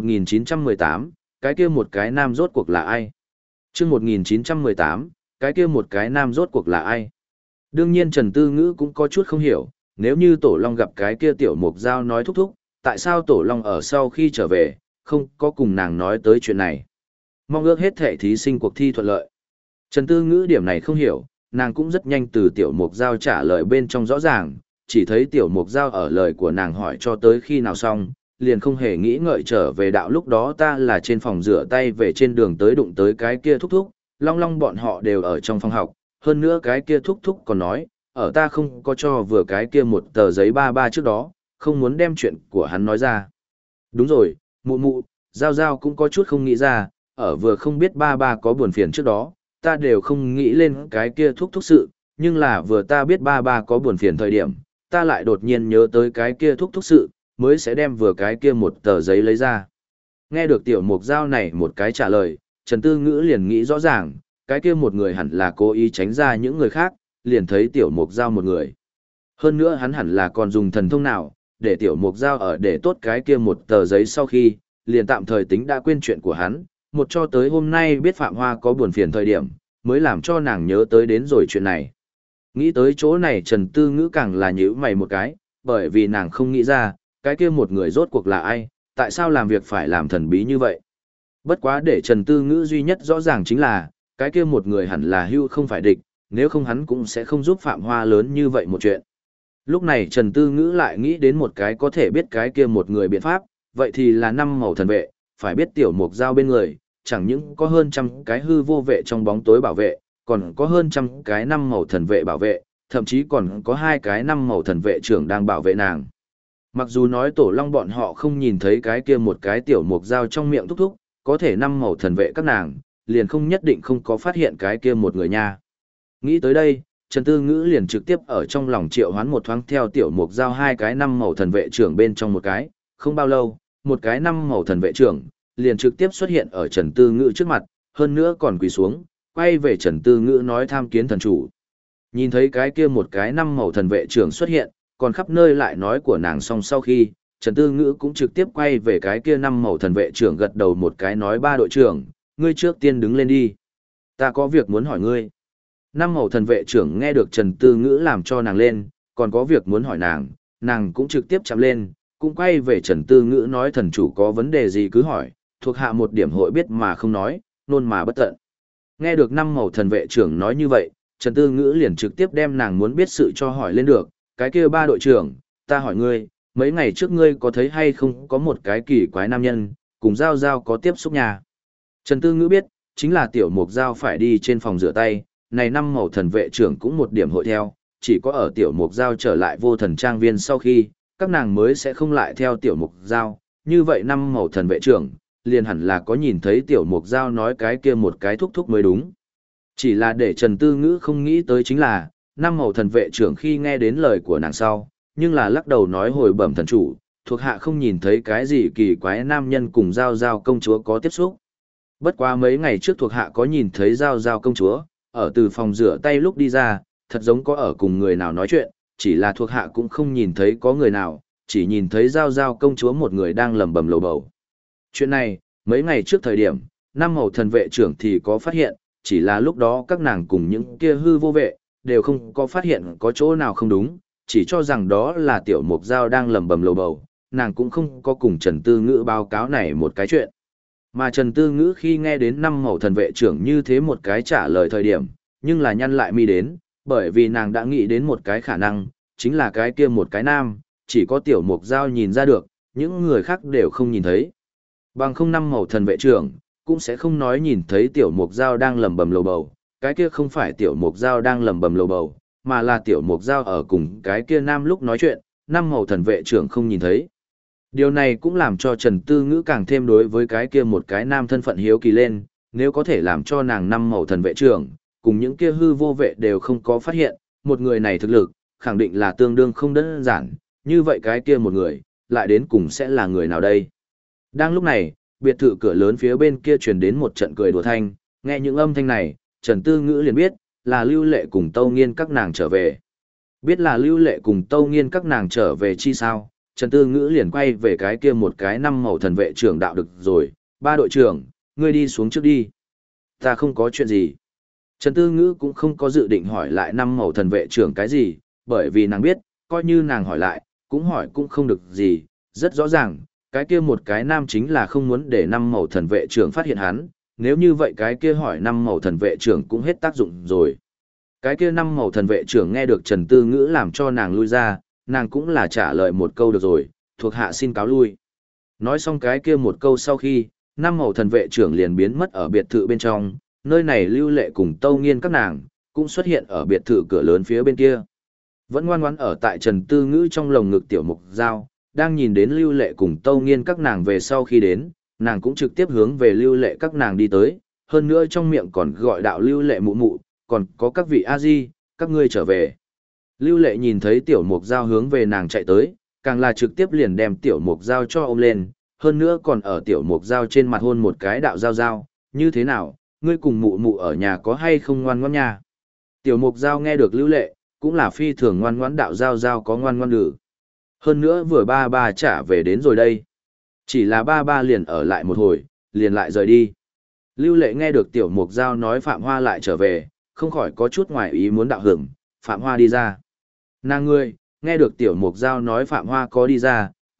1918, cái kia một cái nam rốt cuộc là ai? Chương 1918, cái kia một cái nam rốt cuộc là ai? Đương nhiên Trần Tư Ngữ cũng có chút không hiểu, nếu như Tổ Long gặp cái kia Tiểu Mục Giao nói thúc thúc, tại sao Tổ Long ở sau khi trở về, không có cùng nàng nói tới chuyện này. Mong ước hết thể thí sinh cuộc thi thuận lợi. Trần Tư Ngữ điểm này không hiểu, nàng cũng rất nhanh từ Tiểu Mục Giao trả lời bên trong rõ ràng, chỉ thấy Tiểu Mục Giao ở lời của nàng hỏi cho tới khi nào xong, liền không hề nghĩ ngợi trở về đạo lúc đó ta là trên phòng rửa tay về trên đường tới đụng tới cái kia thúc thúc, Long Long bọn họ đều ở trong phòng học, hơn nữa cái kia thúc thúc còn nói, ở ta không có cho vừa cái kia một tờ giấy ba ba trước đó, không muốn đem chuyện của hắn nói ra. Đúng rồi, mụ mụ, Giao Giao cũng có chút không nghĩ ra, ở vừa không biết ba ba có buồn phiền trước đó, ta đều không nghĩ lên cái kia thúc thúc sự, nhưng là vừa ta biết ba ba có buồn phiền thời điểm, ta lại đột nhiên nhớ tới cái kia thúc thúc sự, mới sẽ đem vừa cái kia một tờ giấy lấy ra. Nghe được Tiểu Mục Giao này một cái trả lời, Trần Tư Ngữ liền nghĩ rõ ràng, cái kia một người hẳn là cố ý tránh ra những người khác, liền thấy Tiểu Mục Giao một người. Hơn nữa hắn hẳn là còn dùng thần thông nào, để Tiểu Mục Giao ở để tốt cái kia một tờ giấy sau khi, liền tạm thời tính đã quên chuyện của hắn, một cho tới hôm nay biết Phạm Hoa có buồn phiền thời điểm, mới làm cho nàng nhớ tới đến rồi chuyện này. Nghĩ tới chỗ này Trần Tư Ngữ càng là nhíu mày một cái, bởi vì nàng không nghĩ ra, cái kia một người rốt cuộc là ai, tại sao làm việc phải làm thần bí như vậy. Bất quá để Trần Tư Ngữ duy nhất rõ ràng chính là, cái kia một người hẳn là Hưu không phải địch, nếu không hắn cũng sẽ không giúp Phạm Hoa lớn như vậy một chuyện. Lúc này Trần Tư Ngữ lại nghĩ đến một cái có thể biết cái kia một người biện pháp, vậy thì là 5 màu thần vệ, phải biết tiểu mục dao bên người, chẳng những có hơn trăm cái hư vô vệ trong bóng tối bảo vệ, còn có hơn trăm cái 5 màu thần vệ bảo vệ, thậm chí còn có 2 cái 5 màu thần vệ trưởng đang bảo vệ nàng. Mặc dù nói tổ long bọn họ không nhìn thấy cái kia một cái tiểu mục dao trong miệng thúc thúc, có thể 5 màu thần vệ các nàng, liền không nhất định không có phát hiện cái kia một người nha. Nghĩ tới đây, Trần Tư Ngữ liền trực tiếp ở trong lòng triệu hoán một thoáng theo tiểu mục dao 2 cái 5 màu thần vệ trưởng bên trong một cái, không bao lâu, một cái 5 màu thần vệ trưởng liền trực tiếp xuất hiện ở Trần Tư Ngữ trước mặt, hơn nữa còn quỳ xuống, quay về Trần Tư Ngữ nói tham kiến thần chủ. Nhìn thấy cái kia một cái 5 màu thần vệ trưởng xuất hiện, còn khắp nơi lại nói của nàng xong sau khi, Trần Tư Ngữ cũng trực tiếp quay về cái kia 5 màu thần vệ trưởng gật đầu một cái nói ba đội trưởng, ngươi trước tiên đứng lên đi. Ta có việc muốn hỏi ngươi. 5 màu thần vệ trưởng nghe được Trần Tư Ngữ làm cho nàng lên, còn có việc muốn hỏi nàng cũng trực tiếp chạm lên, cũng quay về Trần Tư Ngữ nói thần chủ có vấn đề gì cứ hỏi, thuộc hạ một điểm hội biết mà không nói, nôn mà bất tận. Nghe được 5 màu thần vệ trưởng nói như vậy, Trần Tư Ngữ liền trực tiếp đem nàng muốn biết sự cho hỏi lên được, cái kia ba đội trưởng, ta hỏi ngươi, mấy ngày trước ngươi có thấy hay không có một cái kỳ quái nam nhân, cùng Giao Giao có tiếp xúc nhà. Trần Tư Ngữ biết, chính là tiểu mục Giao phải đi trên phòng rửa tay, này 5 màu thần vệ trưởng cũng một điểm hội theo, chỉ có ở tiểu mục Giao trở lại vô thần trang viên sau khi, các nàng mới sẽ không lại theo tiểu mục Giao, như vậy 5 màu thần vệ trưởng, liền hẳn là có nhìn thấy tiểu mục Giao nói cái kia một cái thúc thúc mới đúng. Chỉ là để Trần Tư Ngữ không nghĩ tới chính là, 5 màu thần vệ trưởng khi nghe đến lời của nàng sau, nhưng là lắc đầu nói hồi bẩm thần chủ, thuộc hạ không nhìn thấy cái gì kỳ quái nam nhân cùng Giao Giao công chúa có tiếp xúc. Bất quá mấy ngày trước thuộc hạ có nhìn thấy Giao Giao công chúa, ở từ phòng rửa tay lúc đi ra, thật giống có ở cùng người nào nói chuyện, chỉ là thuộc hạ cũng không nhìn thấy có người nào, chỉ nhìn thấy Giao Giao công chúa một người đang lẩm bẩm lầu bầu. Chuyện này, mấy ngày trước thời điểm, 5 màu thần vệ trưởng thì có phát hiện, chỉ là lúc đó các nàng cùng những kia hư vô vệ, đều không có phát hiện có chỗ nào không đúng, chỉ cho rằng đó là tiểu mục Giao đang lẩm bẩm lầu bầu, nàng cũng không có cùng Trần Tư Ngữ báo cáo này một cái chuyện. Mà Trần Tư Ngữ khi nghe đến 5 màu thần vệ trưởng như thế một cái trả lời thời điểm, nhưng là nhăn lại mi đến, bởi vì nàng đã nghĩ đến một cái khả năng, chính là cái kia một cái nam, chỉ có tiểu mục Giao nhìn ra được, những người khác đều không nhìn thấy. Bằng không 5 màu thần vệ trưởng, cũng sẽ không nói nhìn thấy tiểu mục Giao đang lẩm bẩm lầu bầu, cái kia không phải tiểu mục Giao đang lẩm bẩm lầu bầu, mà là tiểu mục Giao ở cùng cái kia nam lúc nói chuyện, 5 màu thần vệ trưởng không nhìn thấy. Điều này cũng làm cho Trần Tư Ngữ càng thêm đối với cái kia một cái nam thân phận hiếu kỳ lên, nếu có thể làm cho nàng 5 màu thần vệ trưởng, cùng những kia hư vô vệ đều không có phát hiện, một người này thực lực, khẳng định là tương đương không đơn giản, như vậy cái kia một người, lại đến cùng sẽ là người nào đây? Đang lúc này, biệt thự cửa lớn phía bên kia truyền đến một trận cười đùa thanh, nghe những âm thanh này, Trần Tư Ngữ liền biết, là Lưu Lệ cùng Tâu Nghiên các nàng trở về. Biết là Lưu Lệ cùng Tâu Nghiên các nàng trở về chi sao, Trần Tư Ngữ liền quay về cái kia một cái 5 màu thần vệ trưởng đạo được rồi, ba đội trưởng, ngươi đi xuống trước đi. Ta không có chuyện gì. Trần Tư Ngữ cũng không có dự định hỏi lại 5 màu thần vệ trưởng cái gì, bởi vì nàng biết, coi như nàng hỏi lại, cũng hỏi cũng không được gì, rất rõ ràng, cái kia một cái nam chính là không muốn để 5 màu thần vệ trưởng phát hiện hắn, nếu như vậy cái kia hỏi 5 màu thần vệ trưởng cũng hết tác dụng rồi. Cái kia 5 màu thần vệ trưởng nghe được Trần Tư Ngữ làm cho nàng lui ra, nàng cũng là trả lời một câu được rồi, thuộc hạ xin cáo lui. Nói xong cái kia một câu sau khi, 5 màu thần vệ trưởng liền biến mất ở biệt thự bên trong, nơi này Lưu Lệ cùng Tâu Nghiên các nàng, cũng xuất hiện ở biệt thự cửa lớn phía bên kia. Vẫn ngoan ngoãn ở tại Trần Tư Ngữ trong lồng ngực tiểu mục Giao, đang nhìn đến Lưu Lệ cùng Tâu Nghiên các nàng về sau khi đến, nàng cũng trực tiếp hướng về Lưu Lệ các nàng đi tới, hơn nữa trong miệng còn gọi đạo Lưu Lệ mụ mụ, còn có các vị A-di, các ngươi trở về. Lưu Lệ nhìn thấy tiểu mục Giao hướng về nàng chạy tới, càng là trực tiếp liền đem tiểu mục Giao cho ôm lên, hơn nữa còn ở tiểu mục Giao trên mặt hôn một cái đạo Giao, như thế nào, ngươi cùng mụ mụ ở nhà có hay không ngoan ngoãn nha. Tiểu mục Giao nghe được Lưu Lệ, cũng là phi thường ngoan ngoãn đạo Giao có ngoan ngoãn lử. Hơn nữa vừa ba ba trả về đến rồi đây. Chỉ là ba ba liền ở lại một hồi, liền lại rời đi. Lưu Lệ nghe được tiểu mục Giao nói Phạm Hoa lại trở về, không khỏi có chút ngoài ý muốn đạo hưởng, Phạm Hoa đi ra. Nàng ngươi, nghe được tiểu mục Giao nói Phạm Hoa có đi ra,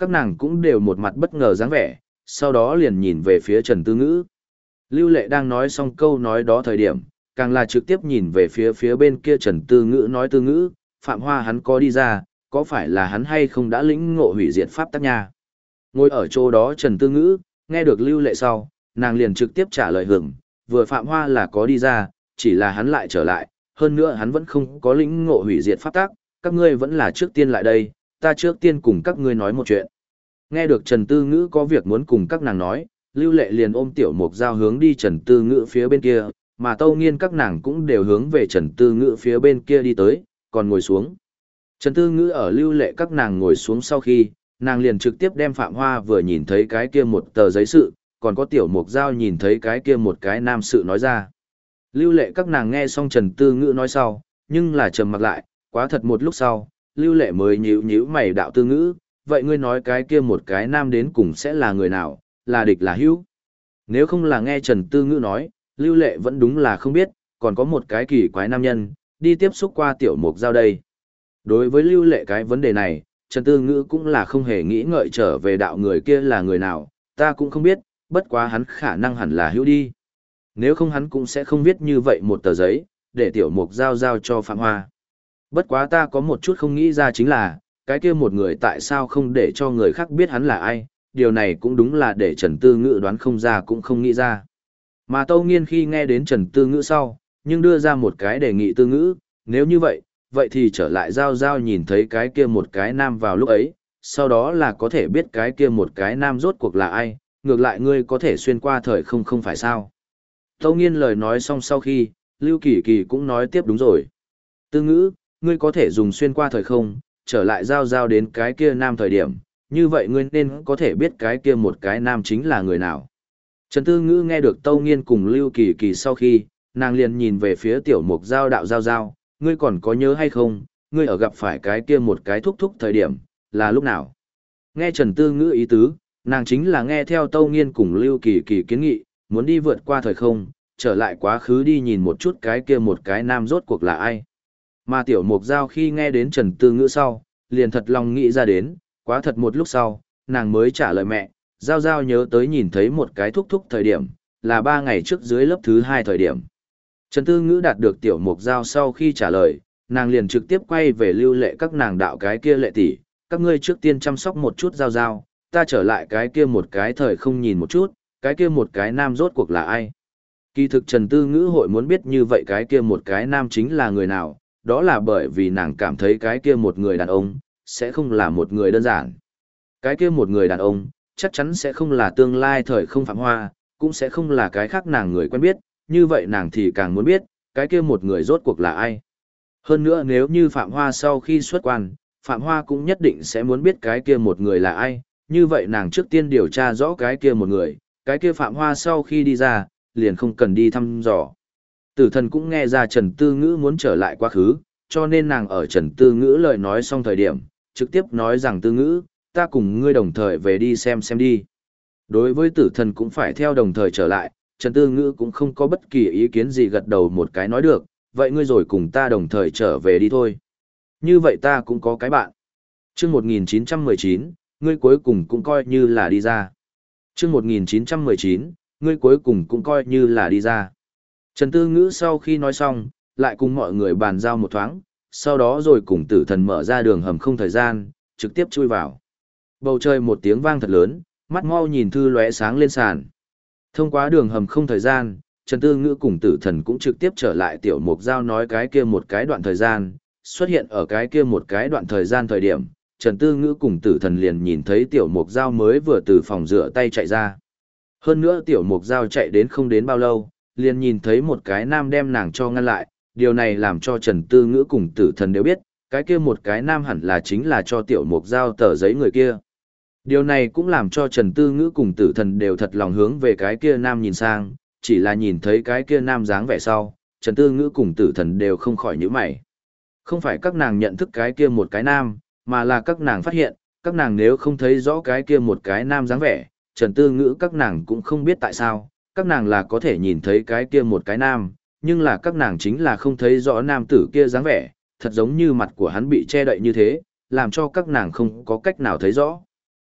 các nàng cũng đều một mặt bất ngờ dáng vẻ, sau đó liền nhìn về phía Trần Tư Ngữ. Lưu Lệ đang nói xong câu nói đó thời điểm, càng là trực tiếp nhìn về phía bên kia Trần Tư Ngữ nói Tư Ngữ, Phạm Hoa hắn có đi ra, có phải là hắn hay không đã lĩnh ngộ hủy diệt pháp tắc nha. Ngồi ở chỗ đó Trần Tư Ngữ, nghe được Lưu Lệ sau, nàng liền trực tiếp trả lời hưởng, vừa Phạm Hoa là có đi ra, chỉ là hắn lại trở lại, hơn nữa hắn vẫn không có lĩnh ngộ hủy diệt pháp tắc, các ngươi vẫn là trước tiên lại đây, ta trước tiên cùng các ngươi nói một chuyện. Nghe được Trần Tư Ngữ có việc muốn cùng các nàng nói, Lưu Lệ liền ôm Tiểu Mục Dao hướng đi Trần Tư Ngữ phía bên kia, mà Tâu Nghiên các nàng cũng đều hướng về Trần Tư Ngữ phía bên kia đi tới, còn ngồi xuống. Trần Tư Ngữ ở Lưu Lệ các nàng ngồi xuống sau khi, nàng liền trực tiếp đem Phạm Hoa vừa nhìn thấy cái kia một tờ giấy sự, còn có Tiểu Mục Dao nhìn thấy cái kia một cái nam sự nói ra. Lưu Lệ các nàng nghe xong Trần Tư Ngữ nói sau, nhưng là trầm mặc lại, quá thật một lúc sau, Lưu Lệ mới nhíu mày đạo Tư Ngữ, vậy ngươi nói cái kia một cái nam đến cùng sẽ là người nào, là địch là hữu? Nếu không là nghe Trần Tư Ngữ nói, Lưu Lệ vẫn đúng là không biết, còn có một cái kỳ quái nam nhân, đi tiếp xúc qua Tiểu Mục Dao đây. Đối với Lưu Lệ cái vấn đề này, Trần Tư Ngữ cũng là không hề nghĩ ngợi trở về đạo người kia là người nào, ta cũng không biết, bất quá hắn khả năng hẳn là hữu đi. Nếu không hắn cũng sẽ không viết như vậy một tờ giấy, để Tiểu Mục Dao giao cho Phạm Hoa. Bất quá ta có một chút không nghĩ ra chính là, cái kia một người tại sao không để cho người khác biết hắn là ai, điều này cũng đúng là để Trần Tư Ngữ đoán không ra cũng không nghĩ ra. Mà Tâu Nghiên khi nghe đến Trần Tư Ngữ sau, nhưng đưa ra một cái đề nghị Tư Ngữ, nếu như vậy, vậy thì trở lại giao nhìn thấy cái kia một cái nam vào lúc ấy, sau đó là có thể biết cái kia một cái nam rốt cuộc là ai, ngược lại ngươi có thể xuyên qua thời không không phải sao. Tâu Nghiên lời nói xong sau khi, Lưu Kỳ Kỳ cũng nói tiếp đúng rồi. Tư Ngữ, ngươi có thể dùng xuyên qua thời không, trở lại giao đến cái kia nam thời điểm, như vậy ngươi nên có thể biết cái kia một cái nam chính là người nào. Trần Tư Ngữ nghe được Tâu Nghiên cùng Lưu Kỳ Kỳ sau khi, nàng liền nhìn về phía Tiểu Mục Dao đạo giao, ngươi còn có nhớ hay không, ngươi ở gặp phải cái kia một cái thúc thời điểm, là lúc nào? Nghe Trần Tư Ngữ ý tứ, nàng chính là nghe theo Tâu Nghiên cùng Lưu Kỳ Kỳ kiến nghị, muốn đi vượt qua thời không, trở lại quá khứ đi nhìn một chút cái kia một cái nam rốt cuộc là ai. Mà Tiểu Mục Dao khi nghe đến Trần Tư Ngữ sau, liền thật lòng nghĩ ra đến, quá thật một lúc sau, nàng mới trả lời mẹ, Giao nhớ tới nhìn thấy một cái thúc thời điểm, là 3 ngày trước dưới lớp thứ 2 thời điểm. Trần Tư Ngữ đạt được Tiểu Mục Dao sau khi trả lời, nàng liền trực tiếp quay về Lưu Lệ các nàng đạo cái kia Lệ tỷ, các ngươi trước tiên chăm sóc một chút Giao, ta trở lại cái kia một cái thời không nhìn một chút, cái kia một cái nam rốt cuộc là ai. Kỳ thực Trần Tư Ngữ hội muốn biết như vậy cái kia một cái nam chính là người nào, đó là bởi vì nàng cảm thấy cái kia một người đàn ông, sẽ không là một người đơn giản. Cái kia một người đàn ông, chắc chắn sẽ không là tương lai thời không Phạm Hoa, cũng sẽ không là cái khác nàng người quen biết, như vậy nàng thì càng muốn biết, cái kia một người rốt cuộc là ai. Hơn nữa nếu như Phạm Hoa sau khi xuất quan, Phạm Hoa cũng nhất định sẽ muốn biết cái kia một người là ai, như vậy nàng trước tiên điều tra rõ cái kia một người, cái kia Phạm Hoa sau khi đi ra, liền không cần đi thăm dò. Tử Thần cũng nghe ra Trần Tư Ngữ muốn trở lại quá khứ, cho nên nàng ở Trần Tư Ngữ lời nói xong thời điểm, trực tiếp nói rằng Tư Ngữ, ta cùng ngươi đồng thời về đi xem đi. Đối với Tử Thần cũng phải theo đồng thời trở lại, Trần Tư Ngữ cũng không có bất kỳ ý kiến gì gật đầu một cái nói được, vậy ngươi rồi cùng ta đồng thời trở về đi thôi. Như vậy ta cũng có cái bạn. Chương 1919, ngươi cuối cùng cũng coi như là đi ra. Chương 1919, ngươi cuối cùng cũng coi như là đi ra. Trần Tư Ngữ sau khi nói xong, lại cùng mọi người bàn giao một thoáng, sau đó rồi cùng Tử Thần mở ra đường hầm không thời gian, trực tiếp chui vào. Bầu trời một tiếng vang thật lớn, mắt mau nhìn thư lóe sáng lên sàn. Thông qua đường hầm không thời gian, Trần Tư Ngữ cùng Tử Thần cũng trực tiếp trở lại Tiểu Mục Dao nói cái kia một cái đoạn thời gian, xuất hiện ở cái kia một cái đoạn thời gian thời điểm, Trần Tư Ngữ cùng Tử Thần liền nhìn thấy Tiểu Mục Dao mới vừa từ phòng rửa tay chạy ra. Hơn nữa Tiểu Mục Dao chạy đến không đến bao lâu, liền nhìn thấy một cái nam đem nàng cho ngăn lại, điều này làm cho Trần Tư Ngữ cùng Tử Thần đều biết, cái kia một cái nam hẳn là chính là cho Tiểu Mục Dao tờ giấy người kia. Điều này cũng làm cho Trần Tư Ngữ cùng Tử Thần đều thật lòng hướng về cái kia nam nhìn sang, chỉ là nhìn thấy cái kia nam dáng vẻ sau, Trần Tư Ngữ cùng Tử Thần đều không khỏi nhíu mày. Không phải các nàng nhận thức cái kia một cái nam, mà là các nàng phát hiện, các nàng nếu không thấy rõ cái kia một cái nam dáng vẻ, Trần Tư Ngữ các nàng cũng không biết tại sao, các nàng là có thể nhìn thấy cái kia một cái nam, nhưng là các nàng chính là không thấy rõ nam tử kia dáng vẻ, thật giống như mặt của hắn bị che đậy như thế, làm cho các nàng không có cách nào thấy rõ.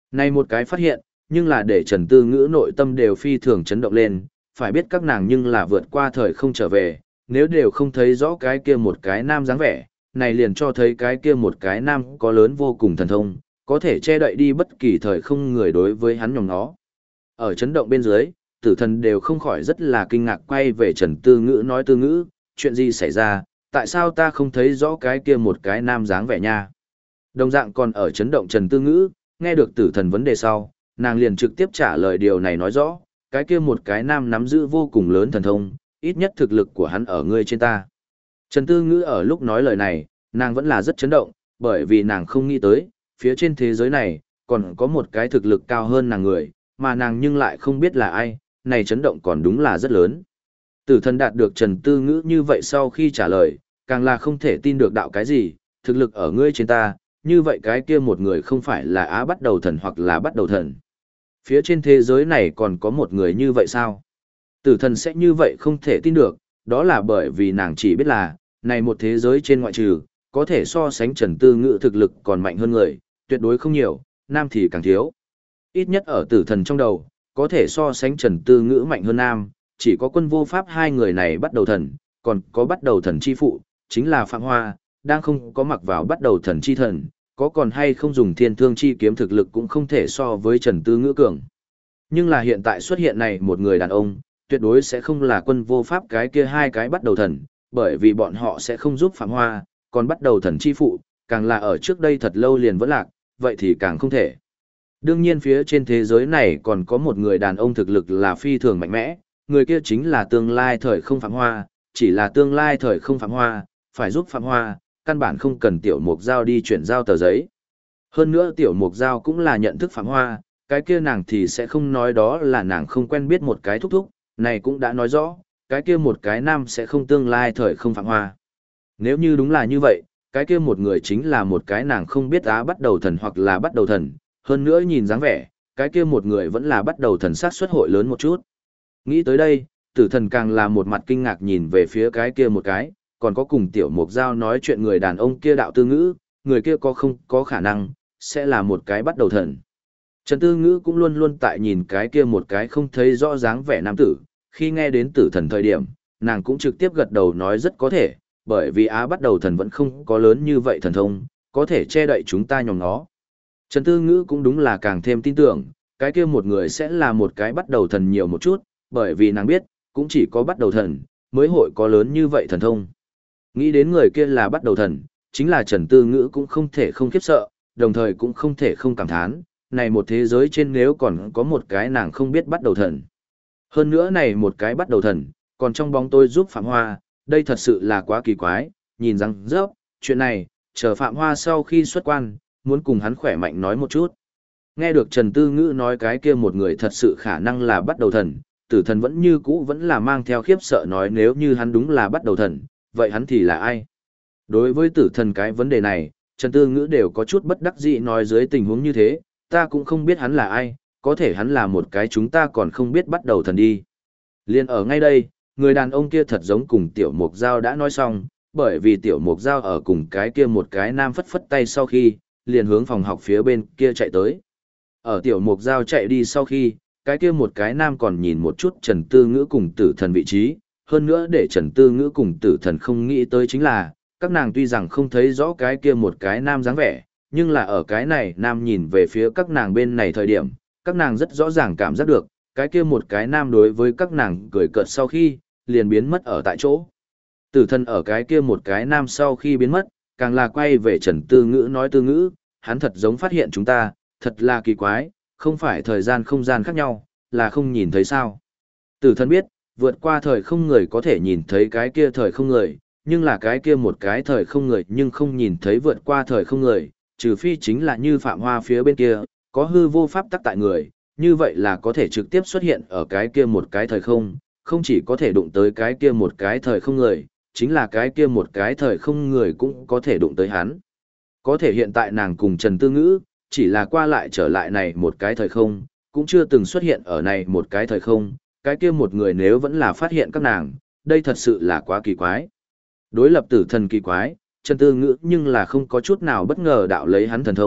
Này một cái phát hiện, nhưng là để Trần Tư Ngữ nội tâm đều phi thường chấn động lên, phải biết các nàng nhưng là vượt qua thời không trở về, nếu đều không thấy rõ cái kia một cái nam dáng vẻ, này liền cho thấy cái kia một cái nam có lớn vô cùng thần thông, có thể che đậy đi bất kỳ thời không người đối với hắn nhòm nó. Ở chấn động bên dưới, tử thần đều không khỏi rất là kinh ngạc quay về Trần Tư Ngữ nói Tư Ngữ, chuyện gì xảy ra, tại sao ta không thấy rõ cái kia một cái nam dáng vẻ nha. Đồng dạng còn ở chấn động Trần Tư Ngữ, nghe được tử thần vấn đề sau, nàng liền trực tiếp trả lời điều này nói rõ, cái kia một cái nam nắm giữ vô cùng lớn thần thông, ít nhất thực lực của hắn ở ngươi trên ta. Trần Tư Ngữ ở lúc nói lời này, nàng vẫn là rất chấn động, bởi vì nàng không nghĩ tới, phía trên thế giới này, còn có một cái thực lực cao hơn nàng người, mà nàng nhưng lại không biết là ai, này chấn động còn đúng là rất lớn. Tử thần đạt được Trần Tư Ngữ như vậy sau khi trả lời, càng là không thể tin được đạo cái gì, thực lực ở ngươi trên ta, như vậy cái kia một người không phải là Á Bắt Đầu Thần hoặc là Bắt Đầu Thần. Phía trên thế giới này còn có một người như vậy sao? Tử thần sẽ như vậy không thể tin được, đó là bởi vì nàng chỉ biết là, này một thế giới trên ngoại trừ, có thể so sánh Trần Tư Ngữ thực lực còn mạnh hơn người, tuyệt đối không nhiều, nam thì càng thiếu. Ít nhất ở tử thần trong đầu, có thể so sánh Trần Tư Ngữ mạnh hơn nam, chỉ có Quân Vô Pháp hai người này Bắt Đầu Thần, còn có Bắt Đầu Thần chi phụ, chính là Phạm Hoa, đang không có mặc vào Bắt Đầu Thần chi thần, có còn hay không dùng Thiên Thương chi kiếm thực lực cũng không thể so với Trần Tư Ngữ cường. Nhưng là hiện tại xuất hiện này một người đàn ông, tuyệt đối sẽ không là Quân Vô Pháp cái kia hai cái Bắt Đầu Thần, bởi vì bọn họ sẽ không giúp Phạm Hoa, còn Bắt Đầu Thần chi phụ, càng là ở trước đây thật lâu liền vẫn lạc, vậy thì càng không thể. Đương nhiên phía trên thế giới này còn có một người đàn ông thực lực là phi thường mạnh mẽ, người kia chính là tương lai thời không Phạm Hoa, chỉ là tương lai thời không Phạm Hoa, phải giúp Phạm Hoa, căn bản không cần Tiểu Mục Giao đi chuyển giao tờ giấy. Hơn nữa Tiểu Mục Giao cũng là nhận thức Phạm Hoa, cái kia nàng thì sẽ không nói đó là nàng không quen biết một cái thúc thúc, này cũng đã nói rõ, cái kia một cái nam sẽ không tương lai thời không Phạm Hoa. Nếu như đúng là như vậy, cái kia một người chính là một cái nàng không biết Á Bắt Đầu Thần hoặc là Bắt Đầu Thần, hơn nữa nhìn dáng vẻ, cái kia một người vẫn là Bắt Đầu Thần xác suất hội lớn một chút. Nghĩ tới đây, tử thần càng là một mặt kinh ngạc nhìn về phía cái kia một cái, còn có cùng Tiểu Mục Giao nói chuyện người đàn ông kia đạo Tư Ngữ, người kia có không có khả năng, sẽ là một cái Bắt Đầu Thần. Trần Tư Ngữ cũng luôn luôn tại nhìn cái kia một cái không thấy rõ dáng vẻ nam tử, khi nghe đến tử thần thời điểm, nàng cũng trực tiếp gật đầu nói rất có thể, bởi vì Á Bắt Đầu Thần vẫn không có lớn như vậy thần thông, có thể che đậy chúng ta nhòm nó. Trần Tư Ngữ cũng đúng là càng thêm tin tưởng, cái kia một người sẽ là một cái Bắt Đầu Thần nhiều một chút, bởi vì nàng biết, cũng chỉ có Bắt Đầu Thần, mới hội có lớn như vậy thần thông. Nghĩ đến người kia là Bắt Đầu Thần, chính là Trần Tư Ngữ cũng không thể không khiếp sợ, đồng thời cũng không thể không cảm thán, này một thế giới trên nếu còn có một cái nàng không biết Bắt Đầu Thần. Hơn nữa này một cái Bắt Đầu Thần, còn trong bóng tôi giúp Phạm Hoa, đây thật sự là quá kỳ quái, nhìn răng rớp, chuyện này, chờ Phạm Hoa sau khi xuất quan, muốn cùng hắn khỏe mạnh nói một chút. Nghe được Trần Tư Ngữ nói cái kia một người thật sự khả năng là Bắt Đầu Thần, tử thần vẫn như cũ vẫn là mang theo khiếp sợ nói nếu như hắn đúng là Bắt Đầu Thần, vậy hắn thì là ai? Đối với tử thần cái vấn đề này, Trần Tư Ngữ đều có chút bất đắc dĩ nói dưới tình huống như thế, ta cũng không biết hắn là ai, có thể hắn là một cái chúng ta còn không biết Bắt Đầu Thần đi. Liên ở ngay đây, người đàn ông kia thật giống cùng Tiểu Mục Giao đã nói xong, bởi vì Tiểu Mục Giao ở cùng cái kia một cái nam phất phất tay sau khi, liền hướng phòng học phía bên kia chạy tới. Ở Tiểu Mục Giao chạy đi sau khi, cái kia một cái nam còn nhìn một chút Trần Tư Ngữ cùng tử thần vị trí, hơn nữa để Trần Tư Ngữ cùng tử thần không nghĩ tới chính là, các nàng tuy rằng không thấy rõ cái kia một cái nam dáng vẻ, nhưng là ở cái này nam nhìn về phía các nàng bên này thời điểm, các nàng rất rõ ràng cảm giác được, cái kia một cái nam đối với các nàng cười cợt sau khi, liền biến mất ở tại chỗ. Tử thần ở cái kia một cái nam sau khi biến mất, càng là quay về Trần Tư Ngữ nói Tư Ngữ, hắn thật giống phát hiện chúng ta, thật là kỳ quái, không phải thời gian không gian khác nhau, là không nhìn thấy sao. Tử thần biết, vượt qua thời không người có thể nhìn thấy cái kia thời không người, nhưng là cái kia một cái thời không người nhưng không nhìn thấy vượt qua thời không người, trừ phi chính là như Phạm Hoa phía bên kia, có hư vô pháp tắc tại người, như vậy là có thể trực tiếp xuất hiện ở cái kia một cái thời không, không chỉ có thể đụng tới cái kia một cái thời không người, chính là cái kia một cái thời không người cũng có thể đụng tới hắn. Có thể hiện tại nàng cùng Trần Tư Ngữ, chỉ là qua lại trở lại này một cái thời không, cũng chưa từng xuất hiện ở này một cái thời không, cái kia một người nếu vẫn là phát hiện các nàng, đây thật sự là quá kỳ quái. Đối lập tử thần kỳ quái, Trần Tư Ngữ nhưng là không có chút nào bất ngờ đạo lấy hắn thần thông,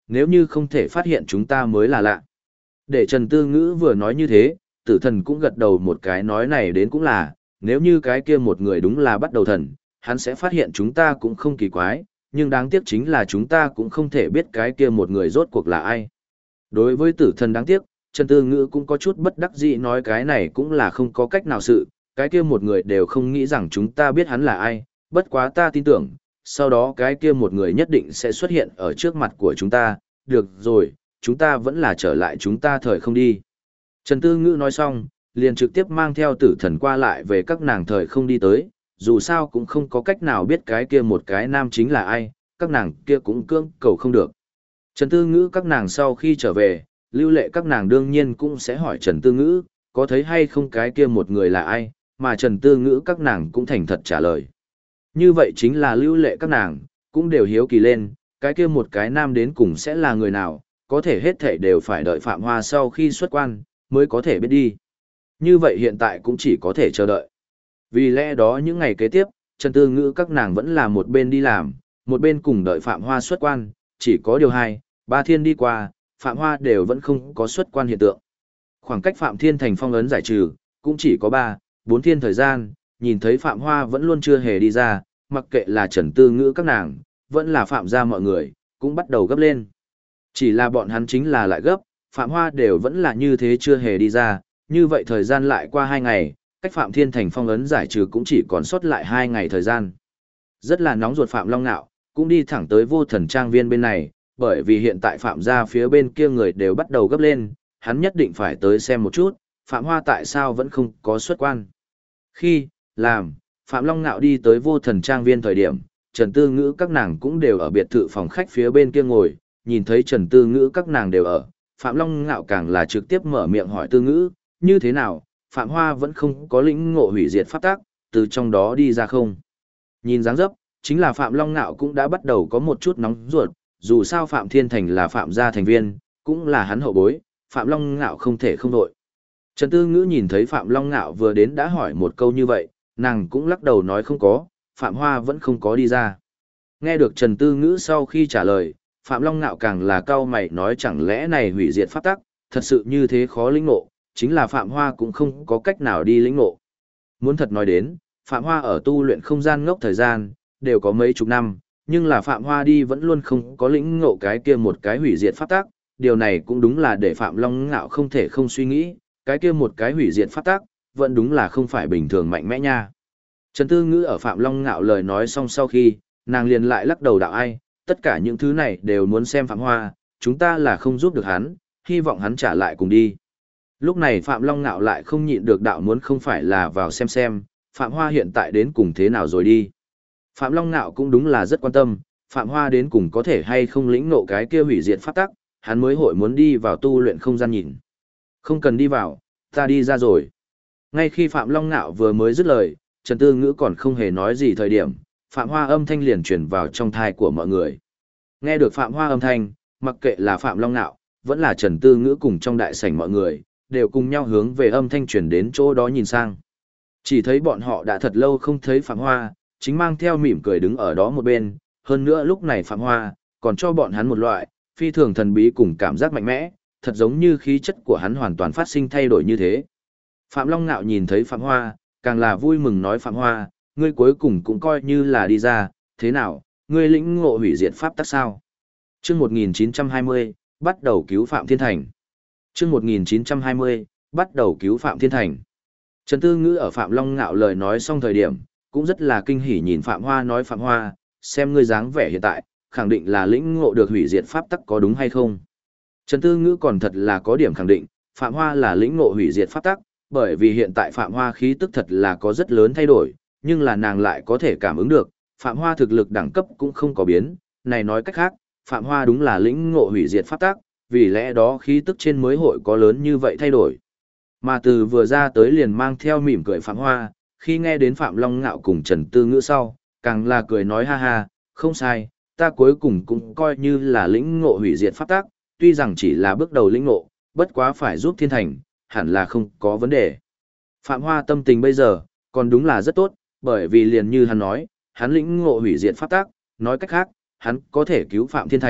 nếu như không thể phát hiện chúng ta mới là lạ. Để Trần Tư Ngữ vừa nói như thế, tử thần cũng gật đầu một cái nói này đến cũng là, nếu như cái kia một người đúng là bắt đầu thần, hắn sẽ phát hiện chúng ta cũng không kỳ quái, nhưng đáng tiếc chính là chúng ta cũng không thể biết cái kia một người rốt cuộc là ai. Đối với tử thần đáng tiếc, Trần Tư Ngữ cũng có chút bất đắc dĩ nói cái này cũng là không có cách nào sự, cái kia một người đều không nghĩ rằng chúng ta biết hắn là ai, bất quá ta tin tưởng, sau đó cái kia một người nhất định sẽ xuất hiện ở trước mặt của chúng ta, được rồi, chúng ta vẫn là trở lại chúng ta thời không đi. Trần Tư Ngữ nói xong, liền trực tiếp mang theo tử thần qua lại về các nàng thời không đi tới, dù sao cũng không có cách nào biết cái kia một cái nam chính là ai, các nàng kia cũng cưỡng cầu không được. Trần Tư Ngữ các nàng sau khi trở về, Lưu Lệ các nàng đương nhiên cũng sẽ hỏi Trần Tư Ngữ, có thấy hay không cái kia một người là ai, mà Trần Tư Ngữ các nàng cũng thành thật trả lời. Như vậy chính là Lưu Lệ các nàng, cũng đều hiếu kỳ lên, cái kia một cái nam đến cùng sẽ là người nào, có thể hết thảy đều phải đợi Phạm Hoa sau khi xuất quan, mới có thể biết đi. Như vậy hiện tại cũng chỉ có thể chờ đợi. Vì lẽ đó những ngày kế tiếp, Trần Tư Ngữ các nàng vẫn là một bên đi làm, một bên cùng đợi Phạm Hoa xuất quan, chỉ có điều 2, 3 thiên đi qua, Phạm Hoa đều vẫn không có xuất quan hiện tượng. Khoảng cách Phạm Thiên Thành phong ấn giải trừ, cũng chỉ có 3, 4 thiên thời gian, nhìn thấy Phạm Hoa vẫn luôn chưa hề đi ra, mặc kệ là Trần Tư Ngữ các nàng, vẫn là Phạm gia mọi người, cũng bắt đầu gấp lên. Chỉ là bọn hắn chính là lại gấp, Phạm Hoa đều vẫn là như thế chưa hề đi ra, như vậy thời gian lại qua 2 ngày, cách Phạm Thiên Thành phong ấn giải trừ cũng chỉ còn sót lại 2 ngày thời gian. Rất là nóng ruột Phạm Long Nạo, cũng đi thẳng tới Vô Thần Trang Viên bên này, bởi vì hiện tại Phạm gia phía bên kia người đều bắt đầu gấp lên, hắn nhất định phải tới xem một chút, Phạm Hoa tại sao vẫn không có xuất quan. Khi, Phạm Long Nạo đi tới Vô Thần Trang Viên thời điểm, Trần Tư Ngữ các nàng cũng đều ở biệt thự phòng khách phía bên kia ngồi, nhìn thấy Trần Tư Ngữ các nàng đều ở, Phạm Long Nạo càng là trực tiếp mở miệng hỏi Tư Ngữ, như thế nào, Phạm Hoa vẫn không có lĩnh ngộ hủy diệt pháp tác, từ trong đó đi ra không. Nhìn dáng dấp, chính là Phạm Long Nạo cũng đã bắt đầu có một chút nóng ruột, dù sao Phạm Thiên Thành là Phạm gia thành viên, cũng là hắn hậu bối, Phạm Long Nạo không thể không đội. Trần Tư Ngữ nhìn thấy Phạm Long Nạo vừa đến đã hỏi một câu như vậy, nàng cũng lắc đầu nói không có, Phạm Hoa vẫn không có đi ra. Nghe được Trần Tư Ngữ sau khi trả lời, Phạm Long Nạo càng là cau mày nói chẳng lẽ này hủy diệt pháp tắc, thật sự như thế khó lĩnh ngộ, chính là Phạm Hoa cũng không có cách nào đi lĩnh ngộ. Muốn thật nói đến, Phạm Hoa ở tu luyện không gian ngốc thời gian, đều có mấy chục năm, nhưng là Phạm Hoa đi vẫn luôn không có lĩnh ngộ cái kia một cái hủy diệt pháp tắc, điều này cũng đúng là để Phạm Long Nạo không thể không suy nghĩ, cái kia một cái hủy diệt pháp tắc, vẫn đúng là không phải bình thường mạnh mẽ nha. Trần Tư Ngữ ở Phạm Long Nạo lời nói xong sau khi, nàng liền lại lắc đầu đạo ai, tất cả những thứ này đều muốn xem Phạm Hoa, chúng ta là không giúp được hắn, hy vọng hắn trả lại cùng đi. Lúc này Phạm Long Nạo lại không nhịn được đạo muốn không phải là vào xem, Phạm Hoa hiện tại đến cùng thế nào rồi đi. Phạm Long Nạo cũng đúng là rất quan tâm, Phạm Hoa đến cùng có thể hay không lĩnh nộ cái kia hủy diệt pháp tắc, hắn mới hội muốn đi vào tu luyện không gian nhìn. Không cần đi vào, ta đi ra rồi. Ngay khi Phạm Long Nạo vừa mới dứt lời, Trần Tư Ngữ còn không hề nói gì thời điểm, Phạm Hoa âm thanh liền truyền vào trong thai của mọi người. Nghe được Phạm Hoa âm thanh, mặc kệ là Phạm Long Nạo, vẫn là Trần Tư Ngữ cùng trong đại sảnh mọi người, đều cùng nhau hướng về âm thanh truyền đến chỗ đó nhìn sang. Chỉ thấy bọn họ đã thật lâu không thấy Phạm Hoa, chính mang theo mỉm cười đứng ở đó một bên, hơn nữa lúc này Phạm Hoa, còn cho bọn hắn một loại, phi thường thần bí cùng cảm giác mạnh mẽ, thật giống như khí chất của hắn hoàn toàn phát sinh thay đổi như thế. Phạm Long Nạo nhìn thấy Phạm Hoa, càng là vui mừng nói Phạm Hoa, ngươi cuối cùng cũng coi như là đi ra, thế nào, ngươi lĩnh ngộ hủy diệt pháp tắc sao? Chương 1920, bắt đầu cứu Phạm Thiên Thành. Chương 1920, bắt đầu cứu Phạm Thiên Thành. Trần Tư Ngữ ở Phạm Long Ngạo lời nói xong thời điểm, cũng rất là kinh hỉ nhìn Phạm Hoa nói Phạm Hoa, xem ngươi dáng vẻ hiện tại, khẳng định là lĩnh ngộ được hủy diệt pháp tắc có đúng hay không? Trần Tư Ngữ còn thật là có điểm khẳng định, Phạm Hoa là lĩnh ngộ hủy diệt pháp tắc, bởi vì hiện tại Phạm Hoa khí tức thật là có rất lớn thay đổi, nhưng là nàng lại có thể cảm ứng được, Phạm Hoa thực lực đẳng cấp cũng không có biến, này nói cách khác, Phạm Hoa đúng là lĩnh ngộ hủy diệt pháp tắc, vì lẽ đó khí tức trên mới hội có lớn như vậy thay đổi. Mà từ vừa ra tới liền mang theo mỉm cười Phạm Hoa, khi nghe đến Phạm Long Ngạo cùng Trần Tư Ngữ sau, càng là cười nói ha ha, không sai, ta cuối cùng cũng coi như là lĩnh ngộ hủy diệt pháp tắc, tuy rằng chỉ là bước đầu lĩnh ngộ, bất quá phải giúp Thiên Thành, hẳn là không có vấn đề. Phạm Hoa tâm tình bây giờ, còn đúng là rất tốt, bởi vì liền như hắn nói, hắn lĩnh ngộ hủy diệt pháp tắc, nói cách khác, hắn có thể cứu Phạm Thiên Thành,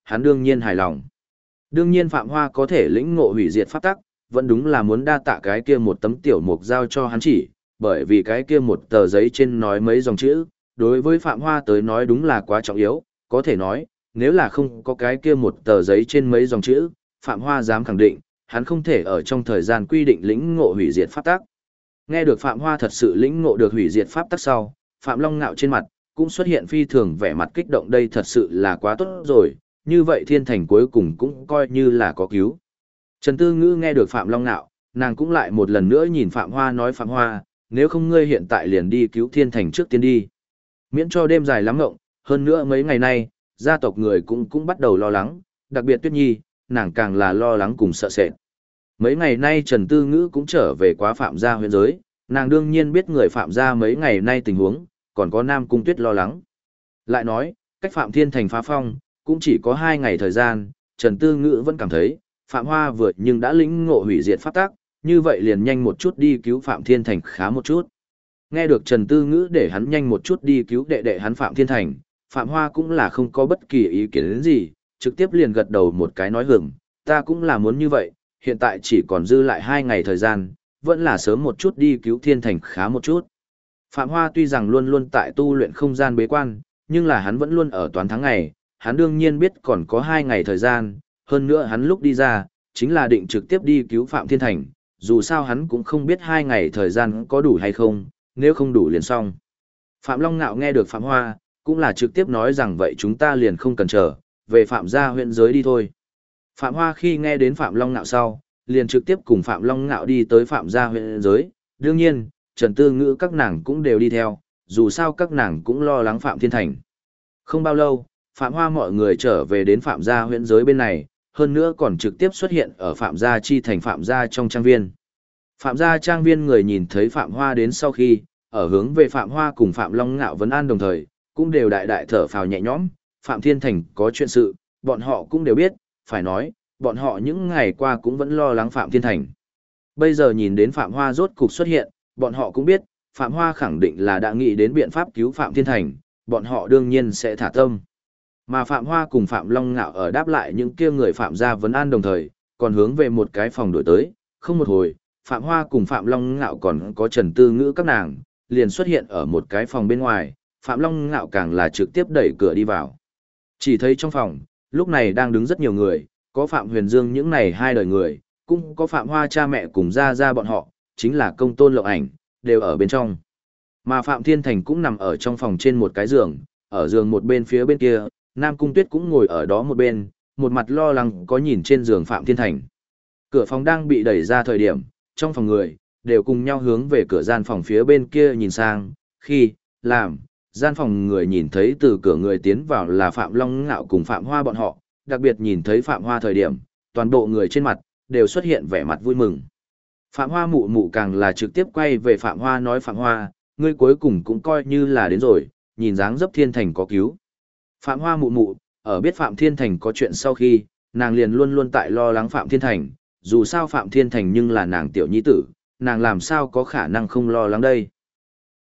hắn đương nhiên hài lòng. Đương nhiên Phạm Hoa có thể lĩnh ngộ hủy diệt pháp tắc, vẫn đúng là muốn đa tạ cái kia một tấm tiểu mục giao cho hắn chỉ, bởi vì cái kia một tờ giấy trên nói mấy dòng chữ, đối với Phạm Hoa tới nói đúng là quá trọng yếu, có thể nói, nếu là không có cái kia một tờ giấy trên mấy dòng chữ, Phạm Hoa dám khẳng định, hắn không thể ở trong thời gian quy định lĩnh ngộ hủy diệt pháp tắc. Nghe được Phạm Hoa thật sự lĩnh ngộ được hủy diệt pháp tắc sau, Phạm Long Nạo trên mặt cũng xuất hiện phi thường vẻ mặt kích động, đây thật sự là quá tốt rồi, như vậy thiên thành cuối cùng cũng coi như là có cứu. Trần Tư Ngữ nghe được Phạm Long Nạo, nàng cũng lại một lần nữa nhìn Phạm Hoa nói Phạm Hoa, nếu không ngươi hiện tại liền đi cứu thiên thành trước tiên đi. Miễn cho đêm dài lắm ngộng, hơn nữa mấy ngày nay, gia tộc người cũng bắt đầu lo lắng, đặc biệt Tuyết Nhi, nàng càng là lo lắng cùng sợ sệt. Mấy ngày nay Trần Tư Ngữ cũng trở về quá Phạm gia huyện giới, nàng đương nhiên biết người Phạm gia mấy ngày nay tình huống, còn có Nam Cung Tuyết lo lắng. Lại nói, cách Phạm Thiên Thành phá phong, cũng chỉ có 2 ngày thời gian, Trần Tư Ngữ vẫn cảm thấy, Phạm Hoa vượt nhưng đã lĩnh ngộ hủy diệt pháp tắc, như vậy liền nhanh một chút đi cứu Phạm Thiên Thành khá một chút. Nghe được Trần Tư Ngữ để hắn nhanh một chút đi cứu đệ đệ hắn Phạm Thiên Thành, Phạm Hoa cũng là không có bất kỳ ý kiến đến gì, trực tiếp liền gật đầu một cái nói hưởng, ta cũng là muốn như vậy, hiện tại chỉ còn dư lại 2 ngày thời gian, vẫn là sớm một chút đi cứu Thiên Thành khá một chút. Phạm Hoa tuy rằng luôn luôn tại tu luyện không gian bế quan, nhưng là hắn vẫn luôn ở toán tháng ngày, hắn đương nhiên biết còn có 2 ngày thời gian, hơn nữa hắn lúc đi ra, chính là định trực tiếp đi cứu Phạm Thiên Thành, dù sao hắn cũng không biết 2 ngày thời gian có đủ hay không, nếu không đủ liền xong. Phạm Long Nạo nghe được Phạm Hoa, cũng là trực tiếp nói rằng vậy chúng ta liền không cần chờ, về Phạm gia huyện giới đi thôi. Phạm Hoa khi nghe đến Phạm Long Nạo sau, liền trực tiếp cùng Phạm Long Nạo đi tới Phạm gia huyện giới, đương nhiên, Trần Tư Ngữ các nàng cũng đều đi theo, dù sao các nàng cũng lo lắng Phạm Thiên Thành. Không bao lâu, Phạm Hoa mọi người trở về đến Phạm gia huyện giới bên này, hơn nữa còn trực tiếp xuất hiện ở Phạm gia chi thành Phạm gia trong trang viên. Phạm gia trang viên người nhìn thấy Phạm Hoa đến sau khi, ở hướng về Phạm Hoa cùng Phạm Long Ngạo vấn an đồng thời, cũng đều đại đại thở phào nhẹ nhõm, Phạm Thiên Thành có chuyện sự, bọn họ cũng đều biết, phải nói, bọn họ những ngày qua cũng vẫn lo lắng Phạm Thiên Thành. Bây giờ nhìn đến Phạm Hoa rốt cục xuất hiện, bọn họ cũng biết, Phạm Hoa khẳng định là đã nghĩ đến biện pháp cứu Phạm Thiên Thành, bọn họ đương nhiên sẽ thả tâm. Mà Phạm Hoa cùng Phạm Long Ngạo ở đáp lại những kia người Phạm gia vấn an đồng thời, còn hướng về một cái phòng đổi tới, không một hồi, Phạm Hoa cùng Phạm Long Ngạo còn có Trần Tư Ngữ các nàng, liền xuất hiện ở một cái phòng bên ngoài, Phạm Long Ngạo càng là trực tiếp đẩy cửa đi vào. Chỉ thấy trong phòng, lúc này đang đứng rất nhiều người, có Phạm Huyền Dương những này 2 đời người, cũng có Phạm Hoa cha mẹ cùng ra bọn họ, chính là Công Tôn Lộng Ảnh, đều ở bên trong. Mà Phạm Thiên Thành cũng nằm ở trong phòng trên một cái giường, ở giường một bên phía bên kia, Nam Cung Tuyết cũng ngồi ở đó một bên, một mặt lo lắng có nhìn trên giường Phạm Thiên Thành. Cửa phòng đang bị đẩy ra thời điểm, trong phòng người, đều cùng nhau hướng về cửa gian phòng phía bên kia nhìn sang, khi, làm, gian phòng người nhìn thấy từ cửa người tiến vào là Phạm Long Ngạo cùng Phạm Hoa bọn họ, đặc biệt nhìn thấy Phạm Hoa thời điểm, toàn bộ người trên mặt, đều xuất hiện vẻ mặt vui mừng. Phạm Hoa mụ mụ càng là trực tiếp quay về Phạm Hoa nói Phạm Hoa, ngươi cuối cùng cũng coi như là đến rồi, nhìn dáng dấp Thiên Thành có cứu. Phạm Hoa mụ mụ, ở biết Phạm Thiên Thành có chuyện sau khi, nàng liền luôn luôn tại lo lắng Phạm Thiên Thành, dù sao Phạm Thiên Thành nhưng là nàng tiểu nhi tử, nàng làm sao có khả năng không lo lắng đây.